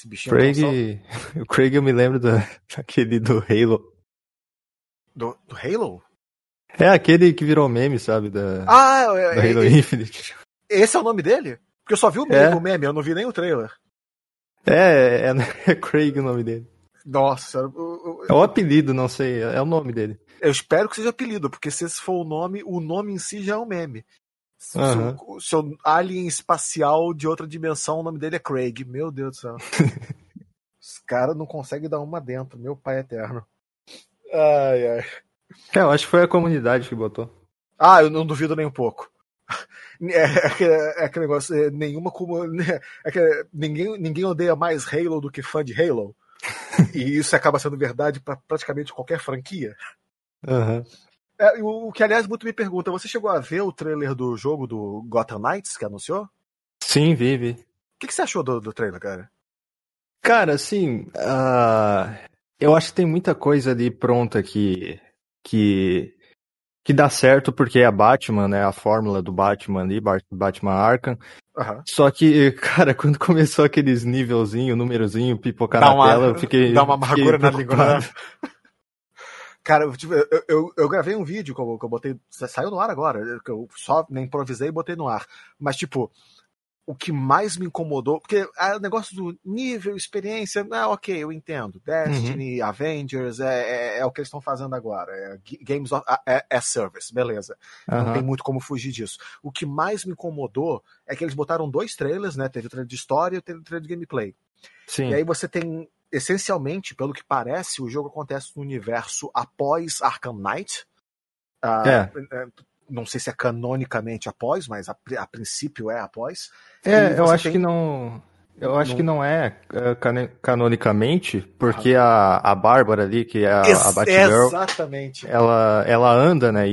Esse bichinho é Craig... O Craig eu me lembro daquele do Halo. do Halo? É aquele que virou meme, sabe? Do Halo Infinite. Esse é o nome dele? Porque eu só vi o meme, eu não vi nem o trailer. É Craig o nome dele. Nossa. É o apelido, não sei, é o nome dele. Eu espero que seja apelido, porque se esse for o nome em si já é um meme. Seu alien espacial de outra dimensão, o nome dele é Craig. Meu Deus do céu. Os caras não conseguem dar uma dentro, meu pai eterno. Ai. Eu acho que foi a comunidade que botou. Eu não duvido nem um pouco. É aquele negócio, ninguém odeia mais Halo do que fã de Halo. E isso acaba sendo verdade para praticamente qualquer franquia. Uhum. O que, aliás, muito me pergunta, você chegou a ver o trailer do jogo do Gotham Knights que anunciou? Sim, vi. O que você achou do trailer, cara? Cara, assim, eu acho que tem muita coisa ali pronta que dá certo porque é a Batman, né? A fórmula do Batman ali, Batman Arkham. Uhum. Só que, cara, quando começou aqueles nívelzinho, númerozinho, pipocar na tela, eu fiquei. Dá uma amargura na língua, né? Cara, eu gravei um vídeo que eu botei. Saiu no ar agora. Que eu só improvisei e botei no ar. Mas, tipo, o que mais me incomodou. Porque o negócio do nível, experiência. Ok, eu entendo. Destiny, Avengers, é o que eles estão fazendo agora. Games as Service, beleza. Não tem muito como fugir disso. O que mais me incomodou é que eles botaram 2 trailers, né? Teve o trailer de história e teve o trailer de gameplay. Sim. E aí você tem. Essencialmente, pelo que parece, o jogo acontece no universo após Arkham Knight. Não sei se é canonicamente após, mas a princípio é após. Eu acho que não. Eu acho que não é canonicamente, porque a Bárbara ali, que é a Batgirl, exatamente. Ela anda, né?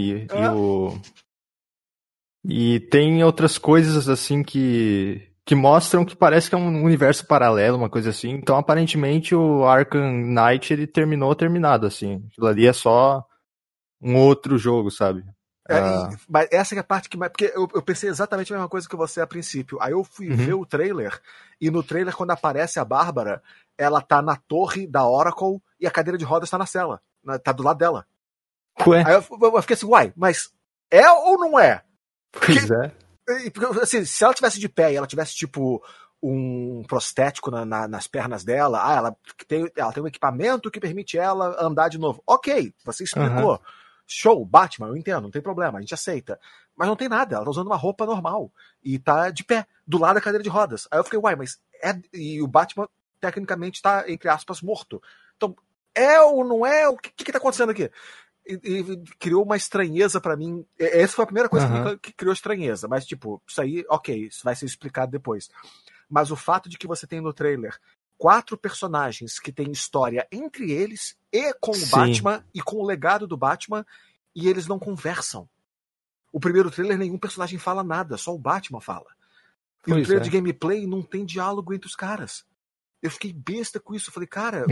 E tem outras coisas assim que mostram que parece que é um universo paralelo, uma coisa assim. Então, aparentemente, o Arkham Knight, ele terminado, assim. Aquilo ali é só um outro jogo, sabe? Mas essa é a parte que mais... Porque eu pensei exatamente a mesma coisa que você a princípio. Aí eu fui ver o trailer, e no trailer, quando aparece a Bárbara, ela tá na torre da Oracle e a cadeira de rodas tá na cela. Tá do lado dela. Ué? Aí eu fiquei assim, mas é ou não é? Pois é. Porque, assim, se ela tivesse de pé e ela tivesse, tipo, um prostético nas pernas dela, ela tem um equipamento que permite ela andar de novo. Ok, você explicou. Show, Batman, eu entendo, não tem problema, a gente aceita. Mas não tem nada, ela tá usando uma roupa normal. E tá de pé, do lado da cadeira de rodas. Aí eu fiquei, mas e o Batman, tecnicamente, tá, entre aspas, morto. Então, é ou não é? O que tá acontecendo aqui? E criou uma estranheza pra mim. Essa foi a primeira coisa que criou estranheza. Mas, tipo, isso aí, ok, isso vai ser explicado depois. Mas o fato de que você tem no trailer 4 personagens que têm história entre eles e com o Batman e com o legado do Batman, e eles não conversam. O primeiro trailer, nenhum personagem fala nada, só o Batman fala. E o trailer de gameplay não tem diálogo entre os caras. Eu fiquei besta com isso. Eu falei, cara,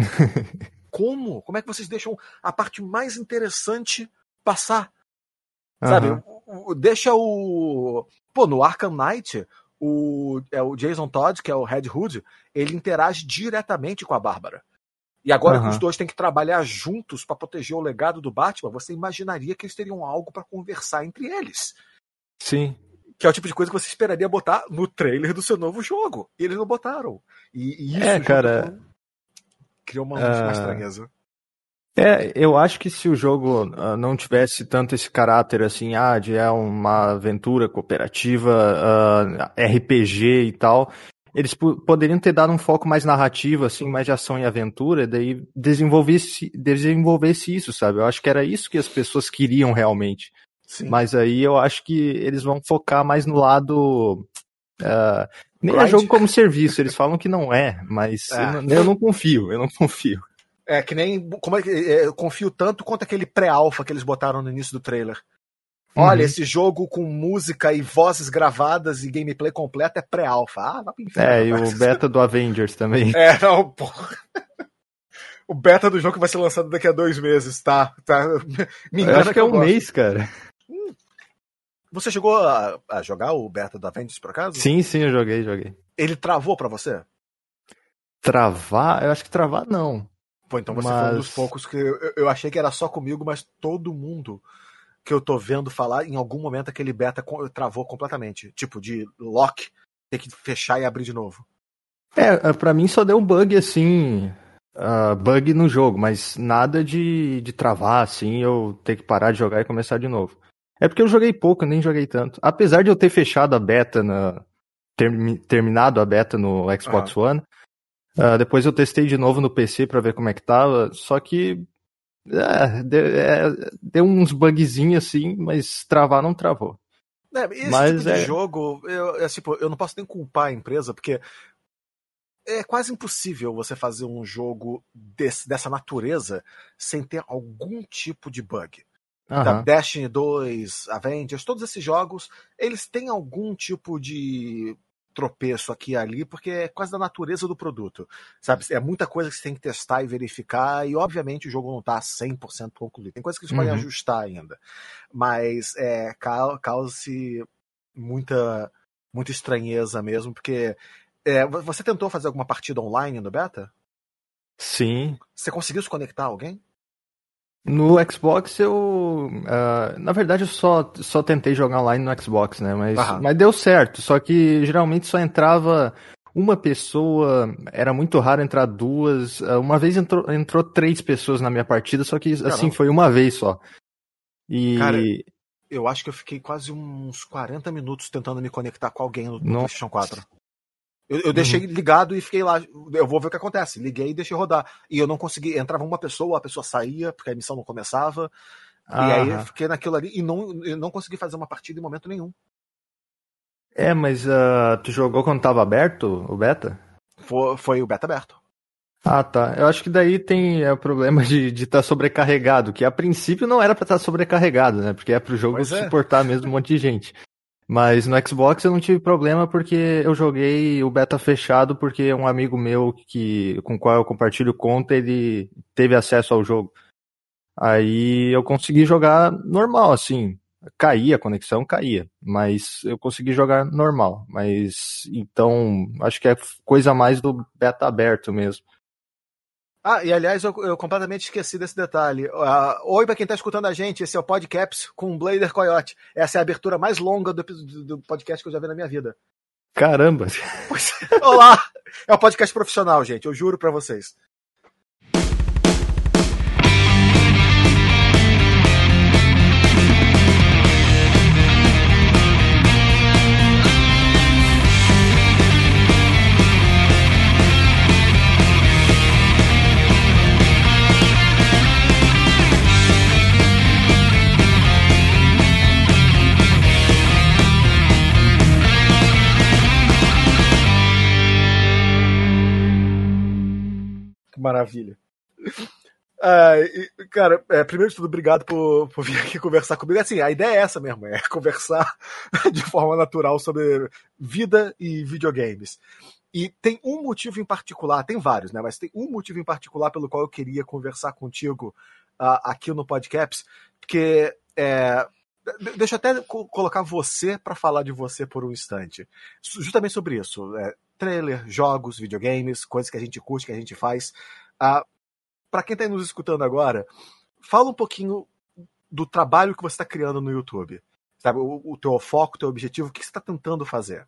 como? Como é que vocês deixam a parte mais interessante passar? Sabe? Deixa o... Pô, no Arkham Knight, o Jason Todd, que é o Red Hood, ele interage diretamente com a Bárbara. E agora que os dois têm que trabalhar juntos para proteger o legado do Batman, você imaginaria que eles teriam algo para conversar entre eles. Sim. Que é o tipo de coisa que você esperaria botar no trailer do seu novo jogo. E eles não botaram. E isso cara, criou uma estranheza. Eu acho que se o jogo não tivesse tanto esse caráter assim, de uma aventura cooperativa, RPG e tal, eles poderiam ter dado um foco mais narrativo, assim, mais de ação e aventura, daí desenvolvesse isso, sabe? Eu acho que era isso que as pessoas queriam realmente. Sim. Mas aí eu acho que eles vão focar mais no lado... nem é jogo como serviço, eles falam que não é, mas eu não confio. É que nem... eu confio tanto quanto aquele pré-alpha que eles botaram no início do trailer. Olha, esse jogo com música e vozes gravadas e gameplay completo é pré-alpha. Vai pro inferno. E o beta do Avengers também. Não, porra. O beta do jogo vai ser lançado daqui a 2 meses, tá? Me engana, eu acho que é um mês, cara. Você chegou a jogar o beta do Avengers, por acaso? Sim, eu joguei. Ele travou pra você? Travar? Eu acho que travar não. Pô, então você foi um dos poucos que eu achei que era só comigo, mas todo mundo que eu tô vendo falar, em algum momento aquele beta travou completamente. Tipo, de lock, ter que fechar e abrir de novo. Pra mim só deu um bug assim, bug no jogo, mas nada de travar assim, eu ter que parar de jogar e começar de novo. É porque eu joguei pouco, eu nem joguei tanto. Apesar de eu ter fechado a beta, terminado a beta no Xbox One, depois eu testei de novo no PC pra ver como é que tava, só que deu uns bugzinhos assim, mas travar não travou. Esse tipo de jogo, eu não posso nem culpar a empresa, porque é quase impossível você fazer um jogo dessa natureza sem ter algum tipo de bug. Destiny 2, Avengers, todos esses jogos, eles têm algum tipo de tropeço aqui e ali, porque é quase da natureza do produto. Sabe? É muita coisa que você tem que testar e verificar, e obviamente o jogo não está 100% concluído. Tem coisas que eles podem ajustar ainda. Mas causa-se muita estranheza mesmo, porque você tentou fazer alguma partida online no beta? Sim. Você conseguiu se conectar a alguém? No Xbox na verdade eu só tentei jogar online no Xbox, né? Mas deu certo. Só que geralmente só entrava uma pessoa, era muito raro entrar duas. Uma vez entrou 3 pessoas na minha partida, só que assim, foi uma vez só. Cara, eu acho que eu fiquei quase uns 40 minutos tentando me conectar com alguém no PlayStation 4. Eu deixei ligado e fiquei lá. Eu vou ver o que acontece. Liguei e deixei rodar. E eu não consegui. Entrava uma pessoa, a pessoa saía, porque a missão não começava. E aí eu fiquei naquilo ali e não consegui fazer uma partida em momento nenhum. Mas tu jogou quando tava aberto o beta? Foi o beta aberto. Ah, tá. Eu acho que daí tem o problema de estar sobrecarregado, que a princípio não era pra estar sobrecarregado, né? Porque é pro jogo suportar mesmo um monte de gente. Mas no Xbox eu não tive problema porque eu joguei o beta fechado porque um amigo meu com o qual eu compartilho conta, ele teve acesso ao jogo. Aí eu consegui jogar normal, assim. Caía a conexão, caía. Mas eu consegui jogar normal. Mas então, acho que é coisa mais do beta aberto mesmo. E aliás, eu completamente esqueci desse detalhe. Oi pra quem tá escutando a gente, esse é o Podcaps com o Blader Coyote. Essa é a abertura mais longa do podcast que eu já vi na minha vida. Caramba! Olá! É um podcast profissional, gente, eu juro pra vocês. Maravilha. Cara, primeiro de tudo, obrigado por vir aqui conversar comigo. Assim, a ideia é essa mesmo, é conversar de forma natural sobre vida e videogames. E tem um motivo em particular, tem vários, né? Mas tem um motivo em particular pelo qual eu queria conversar contigo aqui no Podcaps, porque deixa eu até colocar você para falar de você por um instante. Justamente sobre isso. Trailer, jogos, videogames, coisas que a gente curte, que a gente faz. Para quem está nos escutando agora, fala um pouquinho do trabalho que você está criando no YouTube. Sabe, o teu foco, o teu objetivo, o que você está tentando fazer?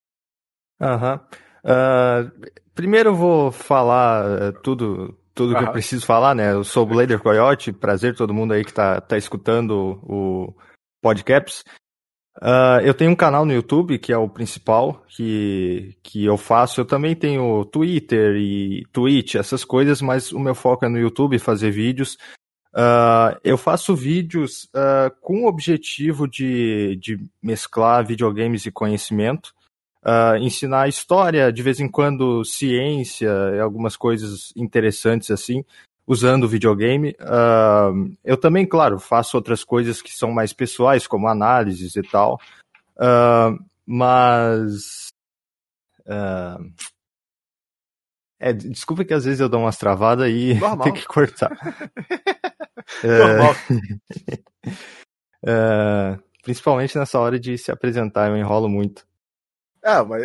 Primeiro eu vou falar tudo que eu preciso falar, né? Eu sou o Blader Coyote, prazer todo mundo aí que tá escutando o Podcaps. Eu tenho um canal no YouTube, que é o principal, que eu faço. Eu também tenho Twitter e Twitch, essas coisas, mas o meu foco é no YouTube, fazer vídeos. Eu faço vídeos com o objetivo de mesclar videogames e conhecimento. Ensinar história, de vez em quando ciência, algumas coisas interessantes assim, usando o videogame. Eu também, claro, faço outras coisas que são mais pessoais, como análises e tal. Mas... desculpa que às vezes eu dou umas travadas e tem que cortar. Normal. Principalmente nessa hora de se apresentar, eu enrolo muito. Mas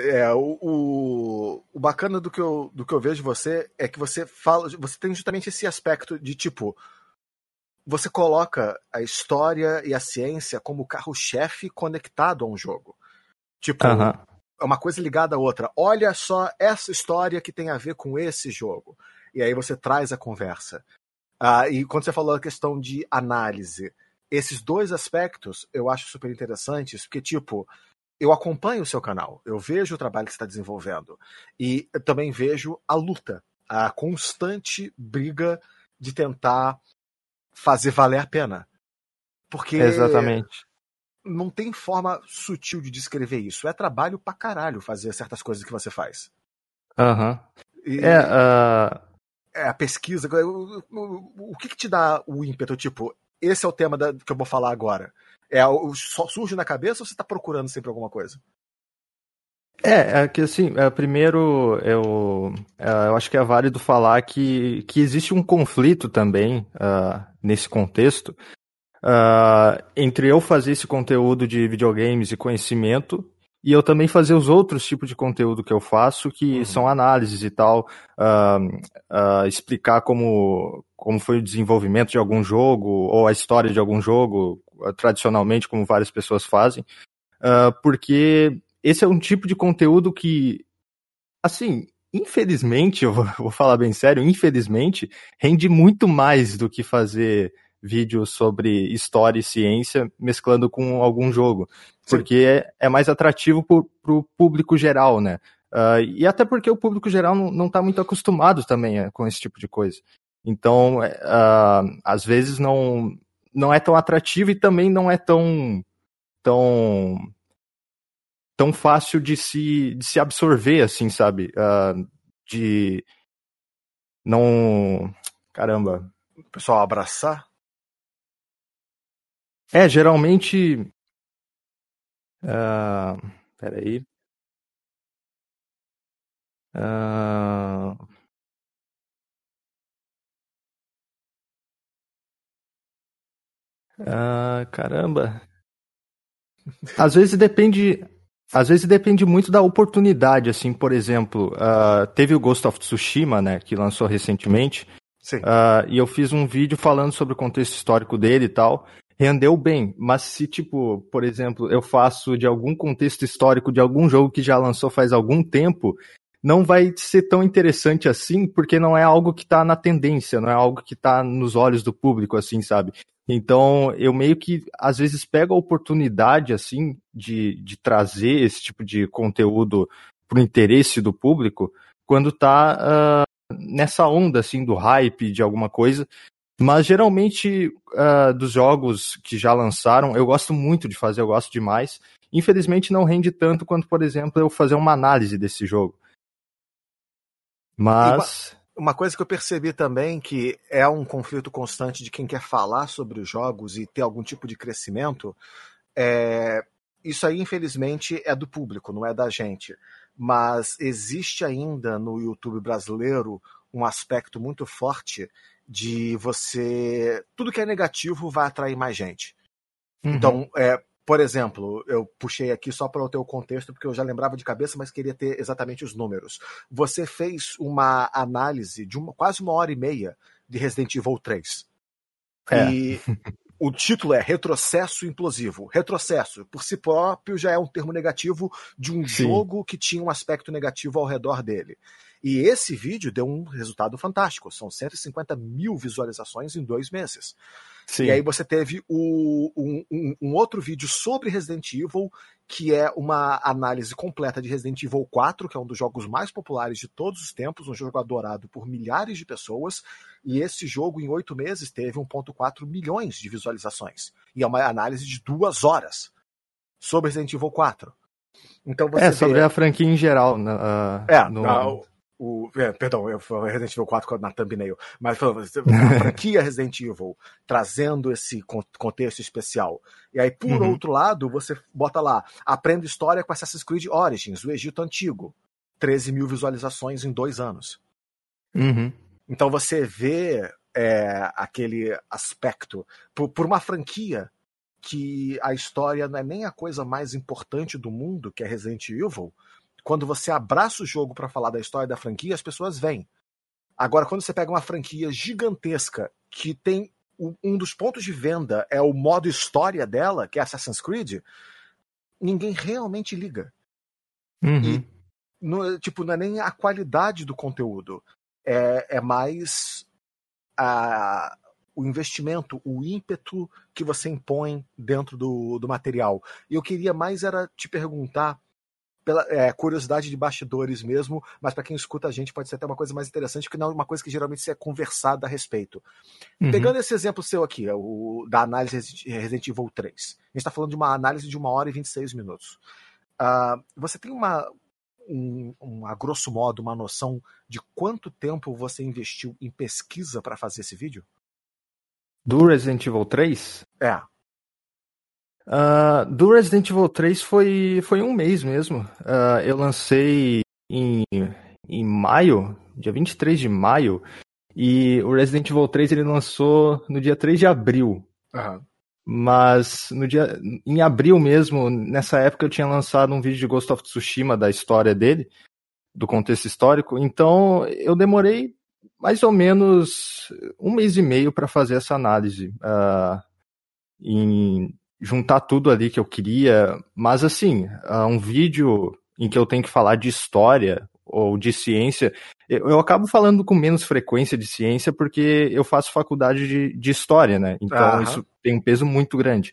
o bacana do que eu vejo você é que você tem justamente esse aspecto de tipo, você coloca a história e a ciência como carro-chefe conectado a um jogo. Tipo, é uma coisa ligada à outra. Olha só essa história que tem a ver com esse jogo. E aí você traz a conversa. E quando você falou a questão de análise, esses dois aspectos eu acho super interessantes, porque, tipo, eu acompanho o seu canal, eu vejo o trabalho que você está desenvolvendo. E eu também vejo a luta, a constante briga de tentar fazer valer a pena. Porque Exatamente. não tem forma sutil de descrever isso. É trabalho pra caralho fazer certas coisas que você faz. E a pesquisa. O que te dá o ímpeto? Tipo, esse é o tema que eu vou falar agora. Só surge na cabeça ou você tá procurando sempre alguma coisa? É que assim, primeiro eu acho que é válido falar que existe um conflito também nesse contexto entre eu fazer esse conteúdo de videogames e conhecimento e eu também fazer os outros tipos de conteúdo que eu faço, que são análises e tal, explicar como foi o desenvolvimento de algum jogo ou a história de algum jogo, tradicionalmente como várias pessoas fazem, porque esse é um tipo de conteúdo que, assim, infelizmente, eu vou falar bem sério, infelizmente, rende muito mais do que fazer vídeos sobre história e ciência mesclando com algum jogo. Sim. Porque é mais atrativo pro público geral, né? E até porque o público geral não tá muito acostumado também com esse tipo de coisa. Então, às vezes não é tão atrativo e também não é tão fácil de se absorver, assim, sabe? De não... Caramba. O pessoal abraçar? Geralmente... Peraí. Caramba. Às vezes depende muito da oportunidade, assim, por exemplo, teve o Ghost of Tsushima, né, que lançou recentemente. Sim. E eu fiz um vídeo falando sobre o contexto histórico dele e tal. Rendeu bem, mas se, tipo, por exemplo, eu faço de algum contexto histórico de algum jogo que já lançou faz algum tempo, não vai ser tão interessante assim, porque não é algo que tá na tendência, não é algo que tá nos olhos do público, assim, sabe? Então, eu meio que, às vezes, pego a oportunidade, assim, de trazer esse tipo de conteúdo pro interesse do público, quando tá nessa onda, assim, do hype de alguma coisa. Mas, geralmente, dos jogos que já lançaram, eu gosto muito de fazer, eu gosto demais. Infelizmente, não rende tanto quanto, por exemplo, eu fazer uma análise desse jogo. Mas... Uma coisa que eu percebi também, que é um conflito constante de quem quer falar sobre os jogos e ter algum tipo de crescimento, isso aí, infelizmente, é do público, não é da gente. Mas existe ainda no YouTube brasileiro um aspecto muito forte de você... Tudo que é negativo vai atrair mais gente. Então, por exemplo, eu puxei aqui só para o teu contexto, porque eu já lembrava de cabeça, mas queria ter exatamente os números. Você fez uma análise de quase 1h30 de Resident Evil 3. E o título é Retrocesso Implosivo. Retrocesso, por si próprio, já é um termo negativo de um jogo que tinha um aspecto negativo ao redor dele. E esse vídeo deu um resultado fantástico. São 150 mil visualizações em 2 meses. Sim. E aí você teve um outro vídeo sobre Resident Evil, que é uma análise completa de Resident Evil 4, que é um dos jogos mais populares de todos os tempos, um jogo adorado por milhares de pessoas, e esse jogo em 8 meses teve 1,4 milhões de visualizações. E é uma análise de 2 horas sobre Resident Evil 4. Então você sobre a franquia em geral. Perdão, eu falei Resident Evil 4 na thumbnail, mas a franquia Resident Evil trazendo esse contexto especial. E aí, por outro lado, você bota lá, aprenda história com Assassin's Creed Origins, o Egito Antigo. 13 mil visualizações em 2 anos. Então você vê aquele aspecto, por uma franquia que a história não é nem a coisa mais importante do mundo, que é Resident Evil, quando você abraça o jogo para falar da história da franquia, as pessoas vêm. Agora, quando você pega uma franquia gigantesca que tem um dos pontos de venda é o modo história dela, que é Assassin's Creed, ninguém realmente liga. E não é nem a qualidade do conteúdo, é mais o investimento, o ímpeto que você impõe dentro do material. E eu queria mais era te perguntar, pela curiosidade de bastidores mesmo, mas para quem escuta a gente pode ser até uma coisa mais interessante, porque não é uma coisa que geralmente é conversada a respeito. Pegando esse exemplo seu aqui, da análise Resident Evil 3, a gente está falando de uma análise de 1h e 26 minutos. Você tem a grosso modo, uma noção de quanto tempo você investiu em pesquisa para fazer esse vídeo? Do Resident Evil 3? É. Do Resident Evil 3 foi um mês mesmo. Eu lancei em maio, dia 23 de maio, e o Resident Evil 3 ele lançou no dia 3 de abril. Uhum. Mas em abril mesmo, nessa época eu tinha lançado um vídeo de Ghost of Tsushima, da história dele, do contexto histórico, então eu demorei mais ou menos 1 mês e meio para fazer essa análise, em juntar tudo ali que eu queria, mas assim, um vídeo em que eu tenho que falar de história ou de ciência, eu acabo falando com menos frequência de ciência porque eu faço faculdade de história, né? Então isso tem um peso muito grande.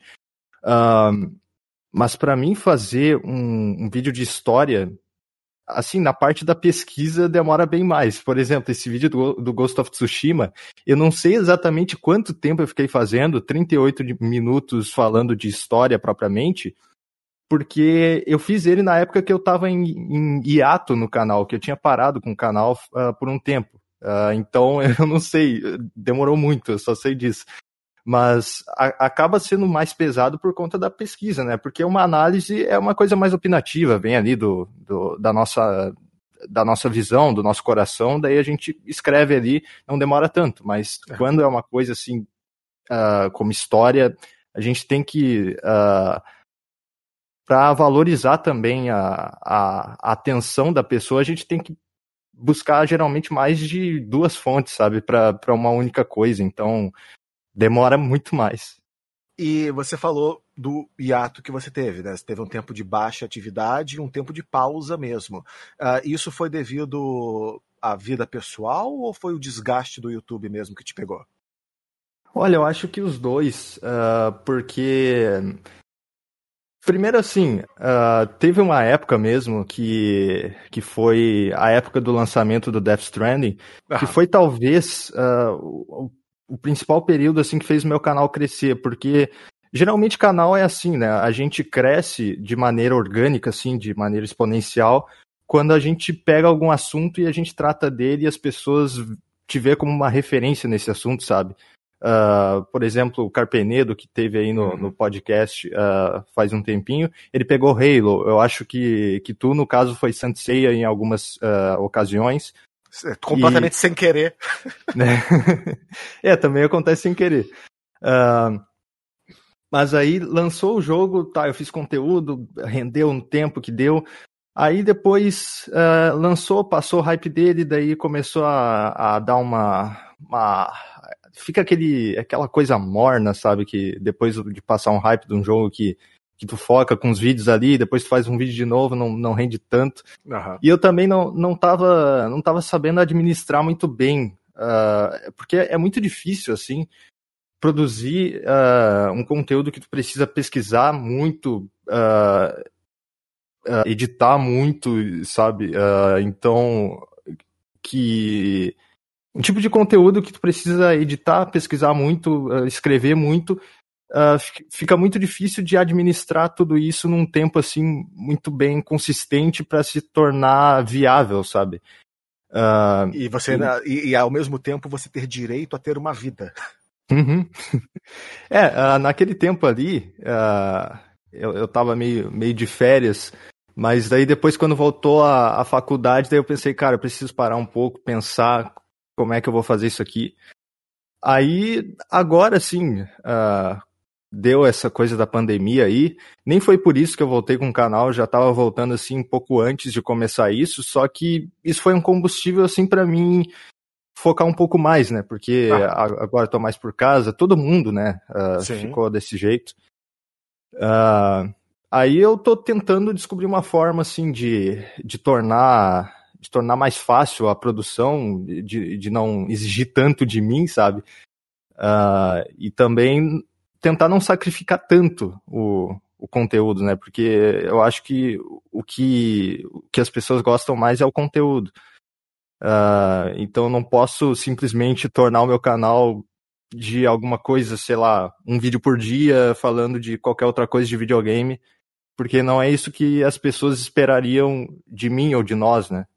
Mas para mim fazer um vídeo de história, assim, na parte da pesquisa demora bem mais. Por exemplo, esse vídeo do Ghost of Tsushima, eu não sei exatamente quanto tempo eu fiquei fazendo, 38 minutos falando de história propriamente, porque eu fiz ele na época que eu estava em hiato no canal, que eu tinha parado com o canal por um tempo. Então, eu não sei, demorou muito, eu só sei disso. Mas acaba sendo mais pesado por conta da pesquisa, né? Porque uma análise é uma coisa mais opinativa, vem ali da nossa visão, do nosso coração, daí a gente escreve ali, não demora tanto. Mas quando é uma coisa assim, como história, a gente tem que... para valorizar também a atenção da pessoa, a gente tem que buscar geralmente mais de 2 fontes, sabe, para uma única coisa, então demora muito mais. E você falou do hiato que você teve, né? Você teve um tempo de baixa atividade e um tempo de pausa mesmo. Isso foi devido à vida pessoal ou foi o desgaste do YouTube mesmo que te pegou? Olha, eu acho que os dois, porque... Primeiro, assim, teve uma época mesmo que foi a época do lançamento do Death Stranding, que foi talvez o principal período assim que fez o meu canal crescer, porque geralmente canal é assim, né? A gente cresce de maneira orgânica, assim, de maneira exponencial, quando a gente pega algum assunto e a gente trata dele e as pessoas te vê como uma referência nesse assunto, sabe? Por exemplo, o Carpenedo, que teve aí no podcast faz um tempinho, ele pegou Halo. Eu acho que tu, no caso, foi Saint Seiya em algumas ocasiões. Completamente sem querer. Também acontece sem querer. Mas aí lançou o jogo, tá, eu fiz conteúdo, rendeu um tempo que deu. Aí depois lançou, passou o hype dele, daí começou a dar uma fica aquela coisa morna, sabe, que depois de passar um hype de um jogo que tu foca com os vídeos ali, depois tu faz um vídeo de novo, não rende tanto. E eu também não tava sabendo administrar muito bem, porque é muito difícil, assim, produzir um conteúdo que tu precisa pesquisar muito, editar muito, sabe, então um tipo de conteúdo que tu precisa editar, pesquisar muito, escrever muito, fica muito difícil de administrar tudo isso num tempo assim muito bem consistente para se tornar viável, sabe? E ao mesmo tempo você ter direito a ter uma vida. Uhum. Naquele tempo ali, eu tava meio de férias, mas daí depois quando voltou a faculdade, daí eu pensei, cara, eu preciso parar um pouco, pensar como é que eu vou fazer isso aqui. Aí, agora sim, deu essa coisa da pandemia aí, nem foi por isso que eu voltei com o canal, já tava voltando assim um pouco antes de começar isso, só que isso foi um combustível assim para mim focar um pouco mais, né? Porque agora eu tô mais por casa, todo mundo, né, ficou desse jeito. Aí eu tô tentando descobrir uma forma assim de tornar mais fácil a produção, de não exigir tanto de mim, sabe? E também tentar não sacrificar tanto o conteúdo, né? Porque eu acho que o que as pessoas gostam mais é o conteúdo. Então eu não posso simplesmente tornar o meu canal de alguma coisa, sei lá, um vídeo por dia falando de qualquer outra coisa de videogame, porque não é isso que as pessoas esperariam de mim ou de nós, né?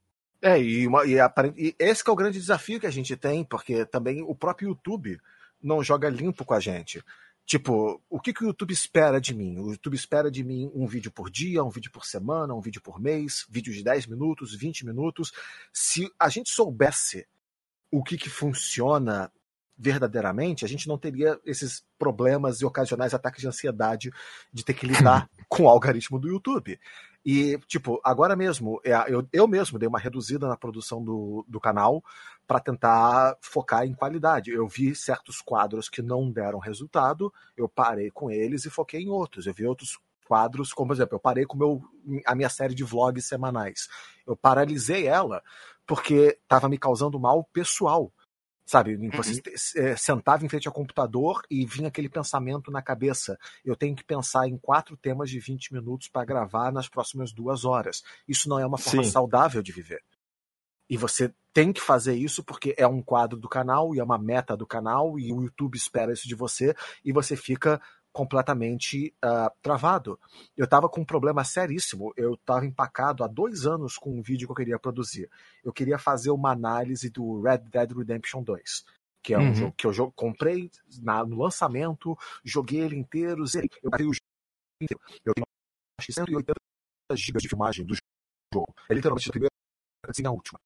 E esse que é o grande desafio que a gente tem, porque também o próprio YouTube não joga limpo com a gente. Tipo, o que o YouTube espera de mim? O YouTube espera de mim um vídeo por dia, um vídeo por semana, um vídeo por mês, vídeo de 10 minutos, 20 minutos. Se a gente soubesse o que funciona verdadeiramente, a gente não teria esses problemas e ocasionais ataques de ansiedade de ter que lidar com o algoritmo do YouTube. E, tipo, agora mesmo, eu mesmo dei uma reduzida na produção do canal para tentar focar em qualidade. Eu vi certos quadros que não deram resultado, eu parei com eles e foquei em outros. Eu vi outros quadros, como por exemplo, eu parei com a minha série de vlogs semanais. Eu paralisei ela porque estava me causando mal pessoal. Sabe, você sentava em frente ao computador e vinha aquele pensamento na cabeça. Eu tenho que pensar em 4 temas de 20 minutos para gravar nas próximas 2 horas. Isso não é uma forma saudável de viver. E você tem que fazer isso porque é um quadro do canal e é uma meta do canal e o YouTube espera isso de você e você fica completamente travado. Eu estava com um problema seríssimo. Eu estava empacado há 2 anos com um vídeo que eu queria produzir. Eu queria fazer uma análise do Red Dead Redemption 2, que é um jogo que eu comprei no lançamento, joguei ele inteiro, eu parei o jogo inteiro. Eu tenho acho que 180 GB de filmagem do jogo. É literalmente a primeira e a última.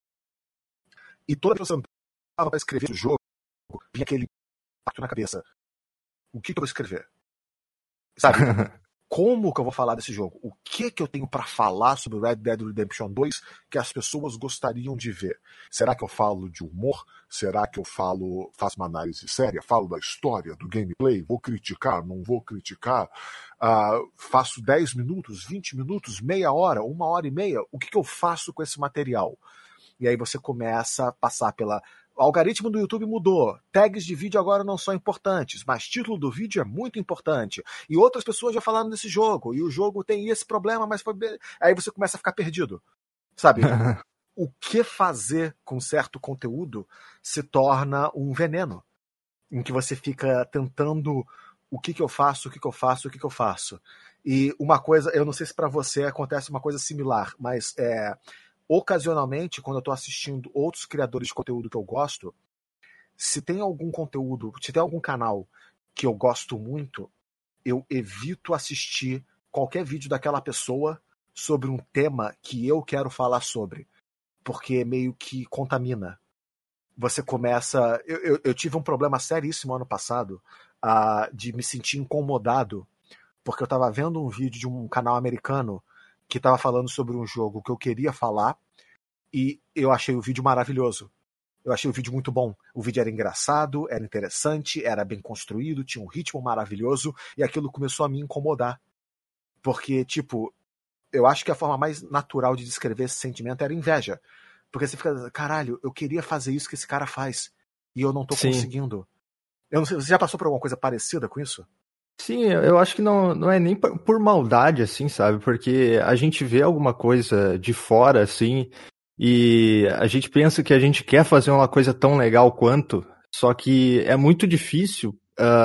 E toda vez que eu sentava para escrever o jogo, vinha aquele impacto na cabeça. O que eu vou escrever? Sabe? Como que eu vou falar desse jogo? O que eu tenho para falar sobre Red Dead Redemption 2 que as pessoas gostariam de ver? Será que eu falo de humor? Será que eu faço uma análise séria? Falo da história, do gameplay? Vou criticar? Não vou criticar? Faço 10 minutos, 20 minutos, meia hora, 1h30? O que eu faço com esse material? E aí você começa a passar pela... O algoritmo do YouTube mudou. Tags de vídeo agora não são importantes, mas título do vídeo é muito importante. E outras pessoas já falaram desse jogo. E o jogo tem esse problema, mas foi... Aí você começa a ficar perdido. Sabe? O que fazer com certo conteúdo se torna um veneno. Em que você fica tentando o que eu faço, o que eu faço, o que eu faço. E uma coisa, eu não sei se para você acontece uma coisa similar, mas ocasionalmente, quando eu estou assistindo outros criadores de conteúdo que eu gosto, se tem algum conteúdo, se tem algum canal que eu gosto muito, eu evito assistir qualquer vídeo daquela pessoa sobre um tema que eu quero falar sobre, porque meio que contamina. Você começa... Eu tive um problema seríssimo ano passado de me sentir incomodado, porque eu estava vendo um vídeo de um canal americano que estava falando sobre um jogo que eu queria falar, e eu achei o vídeo maravilhoso. Eu achei o vídeo muito bom. O vídeo era engraçado, era interessante, era bem construído, tinha um ritmo maravilhoso, e aquilo começou a me incomodar. Porque, tipo, eu acho que a forma mais natural de descrever esse sentimento era inveja. Porque você fica, caralho, eu queria fazer isso que esse cara faz, e eu não tô conseguindo. Eu não sei, você já passou por alguma coisa parecida com isso? Sim, eu acho que não é nem por maldade, assim, sabe? Porque a gente vê alguma coisa de fora, assim, e a gente pensa que a gente quer fazer uma coisa tão legal quanto, só que é muito difícil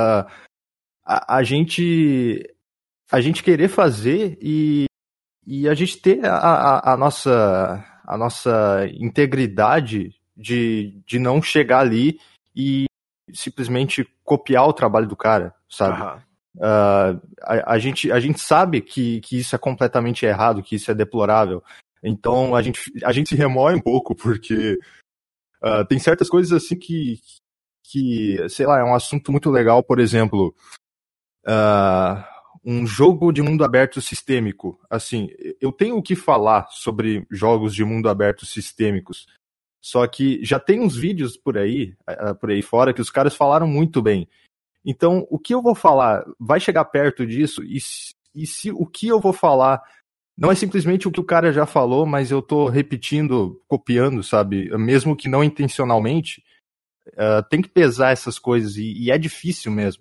a gente querer fazer e a gente ter a nossa integridade de não chegar ali e simplesmente copiar o trabalho do cara, sabe? Aham. A gente sabe que isso é completamente errado, que isso é deplorável. Então a gente se remoe um pouco, porque tem certas coisas assim que, sei lá, é um assunto muito legal, por exemplo, um jogo de mundo aberto sistêmico. Assim, eu tenho o que falar sobre jogos de mundo aberto sistêmicos. Só que já tem uns vídeos por aí fora que os caras falaram muito bem. Então, o que eu vou falar vai chegar perto disso? E se o que eu vou falar não é simplesmente o que o cara já falou, mas eu tô repetindo, copiando, sabe? Mesmo que não intencionalmente, tem que pesar essas coisas e é difícil mesmo.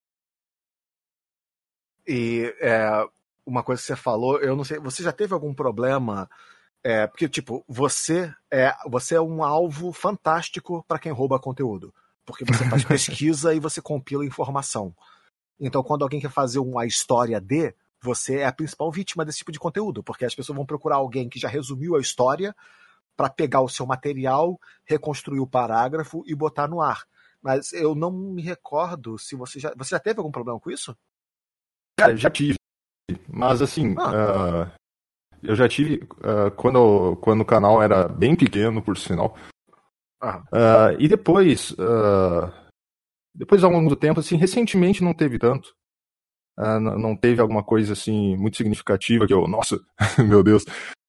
E uma coisa que você falou, eu não sei, você já teve algum problema? Porque, tipo, você é um alvo fantástico para quem rouba conteúdo. Porque você faz pesquisa e você compila informação. Então, quando alguém quer fazer uma história você é a principal vítima desse tipo de conteúdo. Porque as pessoas vão procurar alguém que já resumiu a história para pegar o seu material, reconstruir o parágrafo e botar no ar. Mas eu não me recordo se você já teve algum problema com isso? Cara, já tive. Mas, assim, eu já tive quando o canal era bem pequeno, por sinal. E depois ao longo do tempo, assim, recentemente não teve tanto. Não teve alguma coisa, assim, muito significativa que nossa, meu Deus.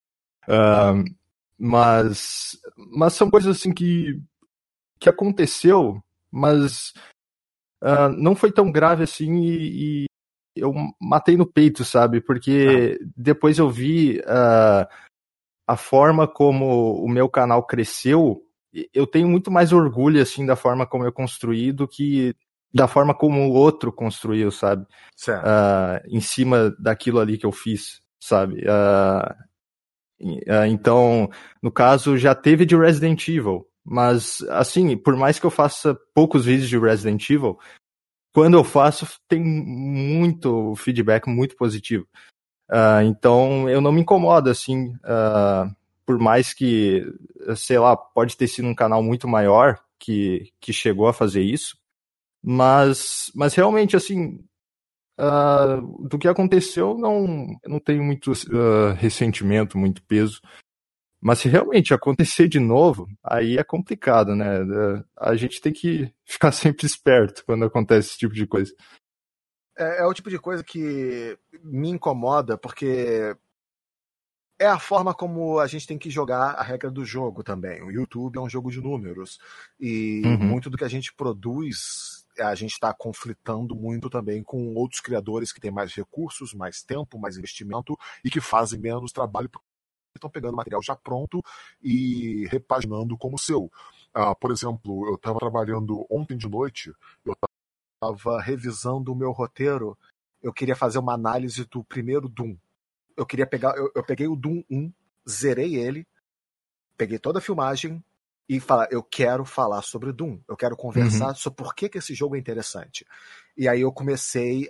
Mas são coisas, assim, que aconteceu, mas não foi tão grave, assim, e eu matei no peito, sabe? Porque depois eu vi a forma como o meu canal cresceu. Eu tenho muito mais orgulho, assim, da forma como eu construí do que da forma como o outro construiu, sabe? Em cima daquilo ali que eu fiz, sabe? Então, no caso, já teve de Resident Evil, mas, assim, por mais que eu faça poucos vídeos de Resident Evil, quando eu faço, tem muito feedback muito positivo. Então, eu não me incomodo, assim, por mais que, sei lá, pode ter sido um canal muito maior que chegou a fazer isso, mas realmente, assim, do que aconteceu, eu não tenho muito ressentimento, muito peso. Mas se realmente acontecer de novo, aí é complicado, né? A gente tem que ficar sempre esperto quando acontece esse tipo de coisa. É o tipo de coisa que me incomoda, porque é a forma como a gente tem que jogar a regra do jogo também. O YouTube é um jogo de números. E muito do que a gente produz, a gente está conflitando muito também com outros criadores que têm mais recursos, mais tempo, mais investimento e que fazem menos trabalho porque estão pegando material já pronto e repaginando como seu. Por exemplo, eu estava trabalhando ontem de noite, eu estava revisando o meu roteiro, eu queria fazer uma análise do primeiro Doom. Eu peguei o Doom 1, zerei ele, peguei toda a filmagem e eu quero falar sobre Doom, eu quero conversar sobre por que esse jogo é interessante. E aí eu comecei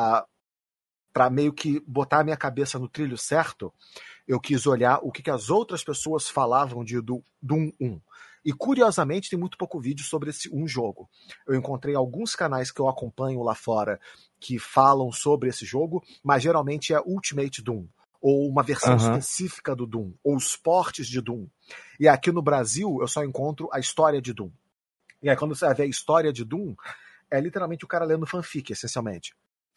para meio que botar a minha cabeça no trilho certo, eu quis olhar o que as outras pessoas falavam de Doom 1. E curiosamente tem muito pouco vídeo sobre esse jogo. Eu encontrei alguns canais que eu acompanho lá fora que falam sobre esse jogo, mas geralmente é Ultimate Doom, ou uma versão específica do Doom, ou os portes de Doom. E aqui no Brasil eu só encontro a história de Doom. E aí quando você vai ver a história de Doom, é literalmente o cara lendo fanfic, essencialmente.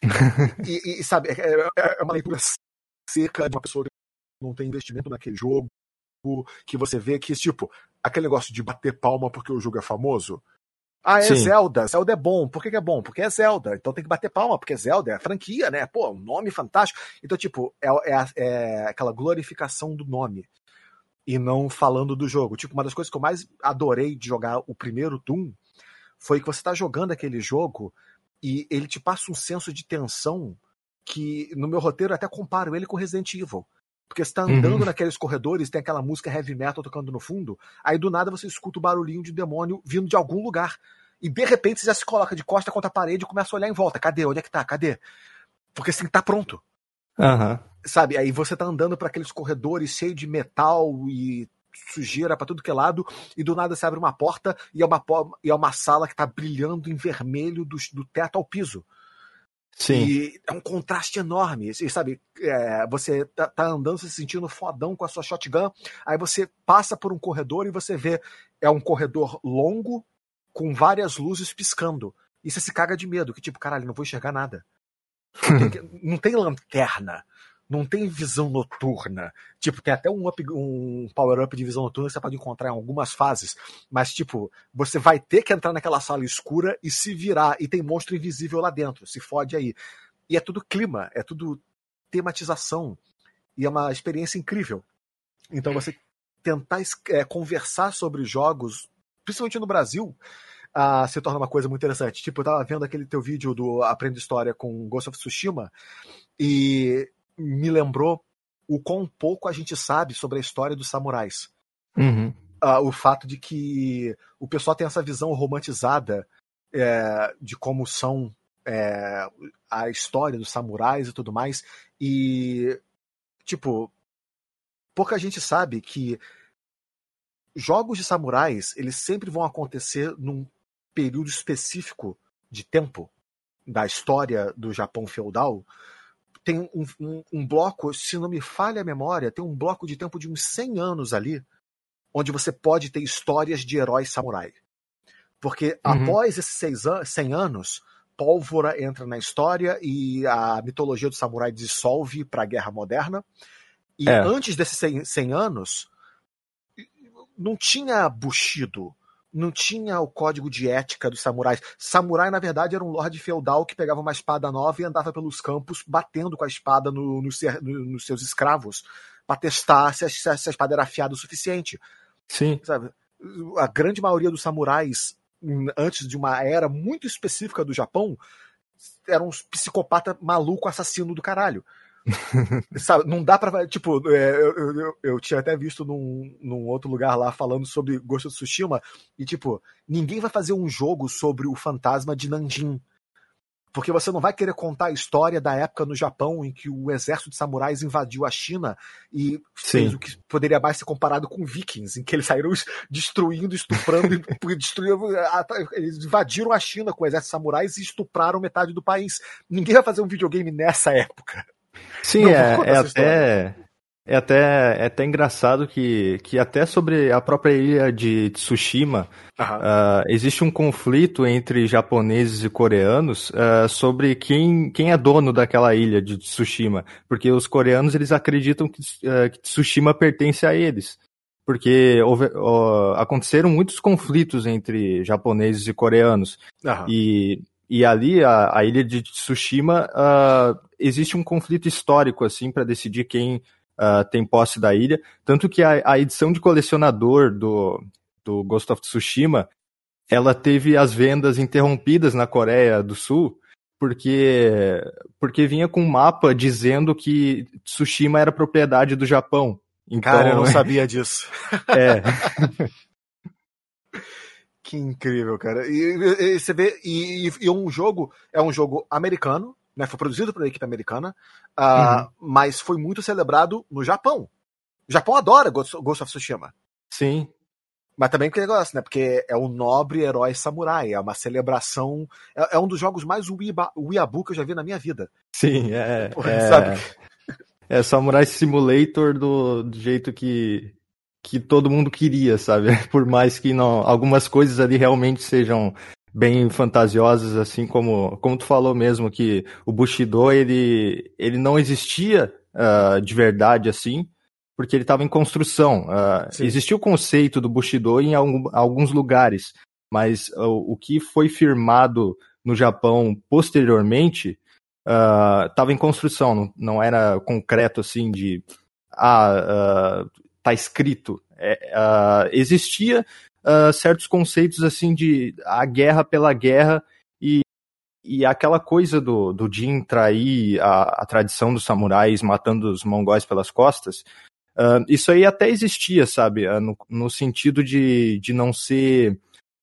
e sabe, é uma leitura seca de uma pessoa que não tem investimento naquele jogo, que você vê que, tipo, aquele negócio de bater palma porque o jogo é famoso. Sim. Zelda é bom. Por que é bom? Porque é Zelda. Então tem que bater palma, porque Zelda é a franquia, né? Pô, um nome fantástico. Então, tipo, é aquela glorificação do nome. E não falando do jogo. Tipo, uma das coisas que eu mais adorei de jogar o primeiro Doom foi que você tá jogando aquele jogo e ele te passa um senso de tensão que, no meu roteiro, eu até comparo ele com Resident Evil. Porque você tá andando naqueles corredores, tem aquela música heavy metal tocando no fundo, aí do nada você escuta o barulhinho de demônio vindo de algum lugar. E de repente você já se coloca de costa contra a parede e começa a olhar em volta. Cadê? Onde é que tá? Cadê? Porque assim, tá pronto. Sabe? Aí você tá andando para aqueles corredores cheios de metal e sujeira pra tudo que é lado, e do nada você abre uma porta e é uma sala que tá brilhando em vermelho do teto ao piso. Sim. E é um contraste enorme. E, sabe, você tá andando se sentindo fodão com a sua shotgun, aí você passa por um corredor e você vê, é um corredor longo com várias luzes piscando. E você se caga de medo, que tipo, caralho, não vou enxergar nada. Não tem lanterna. Não tem visão noturna. Tipo, tem até um power-up de visão noturna que você pode encontrar em algumas fases. Mas, tipo, você vai ter que entrar naquela sala escura e se virar. E tem monstro invisível lá dentro. Se fode aí. E é tudo clima. É tudo tematização. E é uma experiência incrível. Então, você tentar conversar sobre jogos, principalmente no Brasil, se torna uma coisa muito interessante. Tipo, eu tava vendo aquele teu vídeo do Aprendo História com Ghost of Tsushima e me lembrou o quão pouco a gente sabe sobre a história dos samurais. Uhum. O fato de que o pessoal tem essa visão romantizada de como são a história dos samurais e tudo mais. E, tipo, pouca gente sabe que jogos de samurais, eles sempre vão acontecer num período específico de tempo da história do Japão feudal. Tem um bloco, se não me falha a memória, tem um bloco de tempo de uns 100 anos ali, onde você pode ter histórias de heróis samurai. Porque após esses 100 anos, pólvora entra na história e a mitologia do samurai dissolve para a Guerra Moderna. E antes desses 100 anos, não tinha Bushido, não tinha o código de ética dos samurais. Samurai, na verdade, era um lorde feudal que pegava uma espada nova e andava pelos campos batendo com a espada nos seus escravos para testar se a espada era afiada o suficiente. Sim. Sabe? A grande maioria dos samurais, antes de uma era muito específica do Japão, eram uns psicopata maluco assassino do caralho. Sabe, não dá pra. Tipo, eu tinha até visto num outro lugar lá falando sobre Ghost of Tsushima. E, tipo, ninguém vai fazer um jogo sobre o fantasma de Nanjing. Porque você não vai querer contar a história da época no Japão em que o exército de samurais invadiu a China e fez o que poderia mais ser comparado com vikings, em que eles saíram destruindo, estuprando, eles invadiram a China com o exército de samurais e estupraram metade do país. Ninguém vai fazer um videogame nessa época. Sim, é até engraçado que até sobre a própria ilha de Tsushima existe um conflito entre japoneses e coreanos sobre quem é dono daquela ilha de Tsushima, porque os coreanos eles acreditam que Tsushima pertence a eles, porque aconteceram muitos conflitos entre japoneses e coreanos, e ali, a ilha de Tsushima, existe um conflito histórico, assim, para decidir quem tem posse da ilha. Tanto que a edição de colecionador do Ghost of Tsushima, ela teve as vendas interrompidas na Coreia do Sul, porque vinha com um mapa dizendo que Tsushima era propriedade do Japão. Então, cara, eu não sabia disso. Que incrível, cara. E você vê, e é um jogo americano, né? Foi produzido por uma equipe americana, mas foi muito celebrado no Japão. O Japão adora Ghost of Tsushima. Sim. Mas também que negócio, né? Porque é o nobre herói samurai, é uma celebração. É um dos jogos mais weeaboo que eu já vi na minha vida. Sim, sabe? É Samurai Simulator do jeito que todo mundo queria, sabe? Por mais que algumas coisas ali realmente sejam bem fantasiosas, assim como tu falou mesmo, que o Bushido, ele não existia de verdade, assim, porque ele estava em construção. Existia o conceito do Bushido em alguns lugares, mas o que foi firmado no Japão posteriormente estava em construção, não era concreto, assim, de tá escrito. Existia certos conceitos assim de a guerra pela guerra e aquela coisa do Jin trair a tradição dos samurais matando os mongóis pelas costas. Isso aí até existia, sabe? No sentido de não ser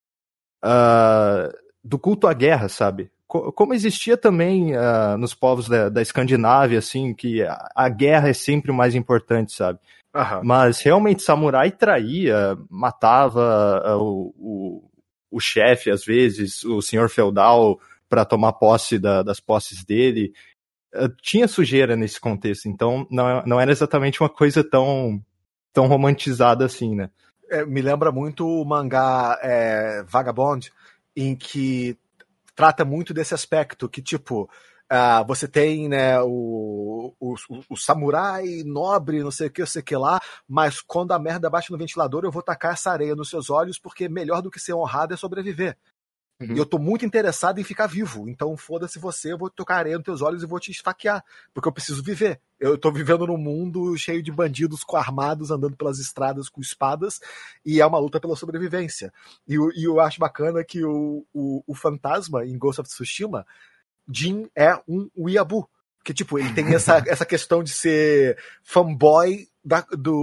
do culto à guerra, sabe? Como existia também nos povos da Escandinávia, assim, que a guerra é sempre o mais importante, sabe? Mas realmente samurai traía, matava o chefe às vezes, o senhor feudal para tomar posse das posses dele. Tinha sujeira nesse contexto, então não era exatamente uma coisa tão romantizada assim, né? Me lembra muito o mangá Vagabond, em que trata muito desse aspecto, que tipo, Você tem, né, o samurai nobre, não sei o que lá, mas quando a merda bate no ventilador, eu vou tacar essa areia nos seus olhos, porque melhor do que ser honrado é sobreviver. E eu tô muito interessado em ficar vivo, então foda-se você, eu vou tocar areia nos teus olhos e vou te esfaquear, porque eu preciso viver. Eu tô vivendo num mundo cheio de bandidos armados, andando pelas estradas com espadas, e é uma luta pela sobrevivência. E eu acho bacana que o fantasma em Ghost of Tsushima, Jin é um weeaboo. Porque, tipo, ele tem essa questão de ser fanboy da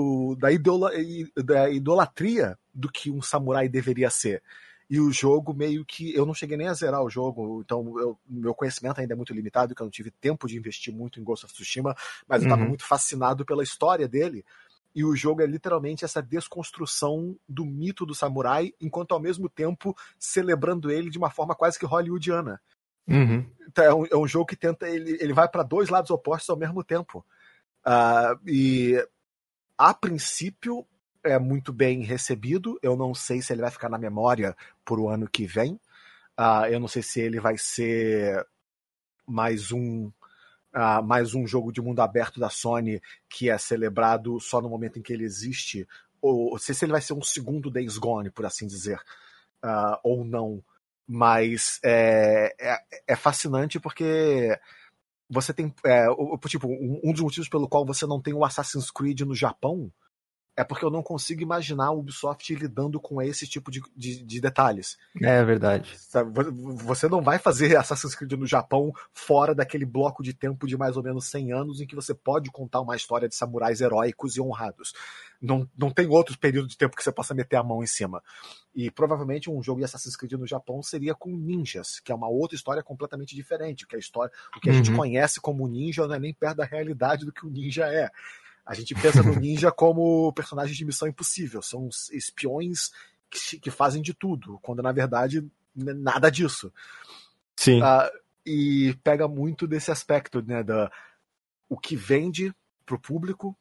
idolatria do que um samurai deveria ser. E o jogo meio que... Eu não cheguei nem a zerar o jogo, então meu conhecimento ainda é muito limitado, porque eu não tive tempo de investir muito em Ghost of Tsushima, mas eu estava muito fascinado pela história dele. E o jogo é literalmente essa desconstrução do mito do samurai, enquanto ao mesmo tempo celebrando ele de uma forma quase que hollywoodiana. Então, é um jogo que tenta... Ele vai para dois lados opostos ao mesmo tempo. E a princípio é muito bem recebido. Eu não sei se ele vai ficar na memória por o ano que vem. Eu não sei se ele vai ser mais um jogo de mundo aberto da Sony que é celebrado só no momento em que ele existe, ou se ele vai ser um segundo Days Gone, por assim dizer, ou não. Mas é fascinante porque você tem... tipo, um dos motivos pelo qual você não tem o Assassin's Creed no Japão é porque eu não consigo imaginar a Ubisoft lidando com esse tipo de detalhes. É verdade. Você não vai fazer Assassin's Creed no Japão fora daquele bloco de tempo de mais ou menos 100 anos em que você pode contar uma história de samurais heróicos e honrados. Não tem outro período de tempo que você possa meter a mão em cima. E provavelmente um jogo de Assassin's Creed no Japão seria com ninjas, que é uma outra história completamente diferente. O que a gente conhece como ninja não é nem perto da realidade do que o ninja é. A gente pensa no ninja como personagem de Missão Impossível. São espiões que fazem de tudo, quando na verdade nada disso. Sim. E pega muito desse aspecto, né, o que vende pro público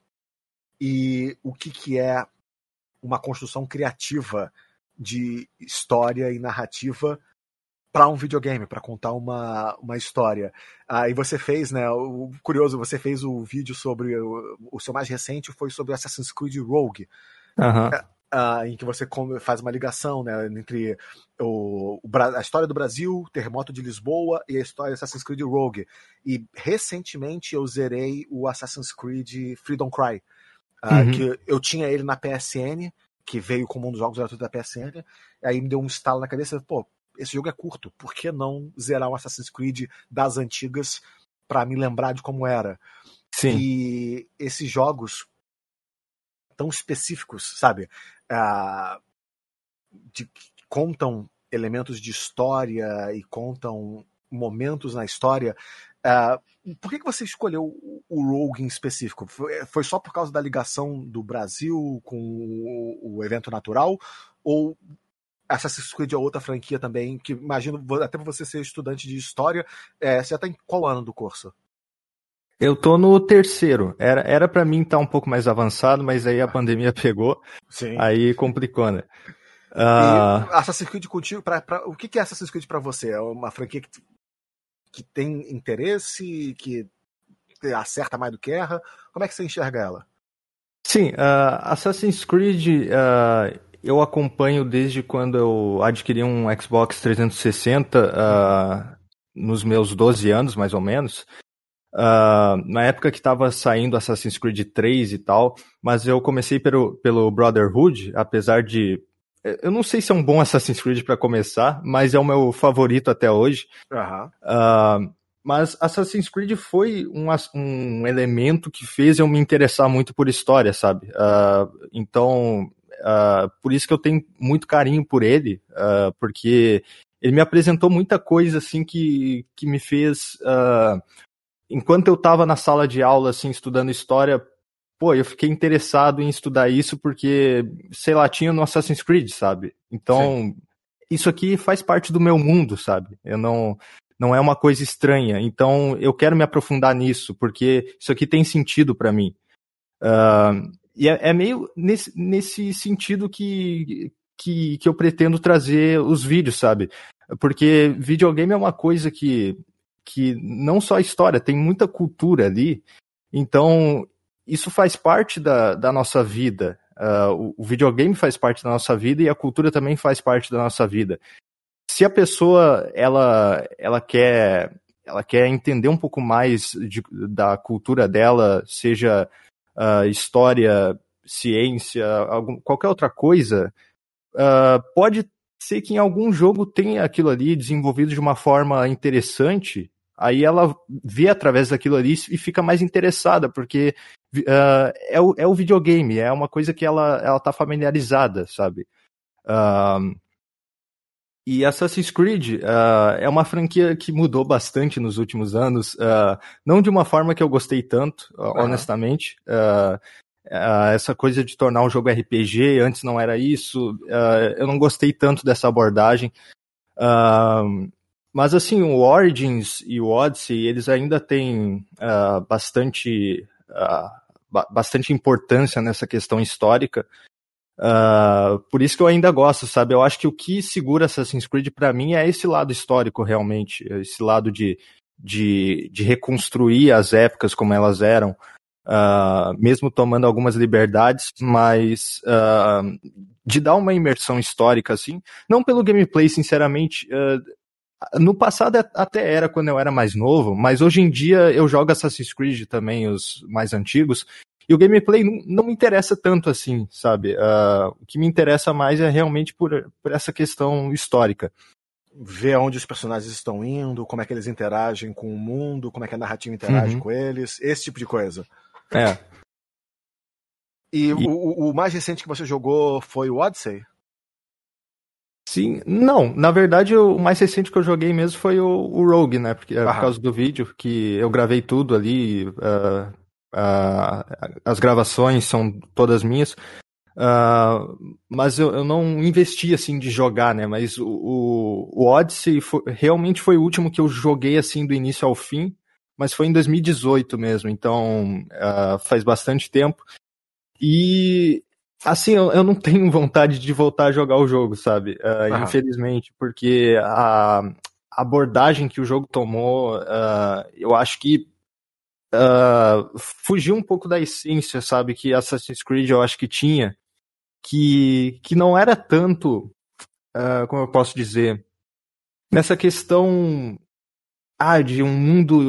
e o que é uma construção criativa de história e narrativa para um videogame, para contar uma história. E você fez, né, curioso, você fez o vídeo sobre, o seu mais recente foi sobre Assassin's Creed Rogue, em que você faz uma ligação, né, entre a história do Brasil, o terremoto de Lisboa e a história de Assassin's Creed Rogue. E recentemente eu zerei o Assassin's Creed Freedom Cry, que eu tinha ele na PSN, que veio como um dos jogos gratuitos da PSN, aí me deu um estalo na cabeça, pô, esse jogo é curto, por que não zerar o Assassin's Creed das antigas para me lembrar de como era? Sim. E esses jogos tão específicos, sabe? Que contam elementos de história e contam momentos na história. Por que você escolheu o Rogue em específico? Foi só por causa da ligação do Brasil com o evento natural? Ou Assassin's Creed é outra franquia também, que imagino, até pra você ser estudante de história, você já tá em qual ano do curso? Eu tô no terceiro. Era para mim estar um pouco mais avançado, mas aí a pandemia pegou. Sim. Aí complicou, né? E Assassin's Creed contigo, o que é Assassin's Creed pra você? É uma franquia que tem interesse, que acerta mais do que erra? Como é que você enxerga ela? Sim, Assassin's Creed eu acompanho desde quando eu adquiri um Xbox 360, nos meus 12 anos, mais ou menos. Na época que estava saindo Assassin's Creed 3 e tal, mas eu comecei pelo Brotherhood, apesar de... Eu não sei se é um bom Assassin's Creed para começar, mas é o meu favorito até hoje. Mas Assassin's Creed foi um elemento que fez eu me interessar muito por história, sabe? Então, por isso que eu tenho muito carinho por ele, porque ele me apresentou muita coisa assim que me fez... enquanto eu estava na sala de aula, assim, estudando história, eu fiquei interessado em estudar isso porque, sei lá, tinha no Assassin's Creed, sabe? Então, isso aqui faz parte do meu mundo, sabe? Não é uma coisa estranha. Então, eu quero me aprofundar nisso, porque isso aqui tem sentido para mim. E é meio nesse sentido que eu pretendo trazer os vídeos, sabe? Porque videogame é uma coisa que que não só a história, tem muita cultura ali, então isso faz parte da nossa vida. O videogame faz parte da nossa vida e a cultura também faz parte da nossa vida. Se a pessoa ela quer entender um pouco mais da cultura dela, seja história, ciência, qualquer outra coisa, pode ser que em algum jogo tenha aquilo ali desenvolvido de uma forma interessante, aí ela vê através daquilo ali e fica mais interessada, porque é o videogame, é uma coisa que ela tá familiarizada, sabe? E Assassin's Creed é uma franquia que mudou bastante nos últimos anos, não de uma forma que eu gostei tanto, honestamente. Essa coisa de tornar um jogo RPG, antes não era isso, eu não gostei tanto dessa abordagem. Mas assim, o Origins e o Odyssey, eles ainda têm bastante importância nessa questão histórica. Por isso que eu ainda gosto, sabe? Eu acho que o que segura Assassin's Creed pra mim é esse lado histórico, realmente. Esse lado de reconstruir as épocas como elas eram, mesmo tomando algumas liberdades, mas de dar uma imersão histórica, assim. Não pelo gameplay, sinceramente. No passado até era quando eu era mais novo, mas hoje em dia eu jogo Assassin's Creed também, os mais antigos, e o gameplay não me interessa tanto assim, sabe? O que me interessa mais é realmente por essa questão histórica. Ver onde os personagens estão indo, como é que eles interagem com o mundo, como é que a narrativa interage com eles, esse tipo de coisa. E o mais recente que você jogou foi o Odyssey? Sim, não, na verdade o mais recente que eu joguei mesmo foi o Rogue, né, porque, por causa do vídeo, que eu gravei tudo ali, as gravações são todas minhas, mas eu não investi assim de jogar, né, mas o Odyssey realmente foi o último que eu joguei assim do início ao fim, mas foi em 2018 mesmo, então faz bastante tempo, e assim, eu não tenho vontade de voltar a jogar o jogo, sabe? Infelizmente, porque a abordagem que o jogo tomou, eu acho que fugiu um pouco da essência, sabe? Que Assassin's Creed eu acho que tinha, que não era tanto, como eu posso dizer, nessa questão de um mundo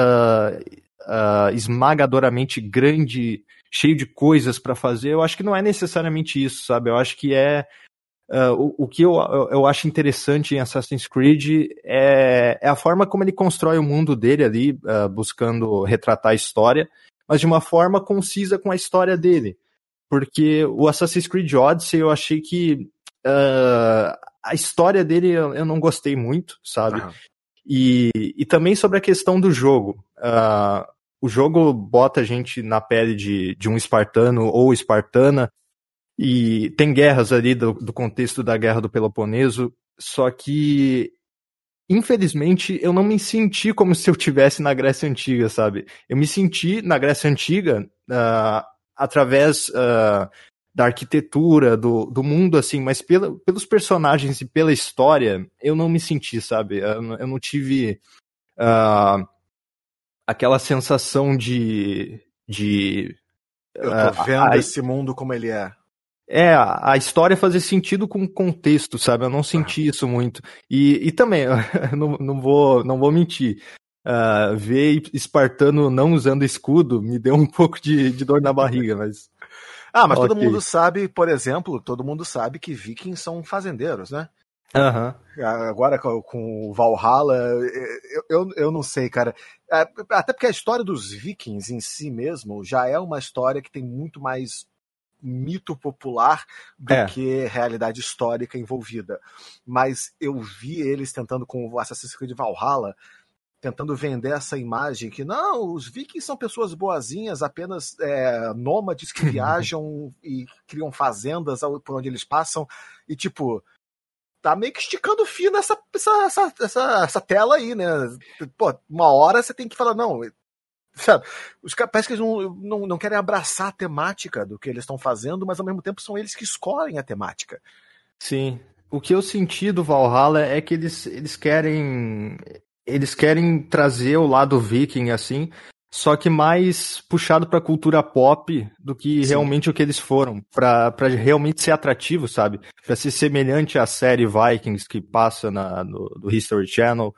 esmagadoramente grande, cheio de coisas para fazer. Eu acho que não é necessariamente isso, sabe? Eu acho que o que eu acho interessante em Assassin's Creed é a forma como ele constrói o mundo dele ali, buscando retratar a história, mas de uma forma concisa com a história dele. Porque o Assassin's Creed Odyssey eu achei que a história dele eu não gostei muito, sabe? E também sobre a questão do jogo. O jogo bota a gente na pele de um espartano ou espartana, e tem guerras ali do contexto da Guerra do Peloponeso, só que, infelizmente, eu não me senti como se eu estivesse na Grécia Antiga, sabe? Eu me senti na Grécia Antiga através da arquitetura, do mundo, assim, mas pelos personagens e pela história, eu não me senti, sabe? Eu não tive aquela sensação de eu tô vendo esse mundo como ele é. A história fazer sentido com o contexto, sabe? Eu não senti isso muito. E também, eu não vou mentir, ver espartano não usando escudo me deu um pouco de dor na barriga, mas... mas todo mundo sabe, por exemplo, todo mundo sabe que vikings são fazendeiros, né? Agora com o Valhalla, eu não sei, cara. Até porque a história dos vikings em si mesmo já é uma história que tem muito mais mito popular do que realidade histórica envolvida. Mas eu vi eles tentando, com o Assassin's Creed Valhalla, tentando vender essa imagem que não, os vikings são pessoas boazinhas, apenas nômades que viajam e criam fazendas por onde eles passam, e tipo, tá meio que esticando o fio nessa tela aí, né? Pô, uma hora você tem que falar, não, sabe? Os caras parece que eles não querem abraçar a temática do que eles estão fazendo, mas ao mesmo tempo são eles que escolhem a temática. Sim. O que eu senti do Valhalla é que eles querem eles querem trazer o lado viking, assim, só que mais puxado pra cultura pop do que Sim. realmente o que eles foram, pra realmente ser atrativo, sabe? Pra ser semelhante à série Vikings que passa do History Channel,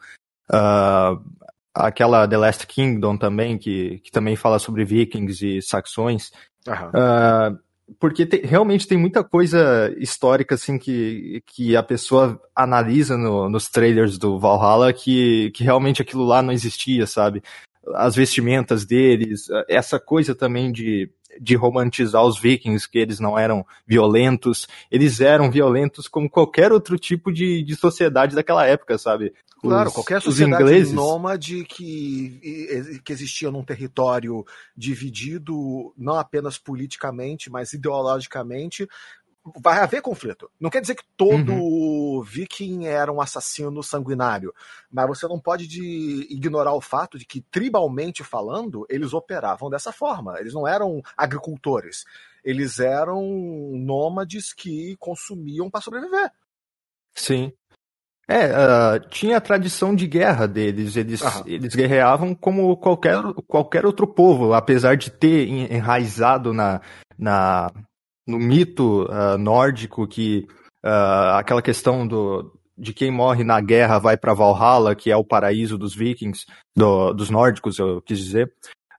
aquela The Last Kingdom também, que também fala sobre vikings e saxões. Porque realmente tem muita coisa histórica assim que a pessoa analisa nos trailers do Valhalla que realmente aquilo lá não existia, sabe? As vestimentas deles, essa coisa também de romantizar os vikings, que eles não eram violentos, eles eram violentos como qualquer outro tipo de sociedade daquela época, sabe? Claro, qualquer Os sociedade ingleses... nômade que existia num território dividido não apenas politicamente, mas ideologicamente, vai haver conflito. Não quer dizer que todo viking era um assassino sanguinário, mas você não pode ignorar o fato de que, tribalmente falando, eles operavam dessa forma. Eles não eram agricultores. Eles eram nômades que consumiam para sobreviver. Sim. Tinha a tradição de guerra deles, eles guerreavam como qualquer outro povo, apesar de ter enraizado no mito nórdico que aquela questão de quem morre na guerra vai para Valhalla, que é o paraíso dos vikings, dos nórdicos, eu quis dizer,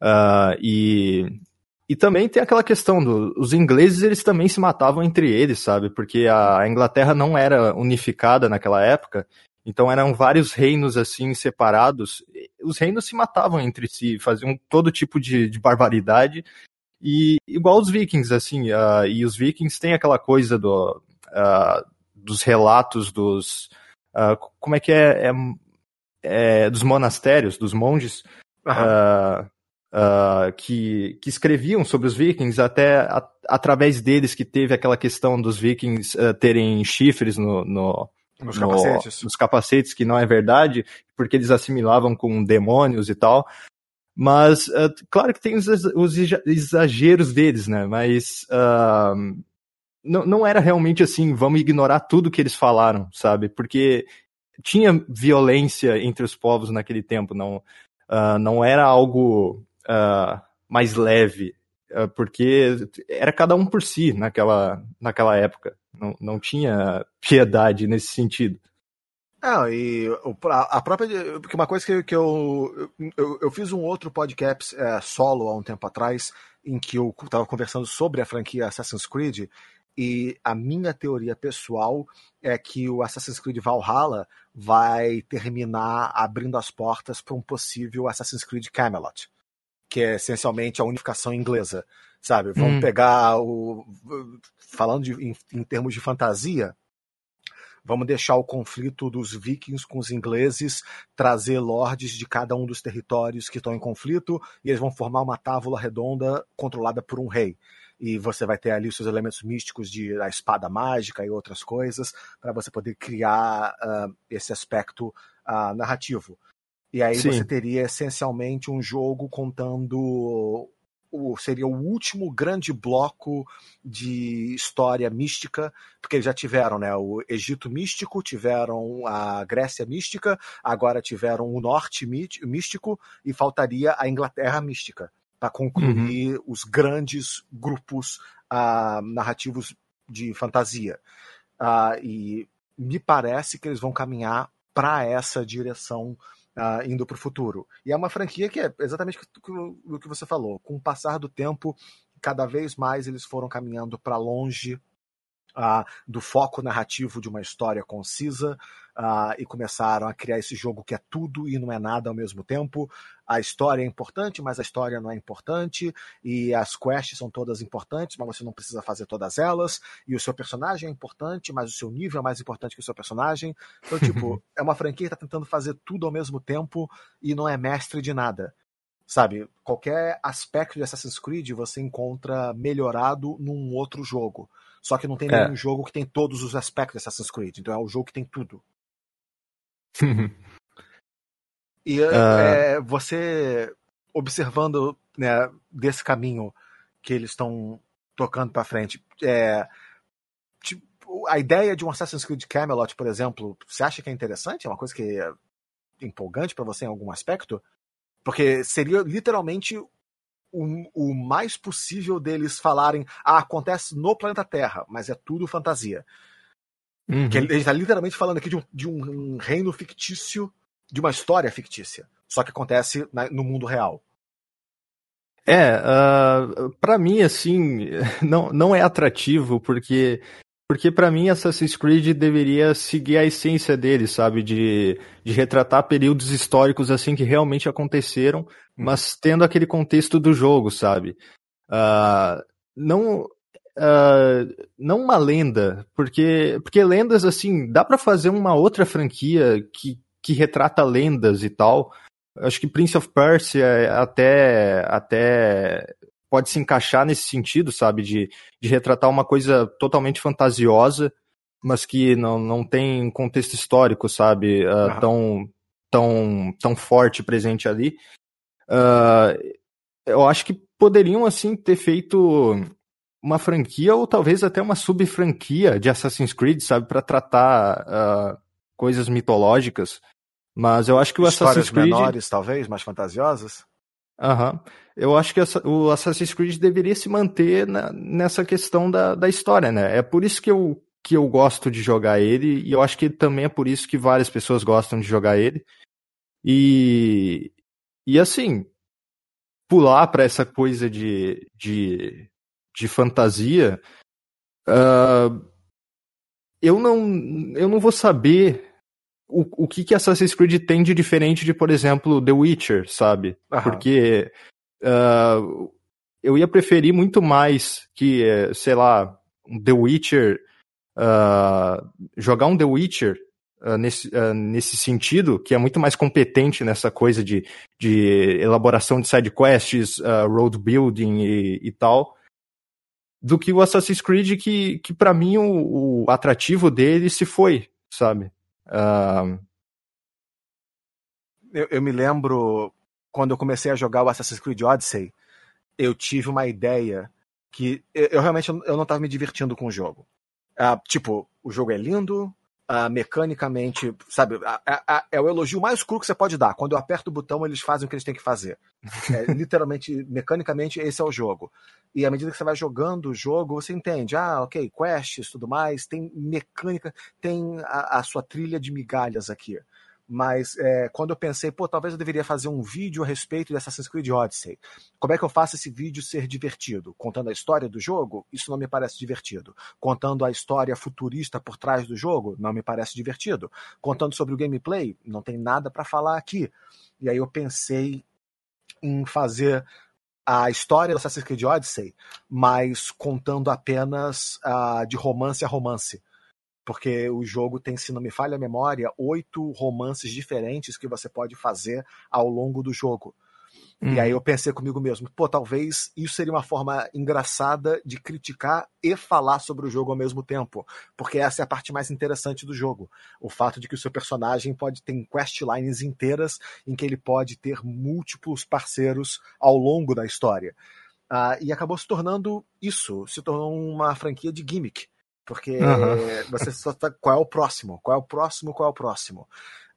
e também tem aquela questão os ingleses, eles também se matavam entre eles, sabe? Porque a Inglaterra não era unificada naquela época, então eram vários reinos assim separados. Os reinos se matavam entre si, faziam todo tipo de barbaridade, e igual os vikings, assim, e os vikings têm aquela coisa dos relatos como é que dos monastérios, dos monges, que escreviam sobre os vikings, até através deles que teve aquela questão dos vikings terem chifres nos capacetes, que não é verdade, porque eles assimilavam com demônios e tal. Mas, claro que tem os exageros deles, né? Mas não era realmente assim, vamos ignorar tudo que eles falaram, sabe? Porque tinha violência entre os povos naquele tempo, não era algo mais leve, porque era cada um por si naquela época. Não tinha piedade nesse sentido. E a própria. Porque uma coisa que eu fiz um outro podcast solo há um tempo atrás, em que eu estava conversando sobre a franquia Assassin's Creed, e a minha teoria pessoal é que o Assassin's Creed Valhalla vai terminar abrindo as portas para um possível Assassin's Creed Camelot, que é essencialmente a unificação inglesa, sabe? Vamos pegar falando em termos de fantasia, vamos deixar o conflito dos vikings com os ingleses, trazer lordes de cada um dos territórios que estão em conflito, e eles vão formar uma tábua redonda controlada por um rei. E você vai ter ali os seus elementos místicos da espada mágica e outras coisas, para você poder criar esse aspecto narrativo. E aí Sim. Você teria essencialmente um jogo contando... seria o último grande bloco de história mística, porque eles já tiveram, né, o Egito místico, tiveram a Grécia mística, agora tiveram o Norte místico, e faltaria a Inglaterra mística, para concluir os grandes grupos narrativos de fantasia. E me parece que eles vão caminhar para essa direção, indo para o futuro. E é uma franquia que é exatamente o que você falou. Com o passar do tempo, cada vez mais eles foram caminhando para longe do foco narrativo de uma história concisa, e começaram a criar esse jogo que é tudo e não é nada ao mesmo tempo. A história é importante, mas a história não é importante, e as quests são todas importantes, mas você não precisa fazer todas elas, e o seu personagem é importante, mas o seu nível é mais importante que o seu personagem. Então, tipo, é uma franquia que está tentando fazer tudo ao mesmo tempo e não é mestre de nada. Sabe, qualquer aspecto de Assassin's Creed você encontra melhorado num outro jogo. Só que não tem nenhum jogo que tem todos os aspectos de Assassin's Creed. Então é o jogo que tem tudo. E você observando, né, desse caminho que eles estão tocando para frente, tipo, a ideia de um Assassin's Creed Camelot, por exemplo, você acha que é interessante? É uma coisa que empolgante pra você em algum aspecto? Porque seria literalmente o mais possível deles falarem, acontece no planeta Terra, mas é tudo fantasia. Uhum. Que ele está literalmente falando aqui de um reino fictício, de uma história fictícia, só que acontece no mundo real. Pra mim, assim, não é atrativo, porque pra mim Assassin's Creed deveria seguir a essência dele, sabe? De retratar períodos históricos, assim, que realmente aconteceram, mas tendo aquele contexto do jogo, sabe? Não uma lenda, porque lendas, assim, dá pra fazer uma outra franquia que retrata lendas e tal. Acho que Prince of Persia até pode se encaixar nesse sentido, sabe? De retratar uma coisa totalmente fantasiosa, mas que não tem contexto histórico, sabe? Tão forte presente ali. Eu acho que poderiam, assim, ter feito uma franquia ou talvez até uma sub-franquia de Assassin's Creed, sabe? Para tratar coisas mitológicas. Mas eu acho que o Assassin's Creed... Histórias menores, talvez, mais fantasiosas? Eu acho que o Assassin's Creed deveria se manter nessa questão da história, né? É por isso que eu gosto de jogar ele, e eu acho que também é por isso que várias pessoas gostam de jogar ele. E assim, pular para essa coisa de fantasia, eu não vou saber o que Assassin's Creed tem de diferente de, por exemplo, The Witcher, sabe? Porque eu ia preferir muito mais que, sei lá, The Witcher, jogar um The Witcher nesse sentido, que é muito mais competente nessa coisa de elaboração de side quests, road building e tal, do que o Assassin's Creed, que para mim o atrativo dele se foi, sabe? Eu me lembro, quando eu comecei a jogar o Assassin's Creed Odyssey, eu tive uma ideia que eu realmente não estava me divertindo com o jogo. Tipo, o jogo é lindo, mecanicamente, sabe, é o elogio mais cru que você pode dar. Quando eu aperto o botão, eles fazem o que eles têm que fazer. Literalmente, mecanicamente, esse é o jogo. E à medida que você vai jogando o jogo, você entende, ok, quests, tudo mais, tem mecânica, tem a sua trilha de migalhas aqui. Mas quando eu pensei, talvez eu deveria fazer um vídeo a respeito de Assassin's Creed Odyssey. Como é que eu faço esse vídeo ser divertido? Contando a história do jogo? Isso não me parece divertido. Contando a história futurista por trás do jogo? Não me parece divertido. Contando sobre o gameplay? Não tem nada para falar aqui. E aí eu pensei em fazer a história do Assassin's Creed Odyssey, mas contando apenas de romance a romance. Porque o jogo tem, se não me falha a memória, 8 romances diferentes que você pode fazer ao longo do jogo. E aí eu pensei comigo mesmo, talvez isso seria uma forma engraçada de criticar e falar sobre o jogo ao mesmo tempo. Porque essa é a parte mais interessante do jogo. O fato de que o seu personagem pode ter questlines inteiras em que ele pode ter múltiplos parceiros ao longo da história. E acabou se tornando isso, se tornou uma franquia de gimmick. Porque você só tá, qual é o próximo? Qual é o próximo? Qual é o próximo?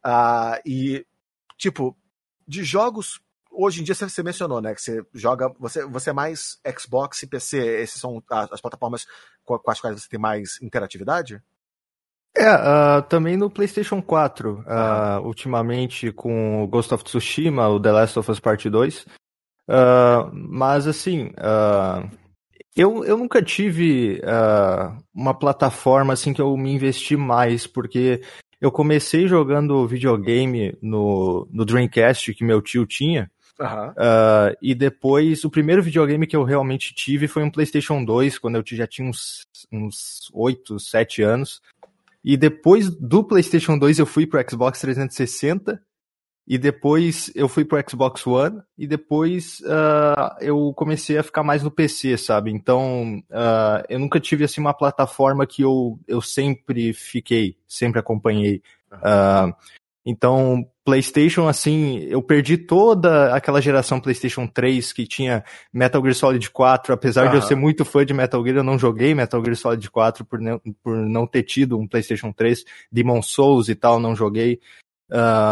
E, tipo, de jogos, hoje em dia você mencionou, né? Que você joga. Você é mais Xbox e PC. Esses são as plataformas com as quais você tem mais interatividade? Também no PlayStation 4. Ultimamente com o Ghost of Tsushima, o The Last of Us Part 2. Mas assim. Eu nunca tive uma plataforma assim que eu me investi mais, porque eu comecei jogando videogame no Dreamcast que meu tio tinha, e depois o primeiro videogame que eu realmente tive foi um PlayStation 2, quando eu já tinha uns 8, 7 anos, e depois do PlayStation 2 eu fui pro Xbox 360, e depois eu fui pro Xbox One, e depois eu comecei a ficar mais no PC, sabe? Então, eu nunca tive assim uma plataforma que eu sempre sempre acompanhei. Então, PlayStation, assim, eu perdi toda aquela geração PlayStation 3 que tinha Metal Gear Solid 4, apesar de eu ser muito fã de Metal Gear, eu não joguei Metal Gear Solid 4 por não ter tido um PlayStation 3, Demon's Souls e tal, não joguei.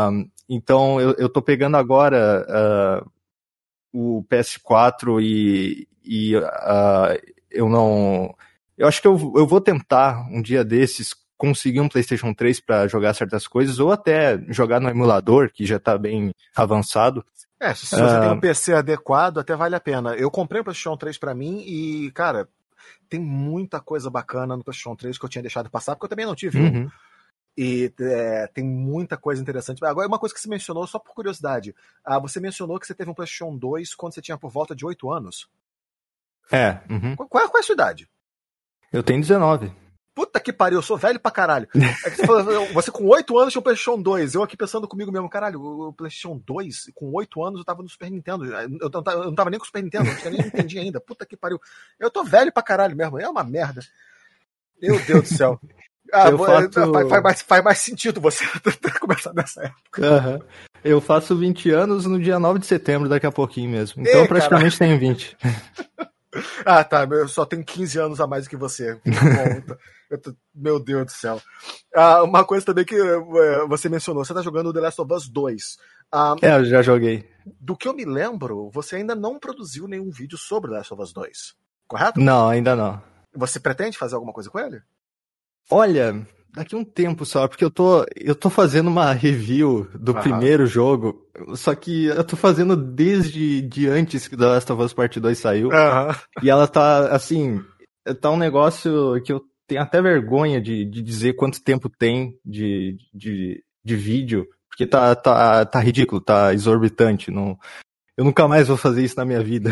Então eu tô pegando agora o PS4 e eu não... Eu acho que eu vou tentar um dia desses conseguir um PlayStation 3 para jogar certas coisas, ou até jogar no emulador, que já tá bem avançado. Se você tem um PC adequado, até vale a pena. Eu comprei o PlayStation 3 pra mim e, cara, tem muita coisa bacana no PlayStation 3 que eu tinha deixado passar, porque eu também não tive um. E tem muita coisa interessante. Agora, uma coisa que você mencionou, só por curiosidade. Você mencionou que você teve um PlayStation 2 quando você tinha por volta de 8 anos. Qual é a sua idade? Eu tenho 19. Puta que pariu, eu sou velho pra caralho. Você com 8 anos tinha o PlayStation 2. Eu aqui pensando comigo mesmo, caralho, o PlayStation 2, com 8 anos eu tava no Super Nintendo. Eu não tava nem com o Super Nintendo, eu nem entendi ainda. Puta que pariu. Eu tô velho pra caralho mesmo, é uma merda. Meu Deus do céu. Faz mais sentido você ter começado nessa época. Eu faço 20 anos no dia 9 de setembro, daqui a pouquinho mesmo. Então praticamente tenho 20. Tá, eu só tenho 15 anos a mais do que você. Meu Deus do céu. Uma coisa também que você mencionou, você tá jogando The Last of Us 2. Eu já joguei. Do que eu me lembro, você ainda não produziu nenhum vídeo sobre The Last of Us 2, correto? Não, ainda não. Você pretende fazer alguma coisa com ele? Olha, daqui a um tempo só, porque eu tô fazendo uma review do primeiro jogo, só que eu tô fazendo desde antes que The Last of Us Part 2 saiu, e ela tá, assim, tá um negócio que eu tenho até vergonha de dizer quanto tempo tem de vídeo, porque tá ridículo, tá exorbitante, eu nunca mais vou fazer isso na minha vida.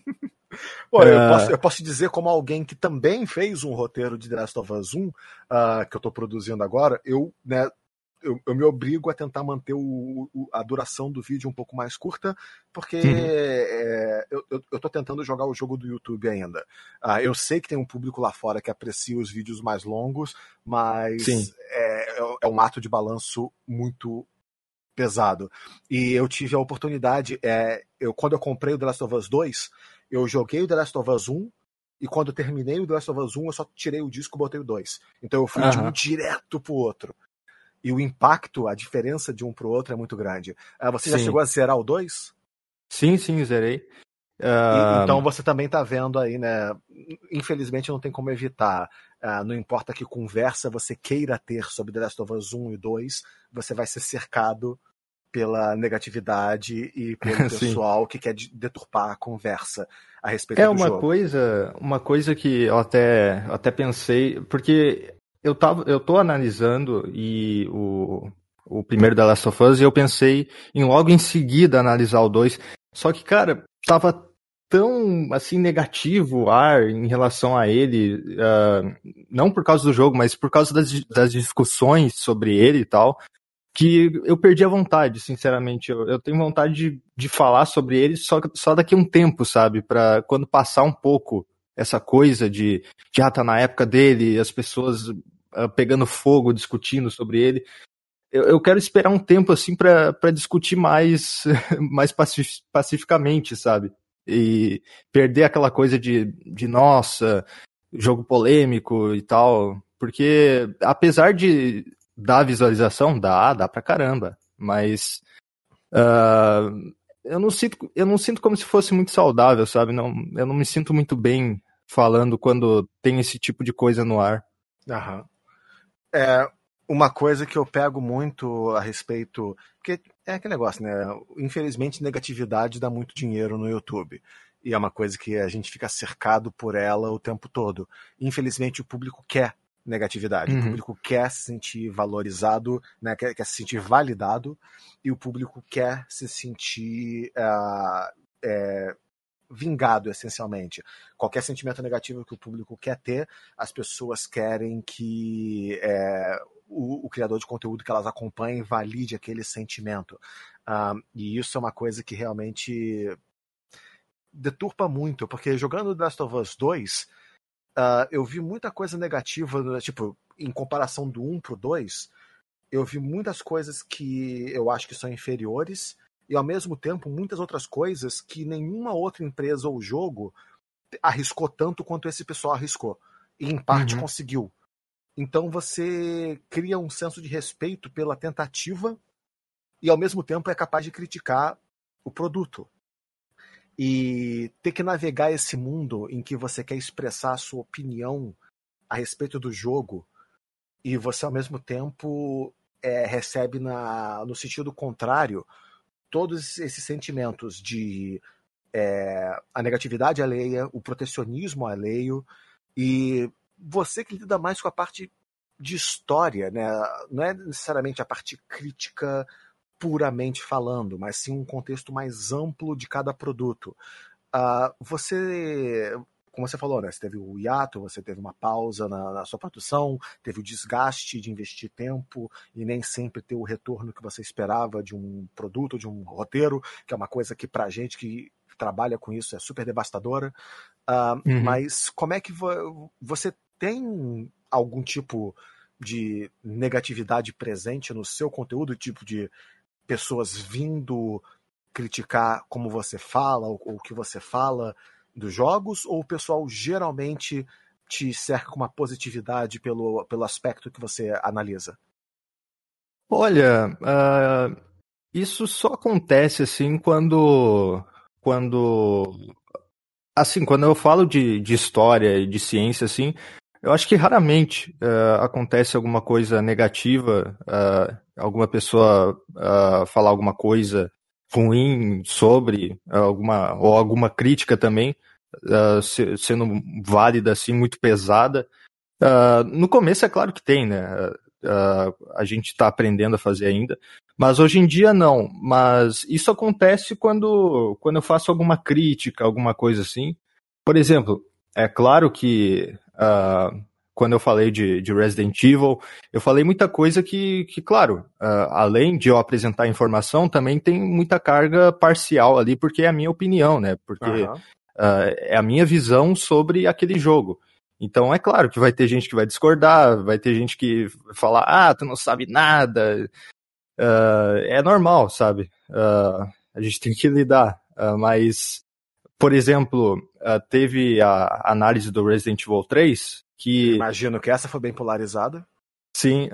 Eu posso dizer, como alguém que também fez um roteiro de The Last of Us 1, que eu tô produzindo agora, eu me obrigo a tentar manter a duração do vídeo um pouco mais curta, porque eu tô tentando jogar o jogo do YouTube ainda. Eu sei que tem um público lá fora que aprecia os vídeos mais longos, mas é um ato de balanço muito pesado. E eu tive a oportunidade, quando eu comprei o The Last of Us 2, eu joguei o The Last of Us 1, e quando eu terminei o The Last of Us 1, eu só tirei o disco e botei o 2. Então eu fui de um direto pro outro. E o impacto, a diferença de um pro outro é muito grande. Você já chegou a zerar o 2? Sim, zerei. Então você também tá vendo aí, né? Infelizmente não tem como evitar. Não importa que conversa você queira ter sobre The Last of Us 1 e 2, você vai ser cercado pela negatividade e pelo pessoal que quer deturpar a conversa a respeito do jogo. Uma coisa que eu até pensei, porque eu tô analisando o primeiro The Last of Us e eu pensei em logo em seguida analisar o 2, só que, cara, tava tão, assim, negativo o ar em relação a ele, não por causa do jogo, mas por causa das discussões sobre ele e tal, que eu perdi a vontade, sinceramente. Eu tenho vontade de falar sobre ele só daqui a um tempo, sabe? Pra quando passar um pouco essa coisa de tá na época dele, as pessoas pegando fogo, discutindo sobre ele. Eu quero esperar um tempo, assim, pra discutir mais pacificamente, sabe? E perder aquela coisa de nossa, jogo polêmico e tal. Porque, apesar de dar visualização, dá pra caramba. Mas eu não sinto como se fosse muito saudável, sabe? Eu não me sinto muito bem falando quando tem esse tipo de coisa no ar. Uma coisa que eu pego muito a respeito, porque é aquele negócio, né? Infelizmente, negatividade dá muito dinheiro no YouTube. E é uma coisa que a gente fica cercado por ela o tempo todo. Infelizmente, o público quer negatividade. O público quer se sentir valorizado, né? Quer se sentir validado, e o público quer se sentir vingado, essencialmente. Qualquer sentimento negativo que o público quer ter, as pessoas querem que o criador de conteúdo que elas acompanhem valide aquele sentimento. E isso é uma coisa que realmente deturpa muito, porque jogando The Last of Us 2, eu vi muita coisa negativa, tipo, em comparação do 1 pro 2, eu vi muitas coisas que eu acho que são inferiores, e ao mesmo tempo muitas outras coisas que nenhuma outra empresa ou jogo arriscou tanto quanto esse pessoal arriscou. E em parte conseguiu. Então você cria um senso de respeito pela tentativa e ao mesmo tempo é capaz de criticar o produto. E ter que navegar esse mundo em que você quer expressar a sua opinião a respeito do jogo e você ao mesmo tempo recebe no sentido contrário todos esses sentimentos de a negatividade alheia, o protecionismo alheio, e você que lida mais com a parte de história, né? Não é necessariamente a parte crítica puramente falando, mas sim um contexto mais amplo de cada produto. Você, como você falou, né? Você teve o hiato, você teve uma pausa na sua produção, teve o desgaste de investir tempo e nem sempre ter o retorno que você esperava de um produto, de um roteiro, que é uma coisa que pra gente que trabalha com isso é super devastadora. Mas como é que você tem algum tipo de negatividade presente no seu conteúdo, tipo de pessoas vindo criticar como você fala ou o que você fala dos jogos, ou o pessoal geralmente te cerca com uma positividade pelo aspecto que você analisa? Olha, isso só acontece assim quando eu falo de história e de ciência, assim, eu acho que raramente acontece alguma coisa negativa, alguma pessoa falar alguma coisa ruim sobre alguma crítica também, sendo válida, assim, muito pesada. No começo é claro que tem, né? A gente está aprendendo a fazer ainda, mas hoje em dia não. Mas isso acontece quando eu faço alguma crítica, alguma coisa assim. Por exemplo, é claro que quando eu falei de Resident Evil, eu falei muita coisa que claro, além de eu apresentar informação, também tem muita carga parcial ali, porque é a minha opinião, né? Porque é a minha visão sobre aquele jogo. Então é claro que vai ter gente que vai discordar, vai ter gente que vai falar, tu não sabe nada. É normal, sabe? A gente tem que lidar. Mas, por exemplo, teve a análise do Resident Evil 3, que... Imagino que essa foi bem polarizada. Sim,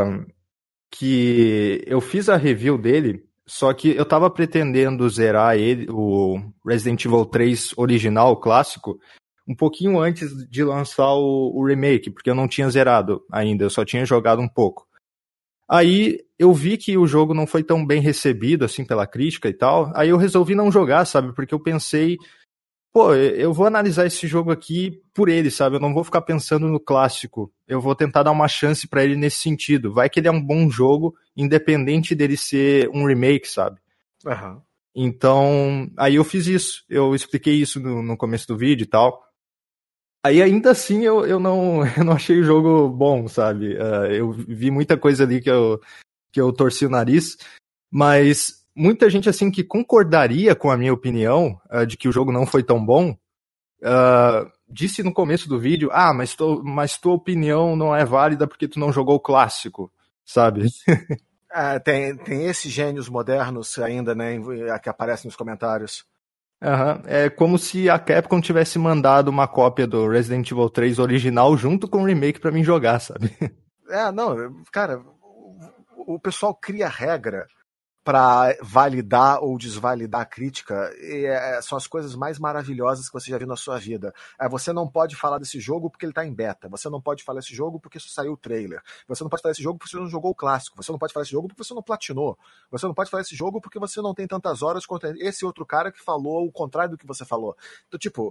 que eu fiz a review dele, só que eu tava pretendendo zerar o Resident Evil 3 original, clássico, um pouquinho antes de lançar o remake, porque eu não tinha zerado ainda, eu só tinha jogado um pouco. Aí eu vi que o jogo não foi tão bem recebido, assim, pela crítica e tal, aí eu resolvi não jogar, sabe, porque eu pensei, eu vou analisar esse jogo aqui por ele, sabe, eu não vou ficar pensando no clássico, eu vou tentar dar uma chance pra ele nesse sentido, vai que ele é um bom jogo, independente dele ser um remake, sabe. Então, aí eu fiz isso, eu expliquei isso no começo do vídeo e tal. Aí ainda assim eu não achei o jogo bom, sabe? Eu vi muita coisa ali que eu torci o nariz, mas muita gente assim que concordaria com a minha opinião de que o jogo não foi tão bom, disse no começo do vídeo, mas tua opinião não é válida porque tu não jogou o clássico, sabe? Tem esses gênios modernos ainda, né, que aparecem nos comentários. É como se a Capcom tivesse mandado uma cópia do Resident Evil 3 original junto com o remake pra mim jogar, sabe? Não, cara, o pessoal cria regra para validar ou desvalidar a crítica, são as coisas mais maravilhosas que você já viu na sua vida. Você não pode falar desse jogo porque ele tá em beta, você não pode falar desse jogo porque isso saiu o trailer, você não pode falar desse jogo porque você não jogou o clássico, você não pode falar desse jogo porque você não platinou, você não pode falar desse jogo porque você não tem tantas horas quanto esse outro cara que falou o contrário do que você falou. Então, tipo,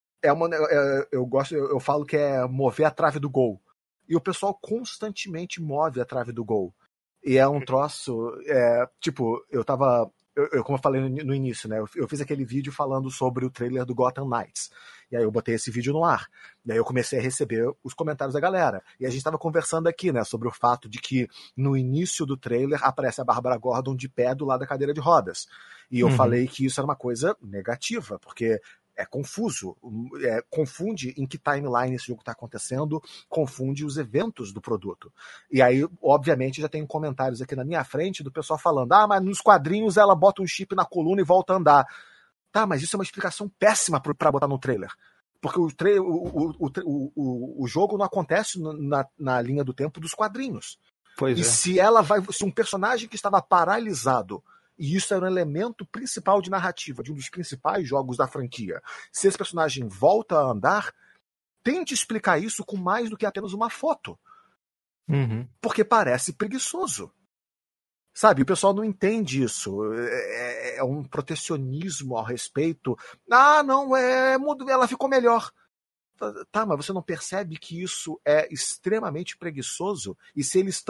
eu falo que é mover a trave do gol. E o pessoal constantemente move a trave do gol. E é um troço, como eu falei no início, né? Eu fiz aquele vídeo falando sobre o trailer do Gotham Knights. E aí eu botei esse vídeo no ar. E aí eu comecei a receber os comentários da galera. E a gente estava conversando aqui, né? Sobre o fato de que no início do trailer aparece a Bárbara Gordon de pé do lado da cadeira de rodas. E eu falei que isso era uma coisa negativa, porque é confuso, confunde em que timeline esse jogo está acontecendo, confunde os eventos do produto. E aí, obviamente, já tem comentários aqui na minha frente do pessoal falando, mas nos quadrinhos ela bota um chip na coluna e volta a andar. Tá, mas isso é uma explicação péssima para botar no trailer. Porque o jogo não acontece na linha do tempo dos quadrinhos. Pois e se um personagem que estava paralisado, e isso era um elemento principal de narrativa, de um dos principais jogos da franquia, se esse personagem volta a andar, tente explicar isso com mais do que apenas uma foto. Porque parece preguiçoso. Sabe, o pessoal não entende isso. É um protecionismo ao respeito. Não, ela ficou melhor. Tá, mas você não percebe que isso é extremamente preguiçoso? E se eles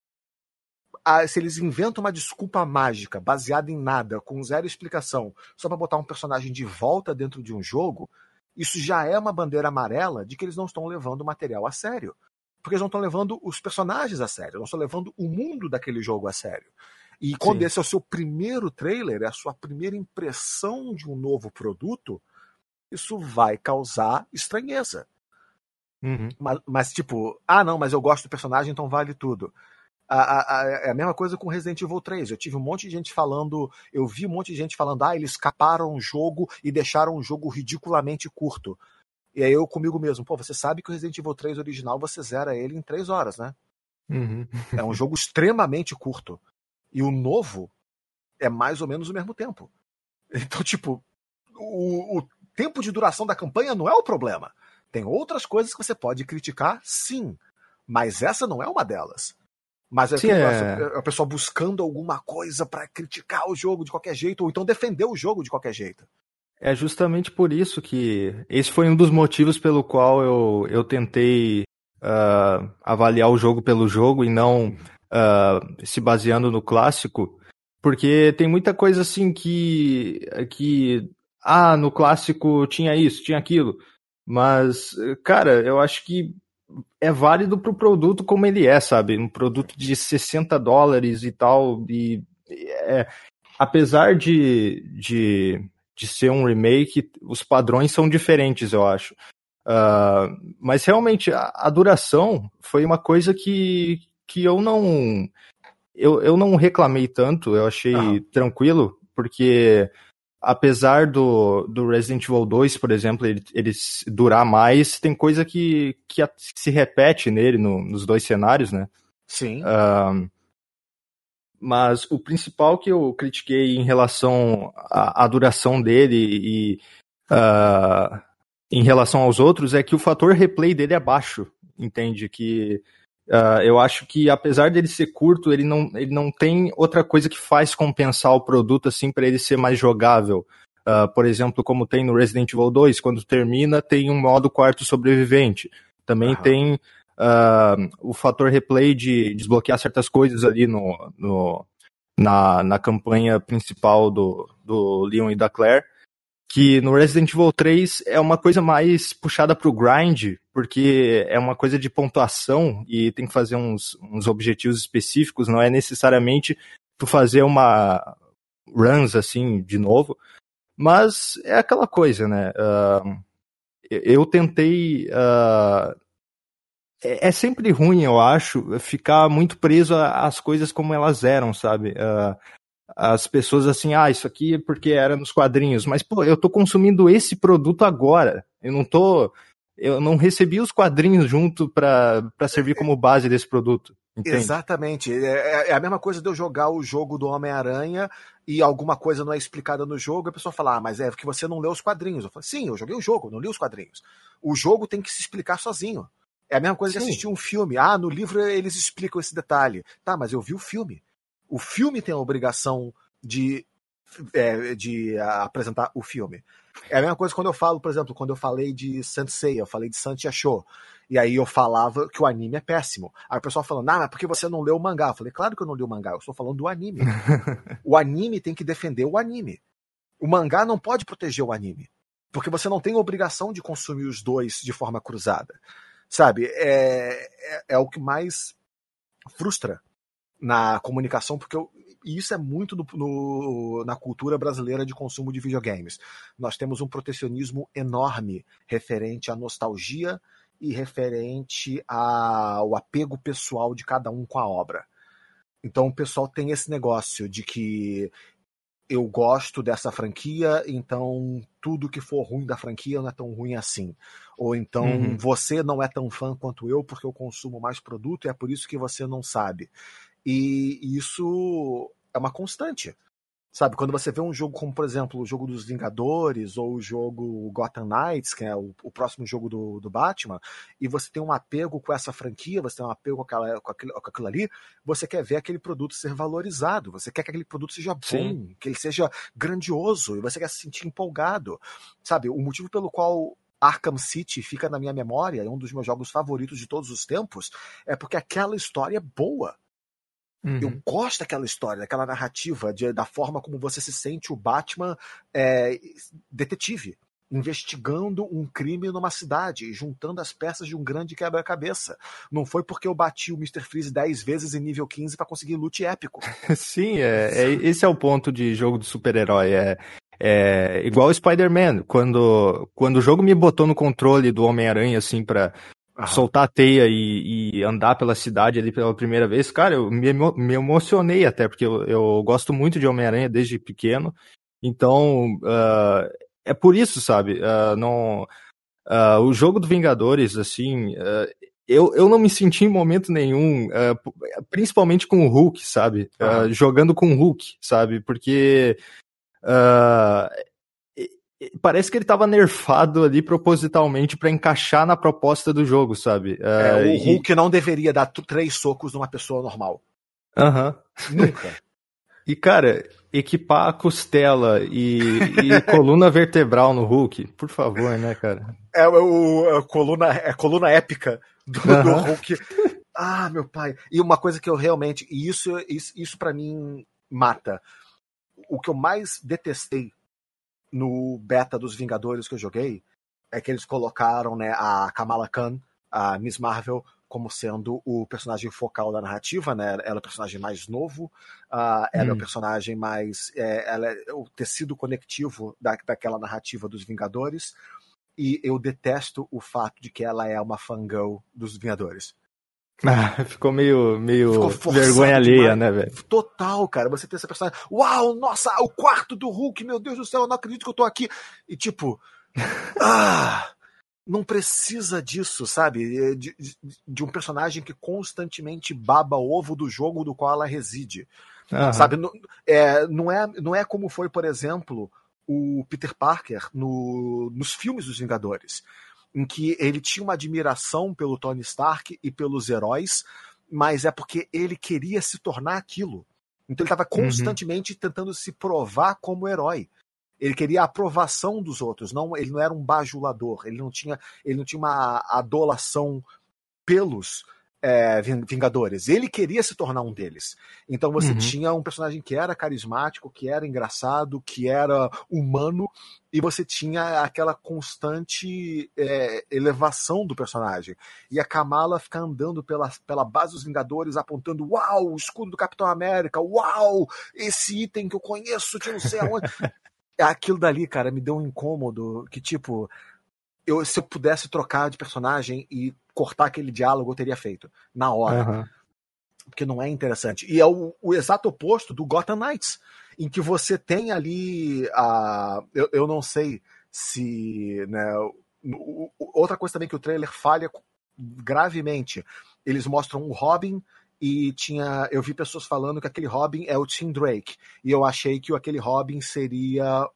inventam uma desculpa mágica, baseada em nada, com zero explicação, só para botar um personagem de volta dentro de um jogo, isso já é uma bandeira amarela de que eles não estão levando o material a sério. Porque eles não estão levando os personagens a sério, não estão levando o mundo daquele jogo a sério. E quando esse é o seu primeiro trailer, é a sua primeira impressão de um novo produto, isso vai causar estranheza. Mas tipo, não, mas eu gosto do personagem, então vale tudo. É a mesma coisa com Resident Evil 3. Eu vi um monte de gente falando, eles caparam o jogo e deixaram o jogo ridiculamente curto. E aí eu comigo mesmo, você sabe que o Resident Evil 3 original você zera ele em 3 horas, né? É um jogo extremamente curto. E o novo é mais ou menos o mesmo tempo. Então, tipo, o tempo de duração da campanha não é o problema. Tem outras coisas que você pode criticar, sim. Mas essa não é uma delas. Mas é o pessoal buscando alguma coisa pra criticar o jogo de qualquer jeito, ou então defender o jogo de qualquer jeito. É justamente por isso que esse foi um dos motivos pelo qual eu tentei avaliar o jogo pelo jogo e não se baseando no clássico, porque tem muita coisa assim que no clássico tinha isso, tinha aquilo, mas, cara, eu acho que é válido pro produto como ele é, sabe? Um produto de $60 e tal, e apesar de ser um remake, os padrões são diferentes, eu acho. Mas realmente, a duração foi uma coisa que eu não reclamei tanto, eu achei tranquilo, porque apesar do Resident Evil 2, por exemplo, ele durar mais, tem coisa que se repete nele nos dois cenários, né? Sim. Mas o principal que eu critiquei em relação à duração dele e em relação aos outros é que o fator replay dele é baixo, entende? Que eu acho que apesar dele ser curto, ele não tem outra coisa que faz compensar o produto assim para ele ser mais jogável. Por exemplo, como tem no Resident Evil 2, quando termina tem um modo quarto sobrevivente. Também tem o fator replay de desbloquear certas coisas ali na campanha principal do Leon e da Claire, que no Resident Evil 3 é uma coisa mais puxada pro grind, porque é uma coisa de pontuação e tem que fazer uns objetivos específicos, não é necessariamente tu fazer uma runs assim de novo, mas é aquela coisa, né? Eu tentei... É sempre ruim, eu acho, ficar muito preso às coisas como elas eram, sabe? As pessoas assim, isso aqui é porque era nos quadrinhos, mas pô, eu tô consumindo esse produto agora, eu não recebi os quadrinhos junto pra servir como base desse produto, entende? Exatamente, é a mesma coisa de eu jogar o jogo do Homem-Aranha e alguma coisa não é explicada no jogo, e a pessoa fala, mas é porque você não leu os quadrinhos. Eu falo, sim, eu joguei o jogo, não li os quadrinhos. O jogo tem que se explicar sozinho. É a mesma coisa de assistir um filme. No livro eles explicam esse detalhe. Tá, mas eu vi o filme. O filme tem a obrigação de apresentar o filme. É a mesma coisa quando eu falo, por exemplo, quando eu falei de Saint Seiya, eu falei de Saint Yasho, e aí eu falava que o anime é péssimo. Aí o pessoal falando, mas porque você não leu o mangá? Eu falei, claro que eu não li o mangá, eu estou falando do anime. O anime tem que defender o anime. O mangá não pode proteger o anime, porque você não tem obrigação de consumir os dois de forma cruzada. Sabe, é o que mais frustra na comunicação, porque isso é muito na cultura brasileira de consumo de videogames. Nós temos um protecionismo enorme referente à nostalgia e referente ao apego pessoal de cada um com a obra. Então o pessoal tem esse negócio de que eu gosto dessa franquia, então tudo que for ruim da franquia não é tão ruim assim. Ou então você não é tão fã quanto eu porque eu consumo mais produto e é por isso que você não sabe. E isso é uma constante. Sabe, quando você vê um jogo como, por exemplo, o jogo dos Vingadores ou o jogo Gotham Knights, que é o próximo jogo do Batman, e você tem um apego com essa franquia, você tem um apego com aquilo ali, você quer ver aquele produto ser valorizado, você quer que aquele produto seja bom, Sim. que ele seja grandioso, e você quer se sentir empolgado. Sabe, o motivo pelo qual Arkham City fica na minha memória, é um dos meus jogos favoritos de todos os tempos, é porque aquela história é boa. Eu gosto daquela história, daquela narrativa, da forma como você se sente o Batman detetive, investigando um crime numa cidade, juntando as peças de um grande quebra-cabeça. Não foi porque eu bati o Mr. Freeze 10 vezes em nível 15 para conseguir loot épico. Sim, esse é o ponto de jogo de super-herói. É igual o Spider-Man. Quando o jogo me botou no controle do Homem-Aranha, assim, pra soltar a teia e andar pela cidade ali pela primeira vez, cara, eu me emocionei até, porque eu gosto muito de Homem-Aranha desde pequeno, então é por isso, sabe, o jogo do Vingadores, assim, eu não me senti em momento nenhum, principalmente com o Hulk, sabe, jogando com o Hulk, sabe, porque parece que ele tava nerfado ali propositalmente pra encaixar na proposta do jogo, sabe? O Hulk não deveria dar 3 socos numa pessoa normal. Nunca. E, cara, equipar a costela e coluna vertebral no Hulk, por favor, né, cara? A coluna épica do Hulk. Ah, meu pai. E uma coisa que eu realmente... Isso pra mim mata. O que eu mais detestei no beta dos Vingadores que eu joguei é que eles colocaram, né, a Kamala Khan, a Miss Marvel, como sendo o personagem focal da narrativa, né? Ela é o personagem mais novo, ela é o personagem mais... ela é o tecido conectivo daquela narrativa dos Vingadores, e eu detesto o fato de que ela é uma fangirl dos Vingadores. Ficou meio vergonha alheia, né, velho? Total, cara. Você tem essa personagem. Uau, nossa, o quarto do Hulk, meu Deus do céu, eu não acredito que eu tô aqui. E tipo. Não precisa disso, sabe? De um personagem que constantemente baba ovo do jogo do qual ela reside. Sabe? Não é como foi, por exemplo, o Peter Parker nos filmes dos Vingadores, em que ele tinha uma admiração pelo Tony Stark e pelos heróis, mas é porque ele queria se tornar aquilo. Então ele estava constantemente tentando se provar como herói. Ele queria a aprovação dos outros, ele não era um bajulador, ele não tinha uma adulação pelos Vingadores. Ele queria se tornar um deles. Então você tinha um personagem que era carismático, que era engraçado, que era humano, e você tinha aquela constante elevação do personagem. E a Kamala ficar andando pela base dos Vingadores, apontando: uau, o escudo do Capitão América, uau, esse item que eu conheço de não sei aonde. Aquilo dali, cara, me deu um incômodo que, tipo, se eu pudesse trocar de personagem e cortar aquele diálogo, eu teria feito. Na hora. Porque não é interessante. E é o exato oposto do Gotham Knights, em que você tem ali eu não sei se... Né, outra coisa também que o trailer falha gravemente. Eles mostram o Robin e eu vi pessoas falando que aquele Robin é o Tim Drake. E eu achei que aquele Robin seria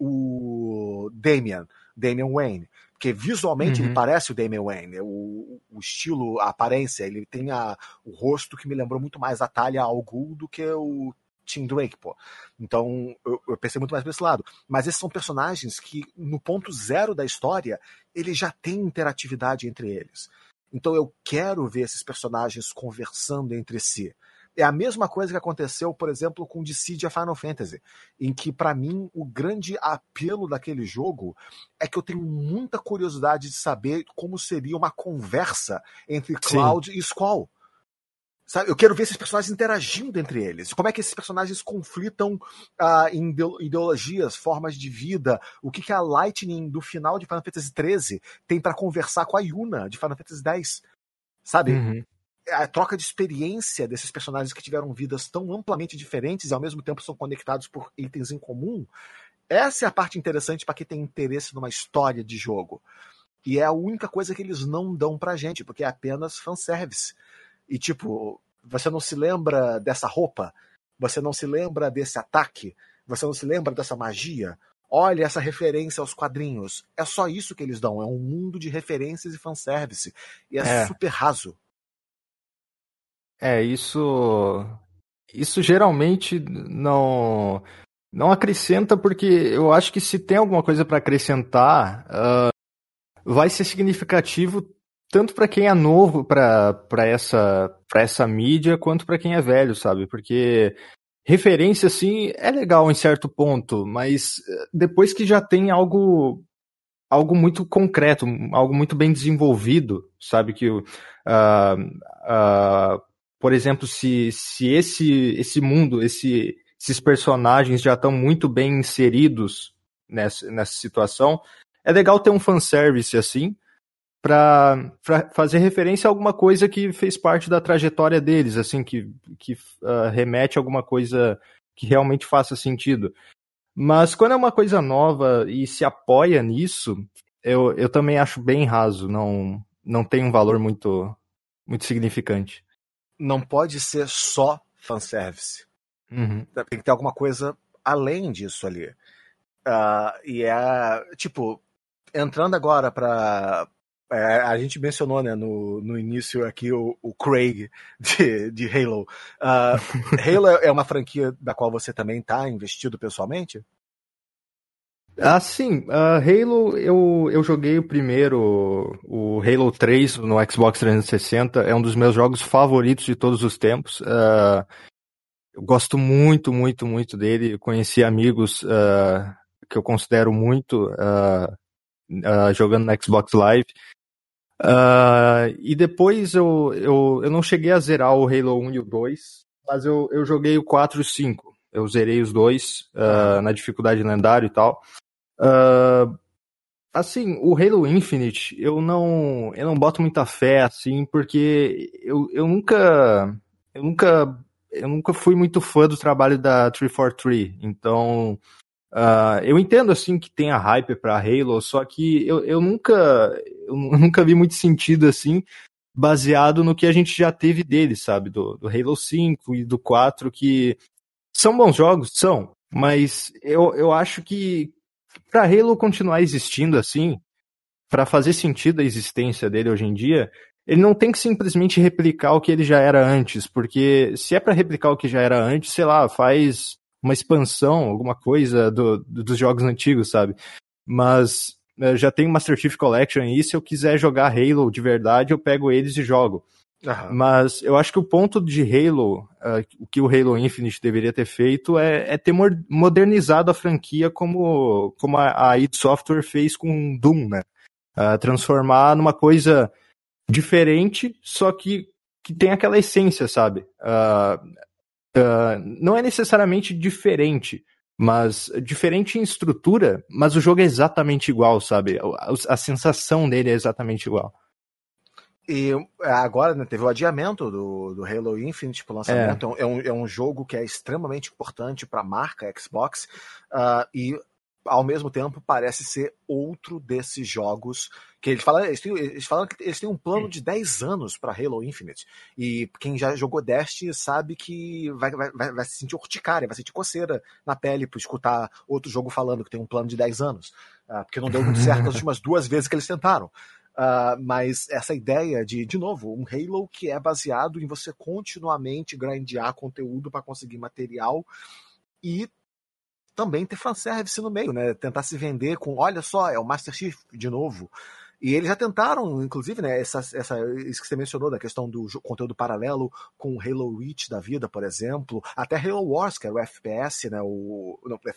o Damian Wayne. Porque visualmente ele parece o Damian Wayne. O estilo, a aparência, ele tem o rosto que me lembrou muito mais a Talia al Ghul do que o Tim Drake, pô. Então eu pensei muito mais pra esse lado. Mas esses são personagens que, no ponto zero da história, ele já tem interatividade entre eles. Então eu quero ver esses personagens conversando entre si. É a mesma coisa que aconteceu, por exemplo, com Dissidia Final Fantasy, em que, para mim, o grande apelo daquele jogo é que eu tenho muita curiosidade de saber como seria uma conversa entre Cloud e Squall. Sabe? Eu quero ver esses personagens interagindo entre eles. Como é que esses personagens conflitam em ideologias, formas de vida. O que a Lightning do final de Final Fantasy XIII tem para conversar com a Yuna de Final Fantasy X. Sabe? a troca de experiência desses personagens que tiveram vidas tão amplamente diferentes e ao mesmo tempo são conectados por itens em comum, essa é a parte interessante para quem tem interesse numa história de jogo. E é a única coisa que eles não dão pra gente, porque é apenas fanservice. E tipo, você não se lembra dessa roupa? Você não se lembra desse ataque? Você não se lembra dessa magia? Olha essa referência aos quadrinhos. É só isso que eles dão. É um mundo de referências e fanservice. E é super raso. Isso geralmente não acrescenta, porque eu acho que se tem alguma coisa para acrescentar, vai ser significativo tanto para quem é novo para essa mídia, quanto para quem é velho, sabe? Porque referência, assim, é legal em certo ponto, mas depois que já tem algo muito concreto, algo muito bem desenvolvido, sabe? Que, por exemplo, se esse mundo, esses personagens já estão muito bem inseridos nessa situação, é legal ter um fanservice assim, para fazer referência a alguma coisa que fez parte da trajetória deles, assim, que remete a alguma coisa que realmente faça sentido. Mas quando é uma coisa nova e se apoia nisso, eu também acho bem raso, não tem um valor muito, muito significante. Não pode ser só fanservice. Uhum. Tem que ter alguma coisa além disso ali. E tipo, entrando agora para a gente mencionou, né, no início aqui o Craig de Halo. Halo é uma franquia da qual você também está investido pessoalmente? Sim, Halo, eu joguei o primeiro, o Halo 3 no Xbox 360, é um dos meus jogos favoritos de todos os tempos. Eu gosto muito, muito, muito dele, eu conheci amigos que eu considero muito jogando no Xbox Live. E depois eu não cheguei a zerar o Halo 1 e o 2, mas eu joguei o 4 e o 5. Eu zerei os dois na dificuldade lendário e tal. Assim, o Halo Infinite, eu não boto muita fé, assim, porque eu nunca fui muito fã do trabalho da 343, então eu entendo, assim, que tem a hype pra Halo, só que eu nunca vi muito sentido, assim, baseado no que a gente já teve dele, sabe, do Halo 5 e do 4, que são bons jogos, são, mas eu acho que pra Halo continuar existindo assim, pra fazer sentido a existência dele hoje em dia, ele não tem que simplesmente replicar o que ele já era antes, porque se é pra replicar o que já era antes, sei lá, faz uma expansão, alguma coisa dos jogos antigos, sabe? Mas já tem o Master Chief Collection e se eu quiser jogar Halo de verdade, eu pego eles e jogo. Mas eu acho que o ponto de Halo, o que o Halo Infinite deveria ter feito é ter modernizado a franquia como a id Software fez com Doom, né? Transformar numa coisa diferente, só que tem aquela essência, sabe? Não é necessariamente diferente, mas diferente em estrutura, mas o jogo é exatamente igual, sabe? A sensação dele é exatamente igual. E agora, né, teve o adiamento do Halo Infinite para o lançamento. É um jogo que é extremamente importante para a marca Xbox e, ao mesmo tempo, parece ser outro desses jogos que eles falam que eles têm um plano de 10 anos para Halo Infinite. E quem já jogou Destiny sabe que vai se sentir urticária, vai sentir coceira na pele por escutar outro jogo falando que tem um plano de 10 anos. Porque não deu muito certo as últimas 2 vezes que eles tentaram. Mas essa ideia de novo, um Halo que é baseado em você continuamente grindear conteúdo para conseguir material e também ter fanservice no meio, né? Tentar se vender com, olha só, é o Master Chief de novo. E eles já tentaram, inclusive, né, isso que você mencionou, da questão do conteúdo paralelo com Halo Reach da vida, por exemplo, até Halo Wars, que era o FPS, né, o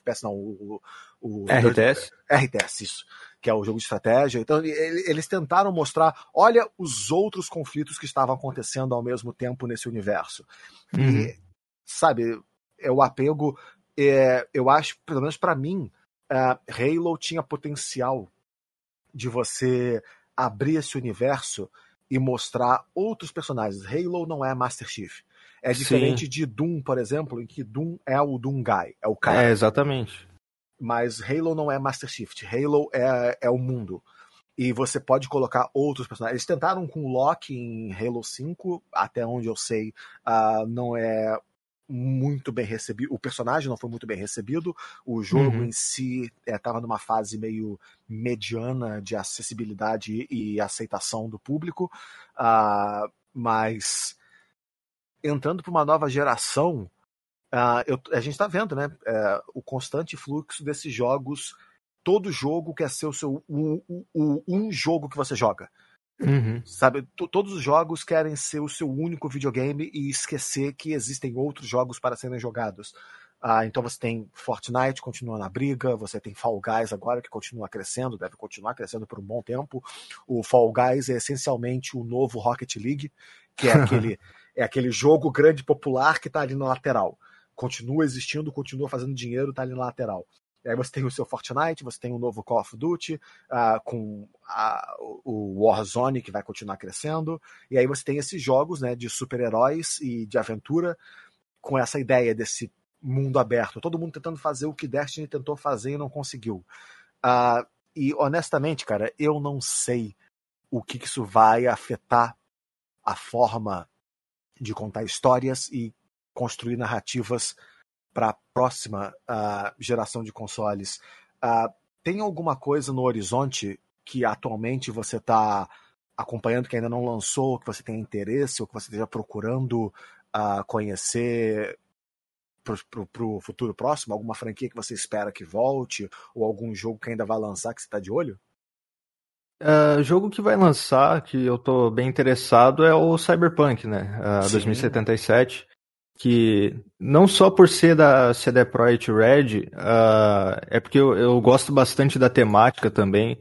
RTS? RTS, isso, que é o jogo de estratégia. Então, eles tentaram mostrar, olha os outros conflitos que estavam acontecendo ao mesmo tempo nesse universo. E, sabe, o apego, eu acho, pelo menos para mim, Halo tinha potencial de você abrir esse universo e mostrar outros personagens. Halo não é Master Chief. É diferente de Doom, por exemplo, em que Doom é o Doom Guy, é o cara. Exatamente. Mas Halo não é Master Chief. Halo é o mundo. E você pode colocar outros personagens. Eles tentaram com o Loki em Halo 5, até onde eu sei, não é muito bem recebido. O personagem não foi muito bem recebido. O jogo em si estava numa fase meio mediana de acessibilidade e aceitação do público. Mas entrando para uma nova geração, a gente está vendo, né? O constante fluxo desses jogos. Todo jogo quer ser o seu um jogo que você joga. Sabe? Todos os jogos querem ser o seu único videogame e esquecer que existem outros jogos para serem jogados. Então você tem Fortnite, continua na briga, você tem Fall Guys agora, que continua crescendo, deve continuar crescendo por um bom tempo. O Fall Guys é essencialmente o novo Rocket League, que é aquele jogo grande popular que está ali na lateral. Continua existindo, continua fazendo dinheiro, está ali na lateral. Aí você tem o seu Fortnite, você tem o novo Call of Duty, com o Warzone, que vai continuar crescendo. E aí você tem esses jogos, né, de super-heróis e de aventura, com essa ideia desse mundo aberto. Todo mundo tentando fazer o que Destiny tentou fazer e não conseguiu. E honestamente, cara, eu não sei o que isso vai afetar a forma de contar histórias e construir narrativas para a próxima geração de consoles. Tem alguma coisa no horizonte que atualmente você está acompanhando, que ainda não lançou, que você tem interesse, ou que você esteja procurando conhecer para o futuro próximo? Alguma franquia que você espera que volte, ou algum jogo que ainda vai lançar que você está de olho? Jogo que vai lançar, que eu tô bem interessado, é o Cyberpunk, né? 2077. Que não só por ser da CD Projekt Red, é porque eu gosto bastante da temática também.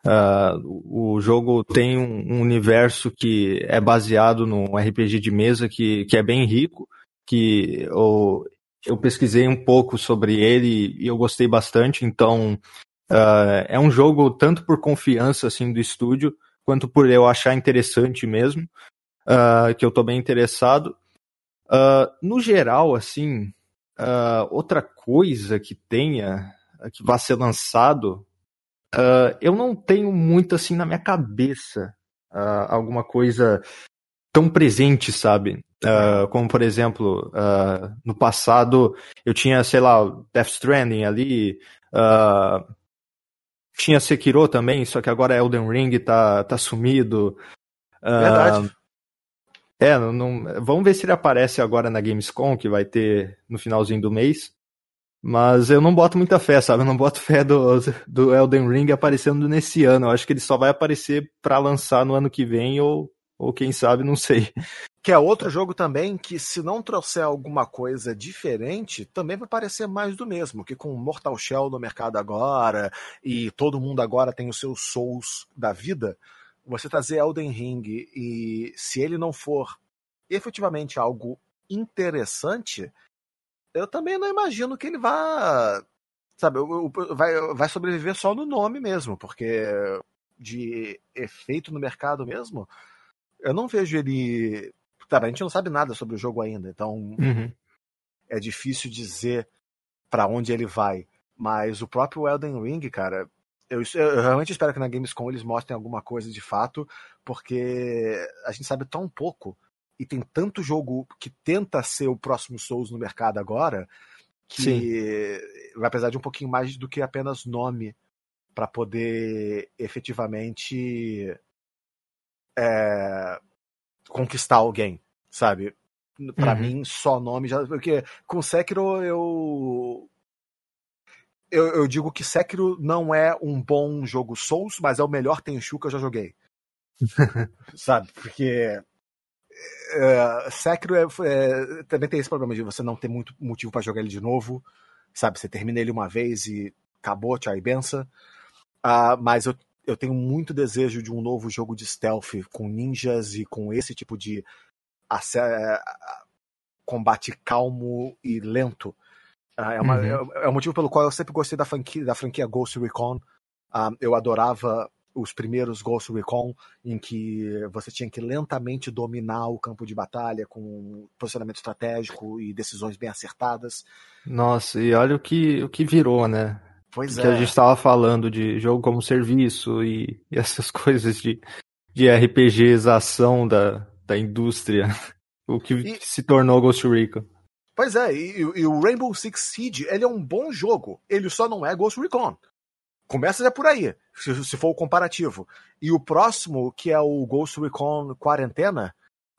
O jogo tem um universo que é baseado num RPG de mesa que é bem rico, que eu pesquisei um pouco sobre ele e eu gostei bastante, então é um jogo tanto por confiança assim, do estúdio, quanto por eu achar interessante mesmo, que eu tô bem interessado. No geral, assim, outra coisa que tenha, que vá ser lançado, eu não tenho muito assim na minha cabeça alguma coisa tão presente, sabe? Como, por exemplo, no passado eu tinha, sei lá, Death Stranding ali, tinha Sekiro também, só que agora Elden Ring tá sumido. Verdade. Vamos ver se ele aparece agora na Gamescom, que vai ter no finalzinho do mês. Mas eu não boto muita fé, sabe? Eu não boto fé do Elden Ring aparecendo nesse ano. Eu acho que ele só vai aparecer pra lançar no ano que vem, ou quem sabe, não sei. Que é outro jogo também que, se não trouxer alguma coisa diferente, também vai parecer mais do mesmo. Que com Mortal Shell no mercado agora, e todo mundo agora tem os seus Souls da vida, você trazer Elden Ring, e se ele não for efetivamente algo interessante, eu também não imagino que ele vá, sabe, vai sobreviver só no nome mesmo, porque de efeito no mercado mesmo, eu não vejo ele. Tá, a gente não sabe nada sobre o jogo ainda, então é difícil dizer pra onde ele vai. Mas o próprio Elden Ring, cara, eu realmente espero que na Gamescom eles mostrem alguma coisa de fato, porque a gente sabe tão pouco e tem tanto jogo que tenta ser o próximo Souls no mercado agora, que Sim. vai precisar de um pouquinho mais do que apenas nome para poder efetivamente conquistar alguém, sabe? Pra mim, só nome já. Porque com Sekiro eu digo que Sekiro não é um bom jogo Souls, mas é o melhor Tenchu que eu já joguei. Sabe? Porque Sekiro também tem esse problema de você não ter muito motivo pra jogar ele de novo. Sabe? Você termina ele uma vez e acabou, tchau e benção. Mas eu tenho muito desejo de um novo jogo de stealth com ninjas e com esse tipo de combate calmo e lento. É o motivo pelo qual eu sempre gostei da franquia Ghost Recon. Eu adorava os primeiros Ghost Recon, em que você tinha que lentamente dominar o campo de batalha com posicionamento estratégico e decisões bem acertadas. Nossa, e olha o que virou, né? Pois Que a gente é. estava falando de jogo como serviço e essas coisas de RPGização da indústria, o que E, se tornou Ghost Recon. pois é, e o Rainbow Six Siege, ele é um bom jogo, ele só não é Ghost Recon. Começa já por aí, se for o comparativo. E o próximo, que é o Ghost Recon Quarentena,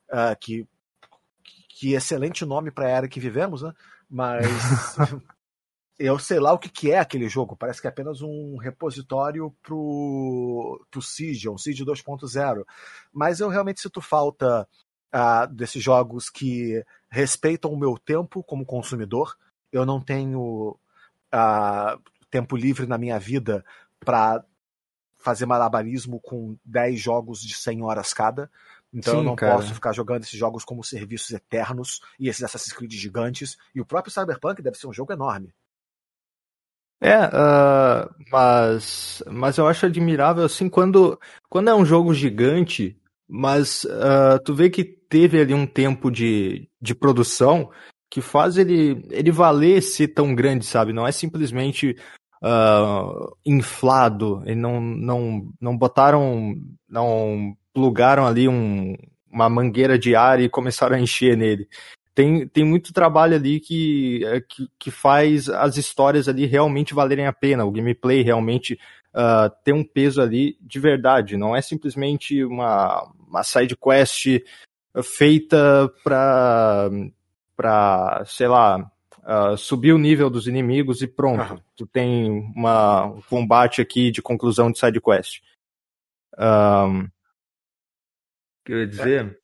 que excelente nome para a era que vivemos, né? Mas eu sei lá o que é aquele jogo. Parece que é apenas um repositório pro Siege, um Siege 2.0. Mas eu realmente sinto falta desses jogos que respeitam o meu tempo como consumidor. Eu não tenho tempo livre na minha vida para fazer malabarismo com 10 jogos de 100 horas cada. Então eu Sim, não posso cara. ficar jogando esses jogos como serviços eternos e esses Assassin's Creed gigantes. E o próprio Cyberpunk deve ser um jogo enorme. Mas eu acho admirável assim quando é um jogo gigante, mas tu vê que teve ali um tempo de produção que faz ele valer ser tão grande, sabe? Não é simplesmente inflado, e não botaram, não plugaram ali uma mangueira de ar e começaram a encher nele. Tem muito trabalho ali que faz as histórias ali realmente valerem a pena, o gameplay realmente ter um peso ali de verdade, não é simplesmente uma side quest feita pra sei lá, subir o nível dos inimigos e pronto, tu tem um combate aqui de conclusão de side quest. Quer dizer...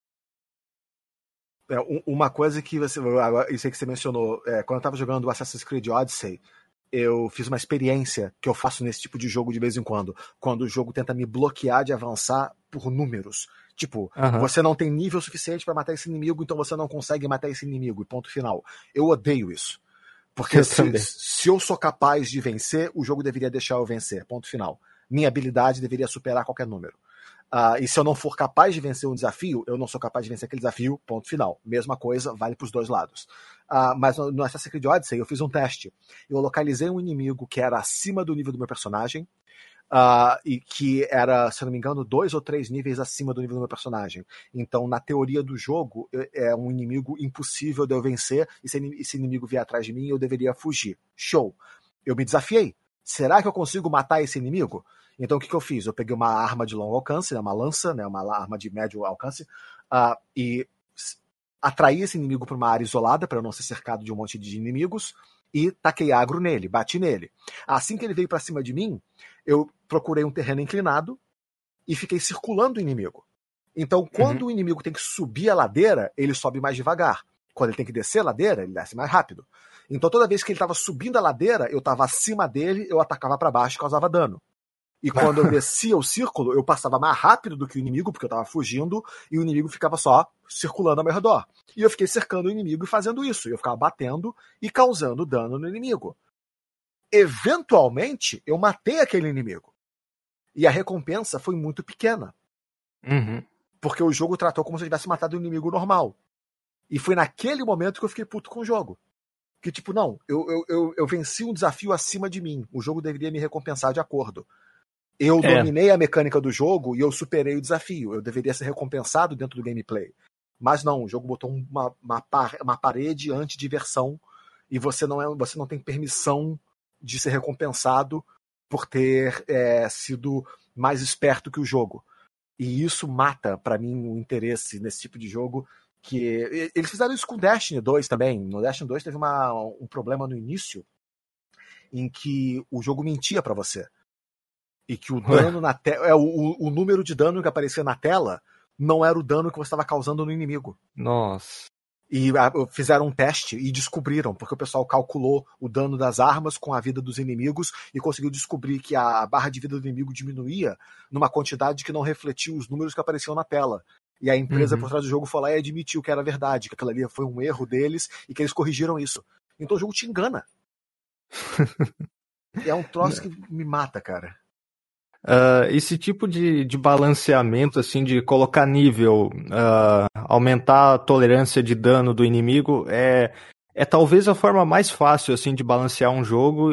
Uma coisa que você. Isso aí que você mencionou, quando eu tava jogando o Assassin's Creed Odyssey, eu fiz uma experiência que eu faço nesse tipo de jogo de vez em quando. Quando o jogo tenta me bloquear de avançar por números. Tipo, você não tem nível suficiente para matar esse inimigo, então você não consegue matar esse inimigo, e ponto final. Eu odeio isso. Porque se eu sou capaz de vencer, o jogo deveria deixar eu vencer, ponto final. Minha habilidade deveria superar qualquer número. E se eu não for capaz de vencer um desafio, eu não sou capaz de vencer aquele desafio, ponto final. Mesma coisa, vale para os dois lados. Mas no Assassin's Creed Odyssey eu fiz um teste. Eu localizei um inimigo que era acima do nível do meu personagem, e que era, se eu não me engano, 2 ou 3 níveis acima do nível do meu personagem. Então, na teoria do jogo, é um inimigo impossível de eu vencer, e se esse inimigo vier atrás de mim, eu deveria fugir. Show! Eu me desafiei. Será que eu consigo matar esse inimigo? Então o que eu fiz? Eu peguei uma arma de longo alcance, uma lança, né, uma arma de médio alcance, e atraí esse inimigo para uma área isolada, para eu não ser cercado de um monte de inimigos, e taquei agro nele, bati nele. Assim que ele veio para cima de mim, eu procurei um terreno inclinado e fiquei circulando o inimigo. Então, quando o inimigo tem que subir a ladeira, ele sobe mais devagar. Quando ele tem que descer a ladeira, ele desce mais rápido. Então, toda vez que ele estava subindo a ladeira, eu estava acima dele, eu atacava para baixo e causava dano. E quando eu descia o círculo, eu passava mais rápido do que o inimigo, porque eu tava fugindo, e o inimigo ficava só circulando ao meu redor. E eu fiquei cercando o inimigo e fazendo isso. Eu ficava batendo e causando dano no inimigo. Eventualmente, eu matei aquele inimigo. E a recompensa foi muito pequena. Porque o jogo tratou como se eu tivesse matado um inimigo normal. E foi naquele momento que eu fiquei puto com o jogo. Que tipo, não, eu venci um desafio acima de mim. O jogo deveria me recompensar de acordo. Eu dominei a mecânica do jogo e eu superei o desafio. Eu deveria ser recompensado dentro do gameplay. Mas não, o jogo botou uma parede anti-diversão e você não tem permissão de ser recompensado por ter sido mais esperto que o jogo. E isso mata, pra mim, o interesse nesse tipo de jogo. Que eles fizeram isso com Destiny 2 também. No Destiny 2 teve um problema no início em que o jogo mentia pra você. E que o dano na tela. O número de dano que aparecia na tela não era o dano que você estava causando no inimigo. Nossa. E fizeram um teste e descobriram, porque o pessoal calculou o dano das armas com a vida dos inimigos e conseguiu descobrir que a barra de vida do inimigo diminuía numa quantidade que não refletia os números que apareciam na tela. E a empresa por trás do jogo foi lá e admitiu que era verdade, que aquilo ali foi um erro deles e que eles corrigiram isso. Então o jogo te engana. E é um troço que me mata, cara. esse tipo de balanceamento, assim, de colocar nível, aumentar a tolerância de dano do inimigo, é talvez a forma mais fácil, assim, de balancear um jogo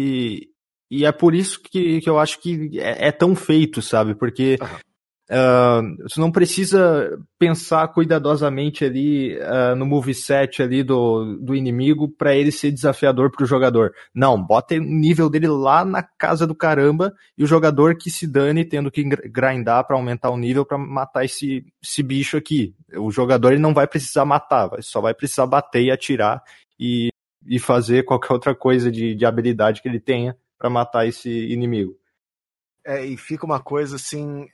e é por isso que eu acho que é tão feito, sabe? Porque você não precisa pensar cuidadosamente ali no moveset ali do inimigo para ele ser desafiador para o jogador. Não, bota o nível dele lá na casa do caramba e o jogador que se dane tendo que grindar para aumentar o nível para matar esse bicho aqui. O jogador ele não vai precisar matar, só vai precisar bater e atirar e fazer qualquer outra coisa de habilidade que ele tenha para matar esse inimigo. E fica uma coisa assim.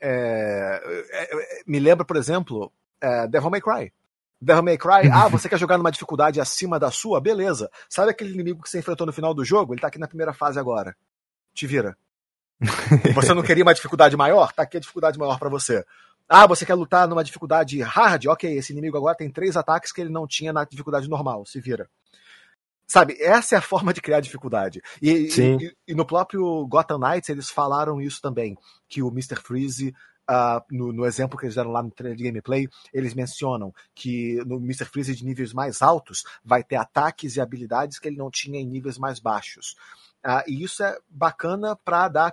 Me lembra, por exemplo, Devil May Cry. Devil May Cry, você quer jogar numa dificuldade acima da sua? Beleza. Sabe aquele inimigo que você enfrentou no final do jogo? Ele tá aqui na primeira fase agora. Te vira. Você não queria uma dificuldade maior? Tá aqui a dificuldade maior pra você. Você quer lutar numa dificuldade hard? Ok, esse inimigo agora tem 3 ataques que ele não tinha na dificuldade normal. Se vira. Sabe, essa é a forma de criar dificuldade. E no próprio Gotham Knights eles falaram isso também, que o Mr. Freeze, no exemplo que eles deram lá no trailer de gameplay, eles mencionam que no Mr. Freeze de níveis mais altos vai ter ataques e habilidades que ele não tinha em níveis mais baixos. E isso é bacana para dar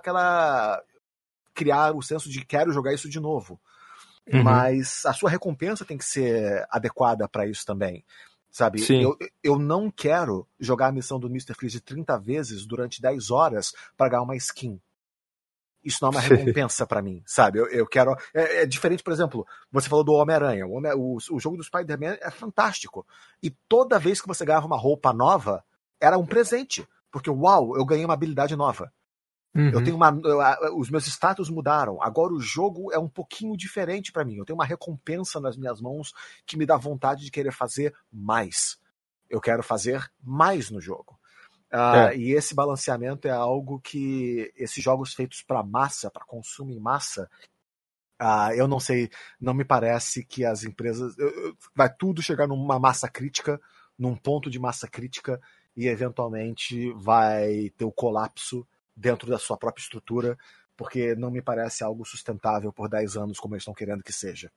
criar o senso de quero jogar isso de novo. Uhum. Mas a sua recompensa tem que ser adequada para isso também. Sabe, eu não quero jogar a missão do Mr. Freeze 30 vezes durante 10 horas para ganhar uma skin. Isso não é uma recompensa para mim, sabe? Eu quero... É diferente, por exemplo, você falou do Homem-Aranha. O jogo do Spider-Man é fantástico. E toda vez que você ganhava uma roupa nova, era um presente. Porque, uau, eu ganhei uma habilidade nova. Uhum. Eu tenho os meus status mudaram. Agora o jogo é um pouquinho diferente para mim. Eu tenho uma recompensa nas minhas mãos que me dá vontade de querer fazer mais. Eu quero fazer mais no jogo. E esse balanceamento é algo que esses jogos feitos para massa, para consumo em massa, eu não sei, não me parece que as empresas... vai tudo chegar numa massa crítica, num ponto de massa crítica, e eventualmente vai ter o colapso dentro da sua própria estrutura, porque não me parece algo sustentável por 10 anos como eles estão querendo que seja.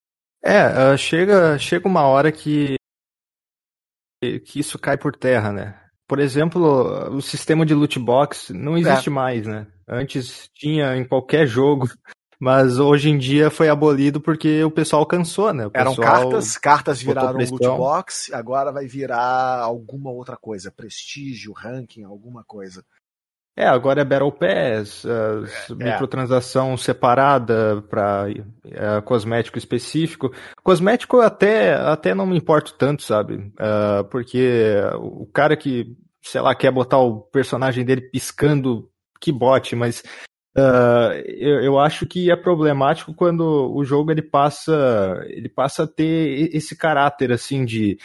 Chega uma hora que isso cai por terra, né? Por exemplo, o sistema de loot box não existe mais, né? Antes tinha em qualquer jogo, mas hoje em dia foi abolido porque o pessoal cansou, né? Eram cartas viraram loot box, agora vai virar alguma outra coisa, prestígio, ranking, alguma coisa. Agora é Battle Pass, microtransação separada para cosmético específico. Cosmético até não me importo tanto, sabe? Porque o cara que, sei lá, quer botar o personagem dele piscando, que bote, mas eu acho que é problemático quando o jogo ele passa a ter esse caráter assim de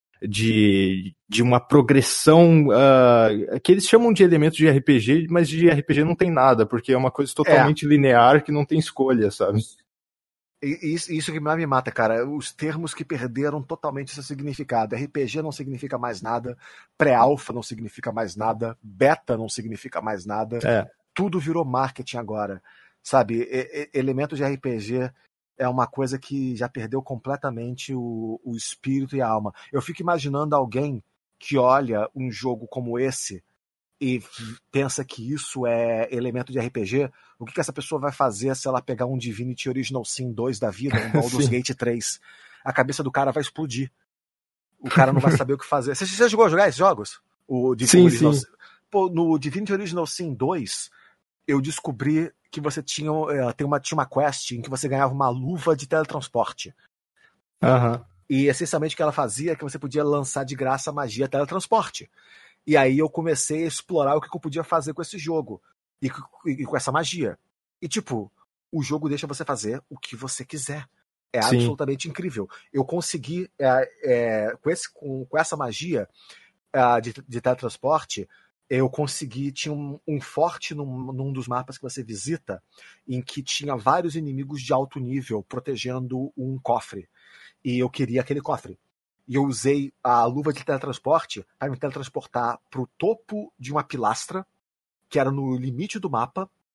uma progressão que eles chamam de elementos de RPG, mas de RPG não tem nada, porque é uma coisa totalmente linear que não tem escolha, sabe? Isso que me mata, cara. Os termos que perderam totalmente seu significado. RPG não significa mais nada, pré-alpha não significa mais nada, beta não significa mais nada. Tudo virou marketing agora, sabe? Elementos de RPG é uma coisa que já perdeu completamente o espírito e a alma. Eu fico imaginando alguém que olha um jogo como esse e pensa que isso é elemento de RPG. O que essa pessoa vai fazer se ela pegar um Divinity Original Sin 2 da vida, um Baldur's Gate 3? A cabeça do cara vai explodir. O cara não vai saber o que fazer. Você chegou a jogar esses jogos? Sim. Pô, no Divinity Original Sin 2, eu descobri que você tinha uma quest em que você ganhava uma luva de teletransporte. Uhum. E essencialmente o que ela fazia é que você podia lançar de graça magia teletransporte. E aí eu comecei a explorar o que eu podia fazer com esse jogo. E com essa magia. E tipo, o jogo deixa você fazer o que você quiser. É absolutamente incrível. Eu consegui, com essa magia de teletransporte, eu consegui, tinha um forte num dos mapas que você visita, em que tinha vários inimigos de alto nível protegendo um cofre. E eu queria aquele cofre. E eu usei a luva de teletransporte para me teletransportar para o topo de uma pilastra, que era no limite do mapa,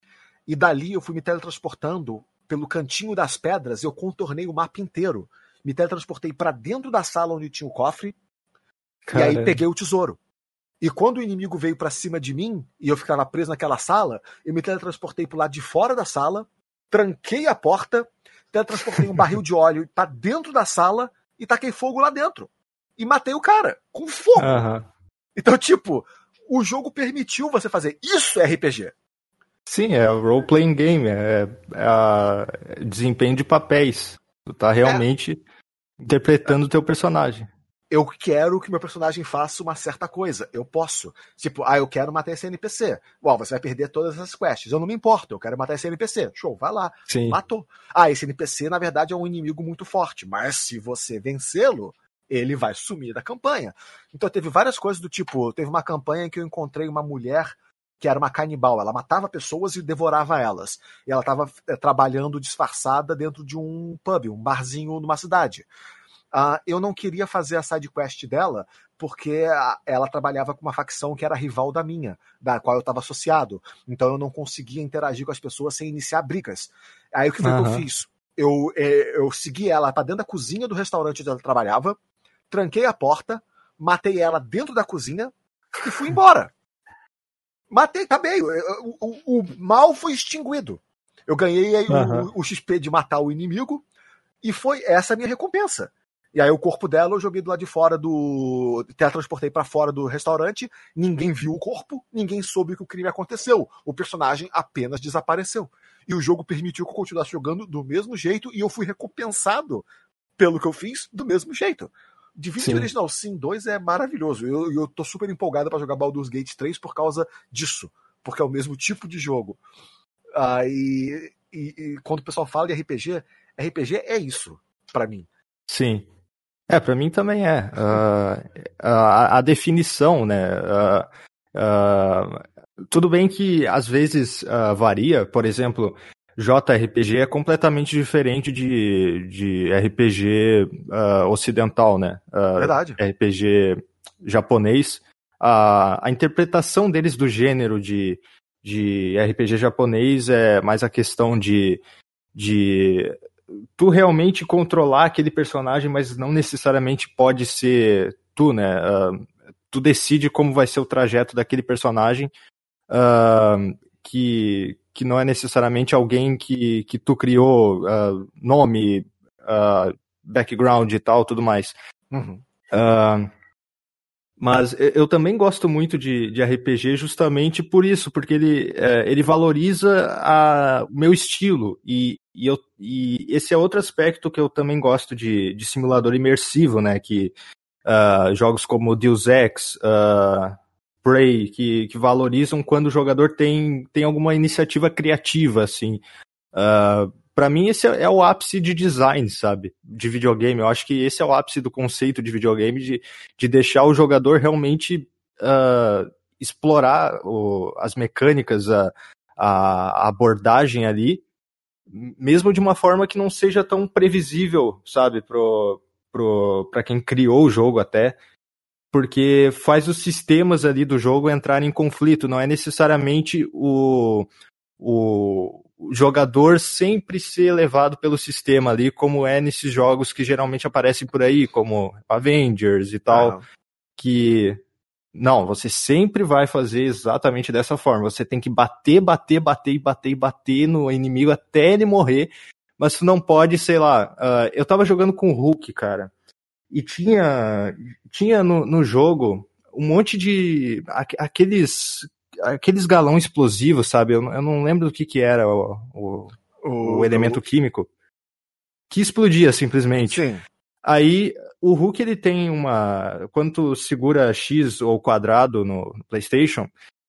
e dali eu fui me teletransportando pelo cantinho das pedras, eu contornei o mapa inteiro. Me teletransportei pra dentro da sala onde tinha o cofre, e aí peguei o tesouro. E quando o inimigo veio pra cima de mim, e eu ficava preso naquela sala, eu me teletransportei pro lado de fora da sala, tranquei a porta, teletransportei um barril de óleo pra dentro da sala e taquei fogo lá dentro. E matei o cara, com fogo. Então, tipo, o jogo permitiu você fazer. Isso é RPG. Sim, é o role-playing game, é desempenho de papéis. Tu tá realmente interpretando o teu personagem. Eu quero que meu personagem faça uma certa coisa. Eu posso. Tipo, eu quero matar esse NPC. Uau, você vai perder todas essas quests. Eu não me importo, eu quero matar esse NPC. Show, vai lá. Sim. Matou. Esse NPC, na verdade, é um inimigo muito forte. Mas se você vencê-lo, ele vai sumir da campanha. Então teve várias coisas do tipo, teve uma campanha em que eu encontrei uma mulher que era uma canibal. Ela matava pessoas e devorava elas. E ela estava trabalhando disfarçada dentro de um pub, um barzinho numa cidade. Eu não queria fazer a side quest dela porque ela trabalhava com uma facção que era rival da minha, da qual eu estava associado. Então eu não conseguia interagir com as pessoas sem iniciar brigas. Aí o que foi que eu fiz? Eu segui ela para dentro da cozinha do restaurante onde ela trabalhava, tranquei a porta, matei ela dentro da cozinha e fui embora. Matei, acabei. O mal foi extinguido. Eu ganhei o XP de matar o inimigo e foi essa a minha recompensa. E aí o corpo dela eu joguei do lado de fora teletransportei pra fora do restaurante, ninguém viu o corpo, ninguém soube que o crime aconteceu. O personagem apenas desapareceu. E o jogo permitiu que eu continuasse jogando do mesmo jeito e eu fui recompensado pelo que eu fiz do mesmo jeito. Divinity Original Sin 2 é maravilhoso. Eu tô super empolgado pra jogar Baldur's Gate 3 por causa disso. Porque é o mesmo tipo de jogo. E quando o pessoal fala de RPG é isso, pra mim. Sim. Pra mim também é. A definição, né? Tudo bem que às vezes varia, por exemplo, JRPG é completamente diferente de RPG ocidental, né? Verdade. RPG japonês. A interpretação deles do gênero de RPG japonês é mais a questão de tu realmente controlar aquele personagem, mas não necessariamente pode ser tu, né? Tu decide como vai ser o trajeto daquele personagem, que não é necessariamente alguém que tu criou, nome, background e tal, tudo mais. Mas eu também gosto muito de RPG justamente por isso, porque ele valoriza o meu estilo, e esse é outro aspecto que eu também gosto de simulador imersivo, né, que jogos como Deus Ex, Prey, que valorizam quando o jogador tem alguma iniciativa criativa, assim. Pra mim esse é o ápice de design, sabe, de videogame. Eu acho que esse é o ápice do conceito de videogame, de deixar o jogador realmente explorar as mecânicas, a abordagem ali, mesmo de uma forma que não seja tão previsível, sabe, pra quem criou o jogo até, porque faz os sistemas ali do jogo entrarem em conflito. Não é necessariamente o jogador sempre ser levado pelo sistema ali, como é nesses jogos que geralmente aparecem por aí, como Avengers e tal, que não, você sempre vai fazer exatamente dessa forma. Você tem que bater no inimigo até ele morrer, mas tu não pode, sei lá, eu tava jogando com o Hulk, cara, e tinha no jogo um monte de aqueles galão explosivos, sabe? Eu não lembro do que era o elemento químico que explodia simplesmente. Sim. Aí o Hulk, ele tem quando tu segura X ou quadrado no PlayStation,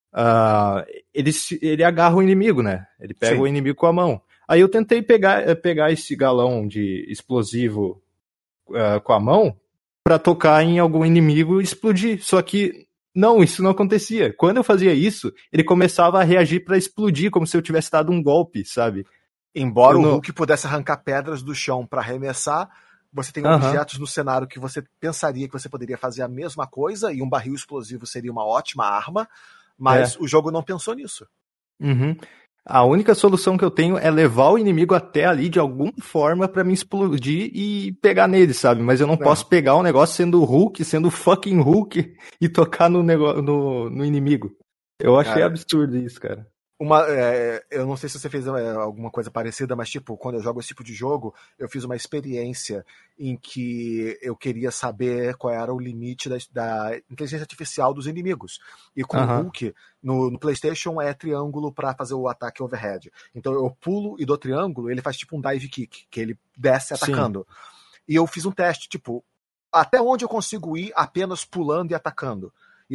ele agarra o inimigo, né? Ele pega o inimigo com a mão. Aí eu tentei pegar esse galão de explosivo com a mão pra tocar em algum inimigo e explodir. Só que não, isso não acontecia. Quando eu fazia isso, ele começava a reagir pra explodir, como se eu tivesse dado um golpe, sabe? Embora o Hulk pudesse arrancar pedras do chão pra arremessar, você tem objetos no cenário que você pensaria que você poderia fazer a mesma coisa, e um barril explosivo seria uma ótima arma, mas o jogo não pensou nisso. A única solução que eu tenho é levar o inimigo até ali de alguma forma pra me explodir e pegar nele, sabe? Mas eu não posso pegar o negócio sendo o Hulk, sendo o fucking Hulk e tocar no inimigo. Eu achei absurdo isso, cara. Eu não sei se você fez alguma coisa parecida, mas tipo, quando eu jogo esse tipo de jogo, eu fiz uma experiência em que eu queria saber qual era o limite da inteligência artificial dos inimigos. E com o Hulk, no PlayStation é triângulo para fazer o ataque overhead. Então eu pulo e dou triângulo, ele faz tipo um dive kick, que ele desce atacando. Sim. E eu fiz um teste, tipo, até onde eu consigo ir apenas pulando e atacando.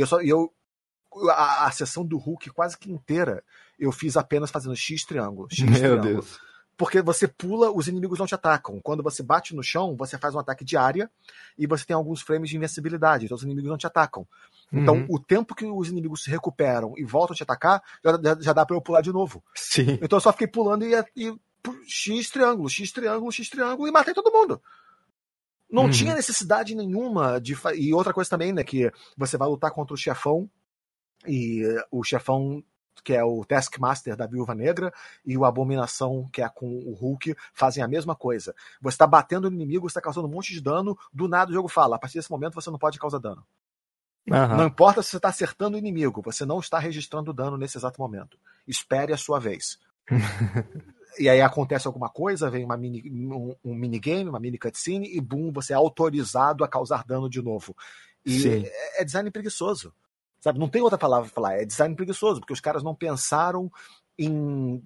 A sessão do Hulk quase que inteira eu fiz apenas fazendo X triângulo. Meu Deus. Porque você pula, os inimigos não te atacam. Quando você bate no chão, você faz um ataque de área e você tem alguns frames de invencibilidade, então os inimigos não te atacam. Então, o tempo que os inimigos se recuperam e voltam a te atacar, já dá pra eu pular de novo. Sim. Então eu só fiquei pulando e X triângulo, X triângulo, X triângulo e matei todo mundo. Não tinha necessidade nenhuma de... E outra coisa também, né, que você vai lutar contra o chefão, e o chefão, que é o Taskmaster da Viúva Negra, e o Abominação, que é com o Hulk, fazem a mesma coisa. Você está batendo no inimigo, você está causando um monte de dano, do nada o jogo fala, a partir desse momento você não pode causar dano. Não importa se você está acertando o inimigo, você não está registrando dano nesse exato momento. Espere a sua vez. E aí acontece alguma coisa, vem um minigame, uma mini cutscene, e boom, você é autorizado a causar dano de novo. E é design preguiçoso. Sabe, não tem outra palavra pra falar, é design preguiçoso, porque os caras não pensaram em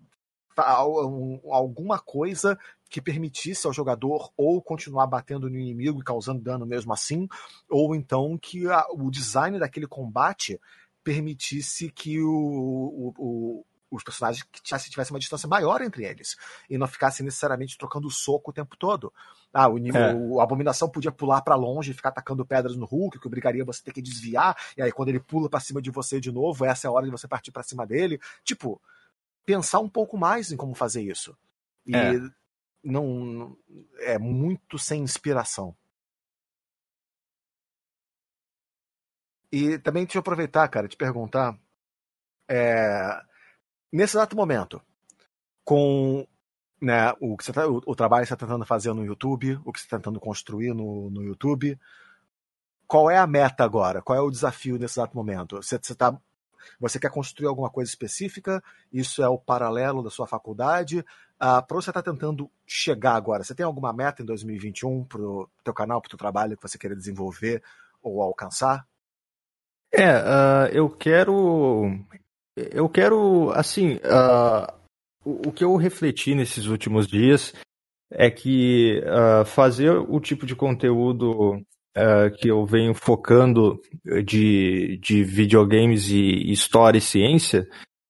alguma coisa que permitisse ao jogador ou continuar batendo no inimigo e causando dano mesmo assim, ou então que o design daquele combate permitisse que os personagens tivessem uma distância maior entre eles e não ficassem necessariamente trocando soco o tempo todo. O Abominação podia pular pra longe e ficar atacando pedras no Hulk, que obrigaria você a ter que desviar, e aí quando ele pula pra cima de você de novo, essa é a hora de você partir pra cima dele. Tipo, pensar um pouco mais em como fazer isso. E não é muito sem inspiração. E também deixa eu aproveitar, cara, te perguntar, nesse exato momento, com, né, o trabalho que você está tentando fazer no YouTube, o que você está tentando construir no YouTube, qual é a meta agora? Qual é o desafio nesse exato momento? Você quer construir alguma coisa específica? Isso é o paralelo da sua faculdade? Para você estar tentando chegar agora, você tem alguma meta em 2021 para o teu canal, para o teu trabalho que você queira desenvolver ou alcançar? Eu quero, assim, o que eu refleti nesses últimos dias é que fazer o tipo de conteúdo que eu venho focando de videogames e história e ciência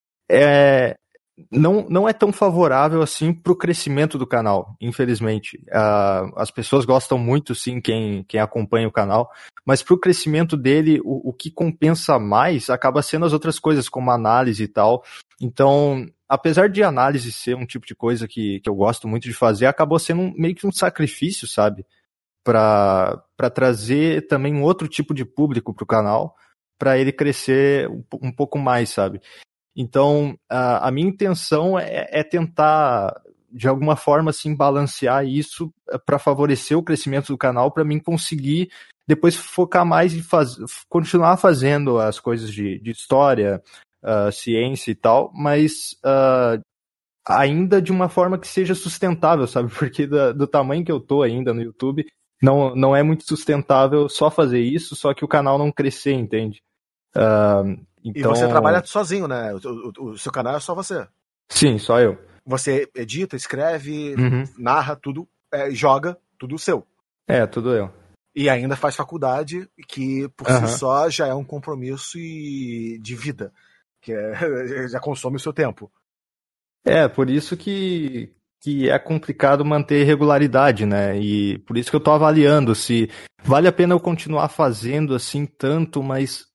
não é tão favorável assim para o crescimento do canal, infelizmente. As pessoas gostam muito, sim, quem acompanha o canal, mas para o crescimento dele, o que compensa mais acaba sendo as outras coisas, como análise e tal. Então, apesar de análise ser um tipo de coisa que eu gosto muito de fazer, acabou sendo meio que um sacrifício, sabe? Para trazer também um outro tipo de público para o canal, para ele crescer um pouco mais, sabe? Então, a minha intenção é tentar, de alguma forma, assim, balancear isso para favorecer o crescimento do canal, para mim conseguir depois focar mais em continuar fazendo as coisas de história, ciência e tal, mas ainda de uma forma que seja sustentável, sabe? Porque do tamanho que eu tô ainda no YouTube, não é muito sustentável só fazer isso, só que o canal não crescer, entende? Então... E você trabalha sozinho, né? O seu canal é só você. Sim, só eu. Você edita, escreve, narra tudo, joga, tudo seu. Tudo eu. E ainda faz faculdade, que por si só já é um compromisso de vida, que já consome o seu tempo. Por isso que é complicado manter regularidade, né? E por isso que eu tô avaliando se vale a pena eu continuar fazendo assim tanto, mas